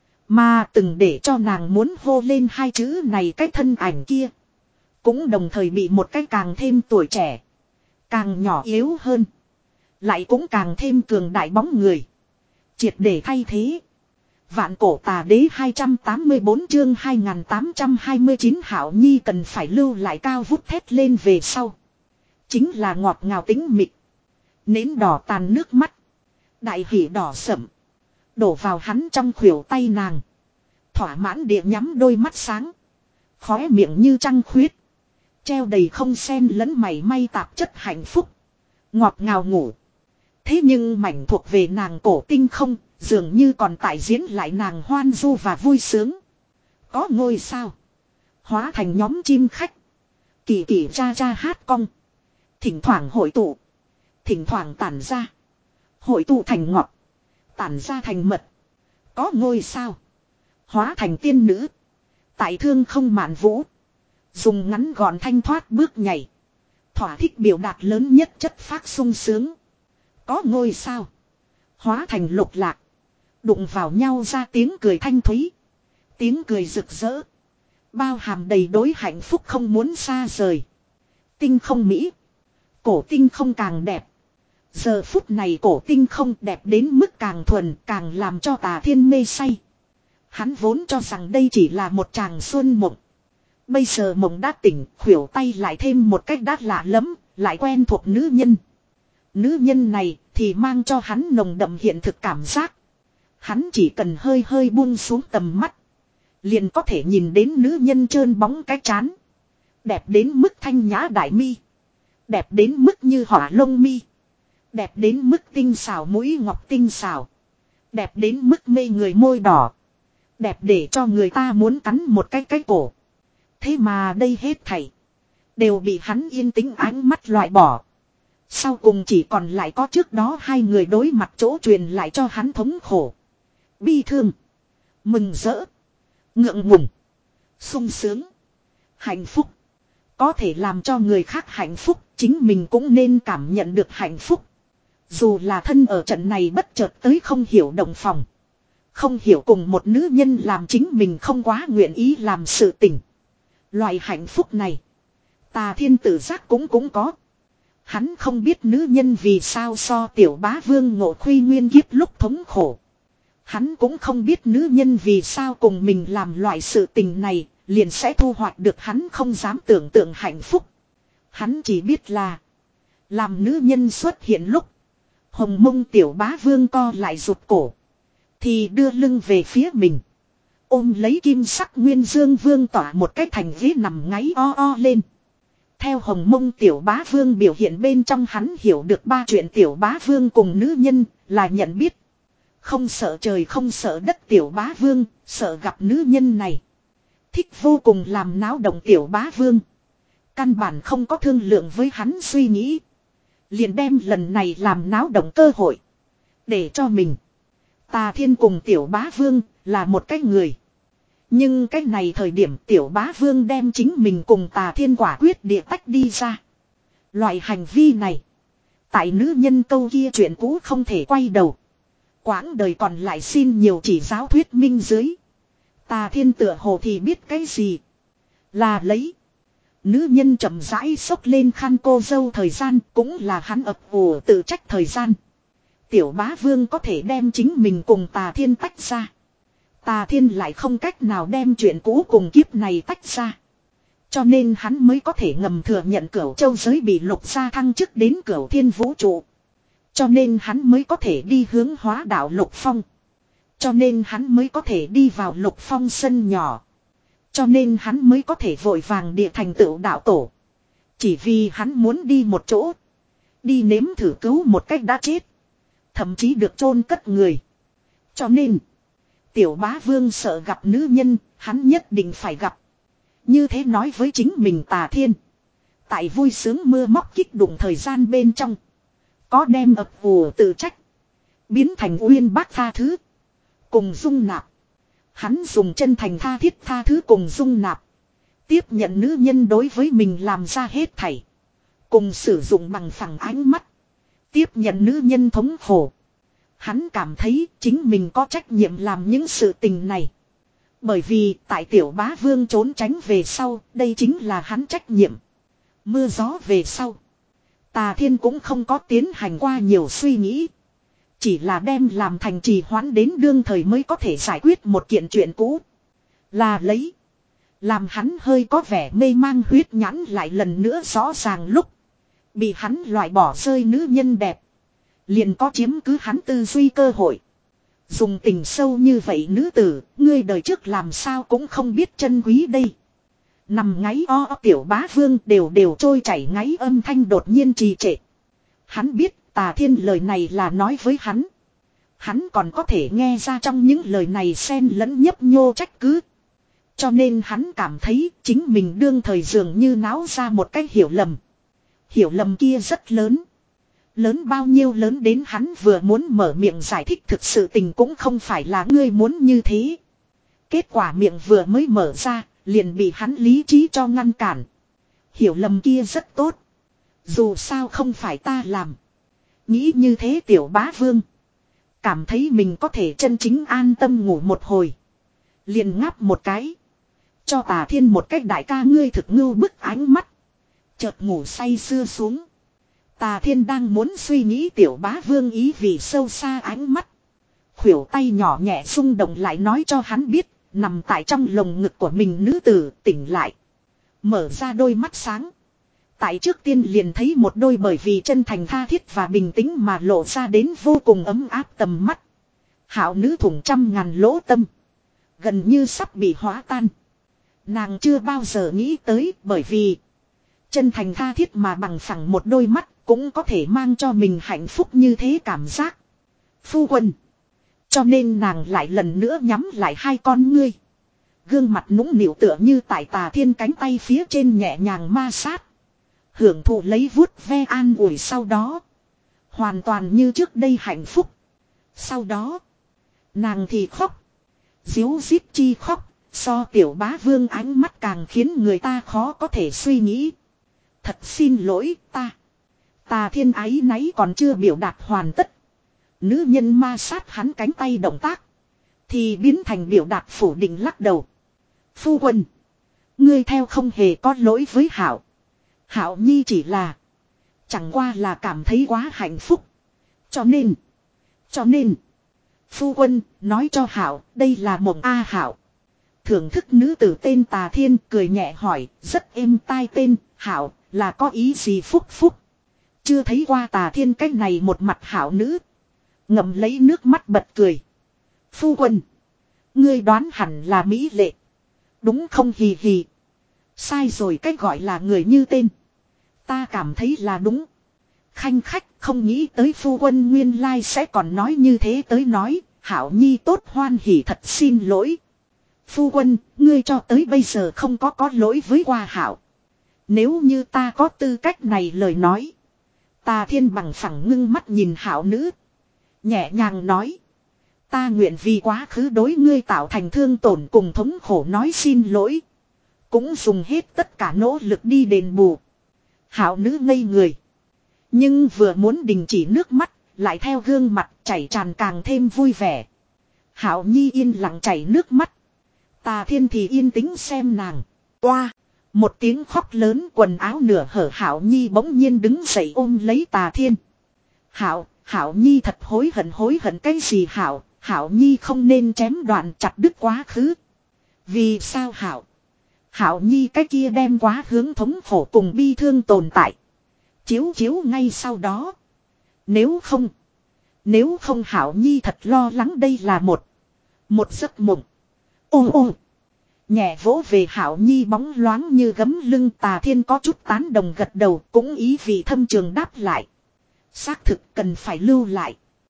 Mà từng để cho nàng muốn hô lên hai chữ này cái thân ảnh kia. Cũng đồng thời bị một cái càng thêm tuổi trẻ. Càng nhỏ yếu hơn. Lại cũng càng thêm cường đại bóng người. Triệt để thay thế. Vạn cổ tà đế hai trăm tám mươi bốn chương hai nghìn tám trăm hai mươi chín Hạo Nhi cần phải lưu lại cao vút thét lên về sau. Chính là ngọt ngào tính mịt. Nến đỏ tàn nước mắt. Đại hỉ đỏ sẫm. Đổ vào hắn trong khuỷu tay nàng. Thỏa mãn địa nhắm đôi mắt sáng. Khóe miệng như trăng khuyết. Treo đầy không xen lẫn mảy may tạp chất hạnh phúc. Ngọt ngào ngủ. Thế nhưng mảnh thuộc về nàng cổ tinh không. Dường như còn tại diễn lại nàng hoan du và vui sướng. Có ngôi sao. Hóa thành nhóm chim khách. Kỳ kỳ cha cha hát cong. Thỉnh thoảng hội tụ. Thỉnh thoảng tản ra. Hội tụ thành ngọt. Tản ra thành mật. Có ngôi sao. Hóa thành tiên nữ. Tại thương không mạn vũ. Dùng ngắn gọn thanh thoát bước nhảy. Thỏa thích biểu đạt lớn nhất chất phác sung sướng. Có ngôi sao. Hóa thành lục lạc. Đụng vào nhau ra tiếng cười thanh thúy. Tiếng cười rực rỡ. Bao hàm đầy đối hạnh phúc không muốn xa rời. Tinh không mỹ. Cổ tinh không càng đẹp. Giờ phút này cổ tinh không đẹp đến mức càng thuần càng làm cho Tà Thiên mê say. Hắn vốn cho rằng đây chỉ là một chàng xuân mộng. Bây giờ mộng đã tỉnh, khuỷu tay lại thêm một cách đát lạ lắm, lại quen thuộc nữ nhân. Nữ nhân này thì mang cho hắn nồng đậm hiện thực cảm giác. Hắn chỉ cần hơi hơi buông xuống tầm mắt. Liền có thể nhìn đến nữ nhân trơn bóng cái trán. Đẹp đến mức thanh nhã đại mi. Đẹp đến mức như hỏa lông mi. Đẹp đến mức tinh xảo mũi ngọc tinh xảo. Đẹp đến mức mê người môi đỏ. Đẹp để cho người ta muốn cắn một cái cái cổ. Thế mà đây hết thảy. Đều bị hắn yên tĩnh ánh mắt loại bỏ. Sau cùng chỉ còn lại có trước đó hai người đối mặt chỗ truyền lại cho hắn thống khổ. Bi thương. Mừng rỡ. Ngượng ngùng. Sung sướng. Hạnh phúc. Có thể làm cho người khác hạnh phúc. Chính mình cũng nên cảm nhận được hạnh phúc. Dù là thân ở trận này bất chợt tới không hiểu động phòng. Không hiểu cùng một nữ nhân làm chính mình không quá nguyện ý làm sự tình. Loại hạnh phúc này. Tà Thiên tự giác cũng cũng có. Hắn không biết nữ nhân vì sao so tiểu bá vương ngộ khuy nguyên kiếp lúc thống khổ. Hắn cũng không biết nữ nhân vì sao cùng mình làm loại sự tình này, liền sẽ thu hoạch được hắn không dám tưởng tượng hạnh phúc. Hắn chỉ biết là, làm nữ nhân xuất hiện lúc, hồng mông tiểu bá vương co lại rụt cổ, thì đưa lưng về phía mình. Ôm lấy kim sắc nguyên dương vương tỏa một cái thành ghế nằm ngáy o o lên. Theo hồng mông tiểu bá vương biểu hiện bên trong hắn hiểu được ba chuyện tiểu bá vương cùng nữ nhân là nhận biết. Không sợ trời không sợ đất tiểu bá vương, sợ gặp nữ nhân này. Thích vô cùng làm náo động tiểu bá vương. Căn bản không có thương lượng với hắn suy nghĩ. Liền đem lần này làm náo động cơ hội. Để cho mình. Tà Thiên cùng tiểu bá vương là một cái người. Nhưng cái này thời điểm tiểu bá vương đem chính mình cùng Tà Thiên quả quyết địa tách đi ra. Loại hành vi này. Tại nữ nhân câu kia chuyện cũ không thể quay đầu. Quãng đời còn lại xin nhiều chỉ giáo thuyết minh dưới. Tà Thiên tựa hồ thì biết cái gì. Là lấy. Nữ nhân chậm rãi xốc lên khăn cô dâu thời gian cũng là hắn ập ủ tự trách thời gian. Tiểu bá vương có thể đem chính mình cùng Tà Thiên tách ra. Tà Thiên lại không cách nào đem chuyện cũ cùng kiếp này tách ra. Cho nên hắn mới có thể ngầm thừa nhận Cửu Châu giới bị lục gia thăng chức đến Cửu Thiên vũ trụ. Cho nên hắn mới có thể đi hướng hóa đạo Lục Phong. Cho nên hắn mới có thể đi vào Lục Phong sân nhỏ. Cho nên hắn mới có thể vội vàng địa thành tựu đạo tổ. Chỉ vì hắn muốn đi một chỗ. Đi nếm thử cứu một cách đã chết. Thậm chí được chôn cất người. Cho nên. Tiểu bá vương sợ gặp nữ nhân. Hắn nhất định phải gặp. Như thế nói với chính mình Tà Thiên. Tại vui sướng mưa móc kích đụng thời gian bên trong. Có đem ập ủ tự trách. Biến thành uyên bác tha thứ. Cùng dung nạp. Hắn dùng chân thành tha thiết tha thứ cùng dung nạp. Tiếp nhận nữ nhân đối với mình làm ra hết thảy. Cùng sử dụng bằng phẳng ánh mắt. Tiếp nhận nữ nhân thống khổ. Hắn cảm thấy chính mình có trách nhiệm làm những sự tình này. Bởi vì tại tiểu bá vương trốn tránh về sau, đây chính là hắn trách nhiệm. Mưa gió về sau. Tà Thiên cũng không có tiến hành qua nhiều suy nghĩ. Chỉ là đem làm thành trì hoãn đến đương thời mới có thể giải quyết một kiện chuyện cũ. Là lấy. Làm hắn hơi có vẻ mê mang huyết nhãn lại lần nữa rõ ràng lúc. Bị hắn loại bỏ rơi nữ nhân đẹp. Liền có chiếm cứ hắn tư duy cơ hội. Dùng tình sâu như vậy nữ tử, ngươi đời trước làm sao cũng không biết chân quý đây. Nằm ngáy o, o tiểu bá vương đều đều trôi chảy ngáy âm thanh đột nhiên trì trệ. Hắn biết Tà Thiên lời này là nói với hắn. Hắn còn có thể nghe ra trong những lời này xen lẫn nhấp nhô trách cứ. Cho nên hắn cảm thấy chính mình đương thời dường như náo ra một cái hiểu lầm. Hiểu lầm kia rất lớn. Lớn bao nhiêu lớn đến hắn vừa muốn mở miệng giải thích thực sự tình cũng không phải là ngươi muốn như thế. Kết quả miệng vừa mới mở ra, liền bị hắn lý trí cho ngăn cản. Hiểu lầm kia rất tốt. Dù sao không phải ta làm. Nghĩ như thế tiểu bá vương. Cảm thấy mình có thể chân chính an tâm ngủ một hồi. Liền ngáp một cái. Cho Tà Thiên một cách đại ca ngươi thực ngưu bức ánh mắt. Chợt ngủ say sưa xuống. Tà Thiên đang muốn suy nghĩ tiểu bá vương ý vì sâu xa ánh mắt. Khuỷu tay nhỏ nhẹ rung động lại nói cho hắn biết. Nằm tại trong lồng ngực của mình nữ tử tỉnh lại. Mở ra đôi mắt sáng. Tại trước tiên liền thấy một đôi bởi vì chân thành tha thiết và bình tĩnh mà lộ ra đến vô cùng ấm áp tầm mắt. Hảo nữ thủng trăm ngàn lỗ tâm. Gần như sắp bị hóa tan. Nàng chưa bao giờ nghĩ tới bởi vì chân thành tha thiết mà bằng phẳng một đôi mắt cũng có thể mang cho mình hạnh phúc như thế cảm giác. Phu quân. Cho nên nàng lại lần nữa nhắm lại hai con ngươi. Gương mặt nũng nịu tựa như tại Tà Thiên cánh tay phía trên nhẹ nhàng ma sát. Hưởng thụ lấy vuốt ve an ủi sau đó. Hoàn toàn như trước đây hạnh phúc. Sau đó. Nàng thì khóc. Díu dít chi khóc. So tiểu bá vương ánh mắt càng khiến người ta khó có thể suy nghĩ. Thật xin lỗi ta. Tà Thiên áy náy còn chưa biểu đạt hoàn tất. Nữ nhân ma sát hắn cánh tay động tác. Thì biến thành biểu đạt phủ định lắc đầu. Phu quân. Ngươi theo không hề có lỗi với Hạo. Hạo Nhi chỉ là. Chẳng qua là cảm thấy quá hạnh phúc. Cho nên. Cho nên. Phu quân nói cho Hạo đây là mộng A Hạo. Thưởng thức nữ tử tên Tà Thiên cười nhẹ hỏi. Rất êm tai tên Hạo là có ý gì phúc phúc. Chưa thấy qua Tà Thiên cách này một mặt Hạo nữ. Ngậm lấy nước mắt bật cười. Phu quân. Ngươi đoán hẳn là mỹ lệ. Đúng không hì hì. Sai rồi cách gọi là người như tên. Ta cảm thấy là đúng. Khanh khách không nghĩ tới phu quân nguyên lai sẽ còn nói như thế tới nói. Hảo Nhi tốt hoan hỉ thật xin lỗi. Phu quân, ngươi cho tới bây giờ không có có lỗi với qua Hảo. Nếu như ta có tư cách này lời nói. Tà Thiên bằng phẳng ngưng mắt nhìn Hảo nữ. Nhẹ nhàng nói. Ta nguyện vì quá khứ đối ngươi tạo thành thương tổn cùng thống khổ nói xin lỗi. Cũng dùng hết tất cả nỗ lực đi đền bù. Hảo nữ ngây người. Nhưng vừa muốn đình chỉ nước mắt, lại theo gương mặt chảy tràn càng thêm vui vẻ. Hảo Nhi yên lặng chảy nước mắt. Tà Thiên thì yên tĩnh xem nàng. Oa! Một tiếng khóc lớn quần áo nửa hở Hảo Nhi bỗng nhiên đứng dậy ôm lấy Tà Thiên. Hảo, Hảo Nhi thật hối hận hối hận cái gì Hảo, Hảo Nhi không nên chém đoạn chặt đứt quá khứ. Vì sao Hảo? Hảo Nhi cái kia đem quá hướng thống khổ cùng bi thương tồn tại. Chiếu chiếu ngay sau đó. Nếu không. Nếu không Hảo Nhi thật lo lắng đây là một. Một giấc mộng. Ô ô. Nhẹ vỗ về Hảo Nhi bóng loáng như gấm lưng Tà Thiên có chút tán đồng gật đầu cũng ý vị thâm trường đáp lại. Xác thực cần phải lưu lại.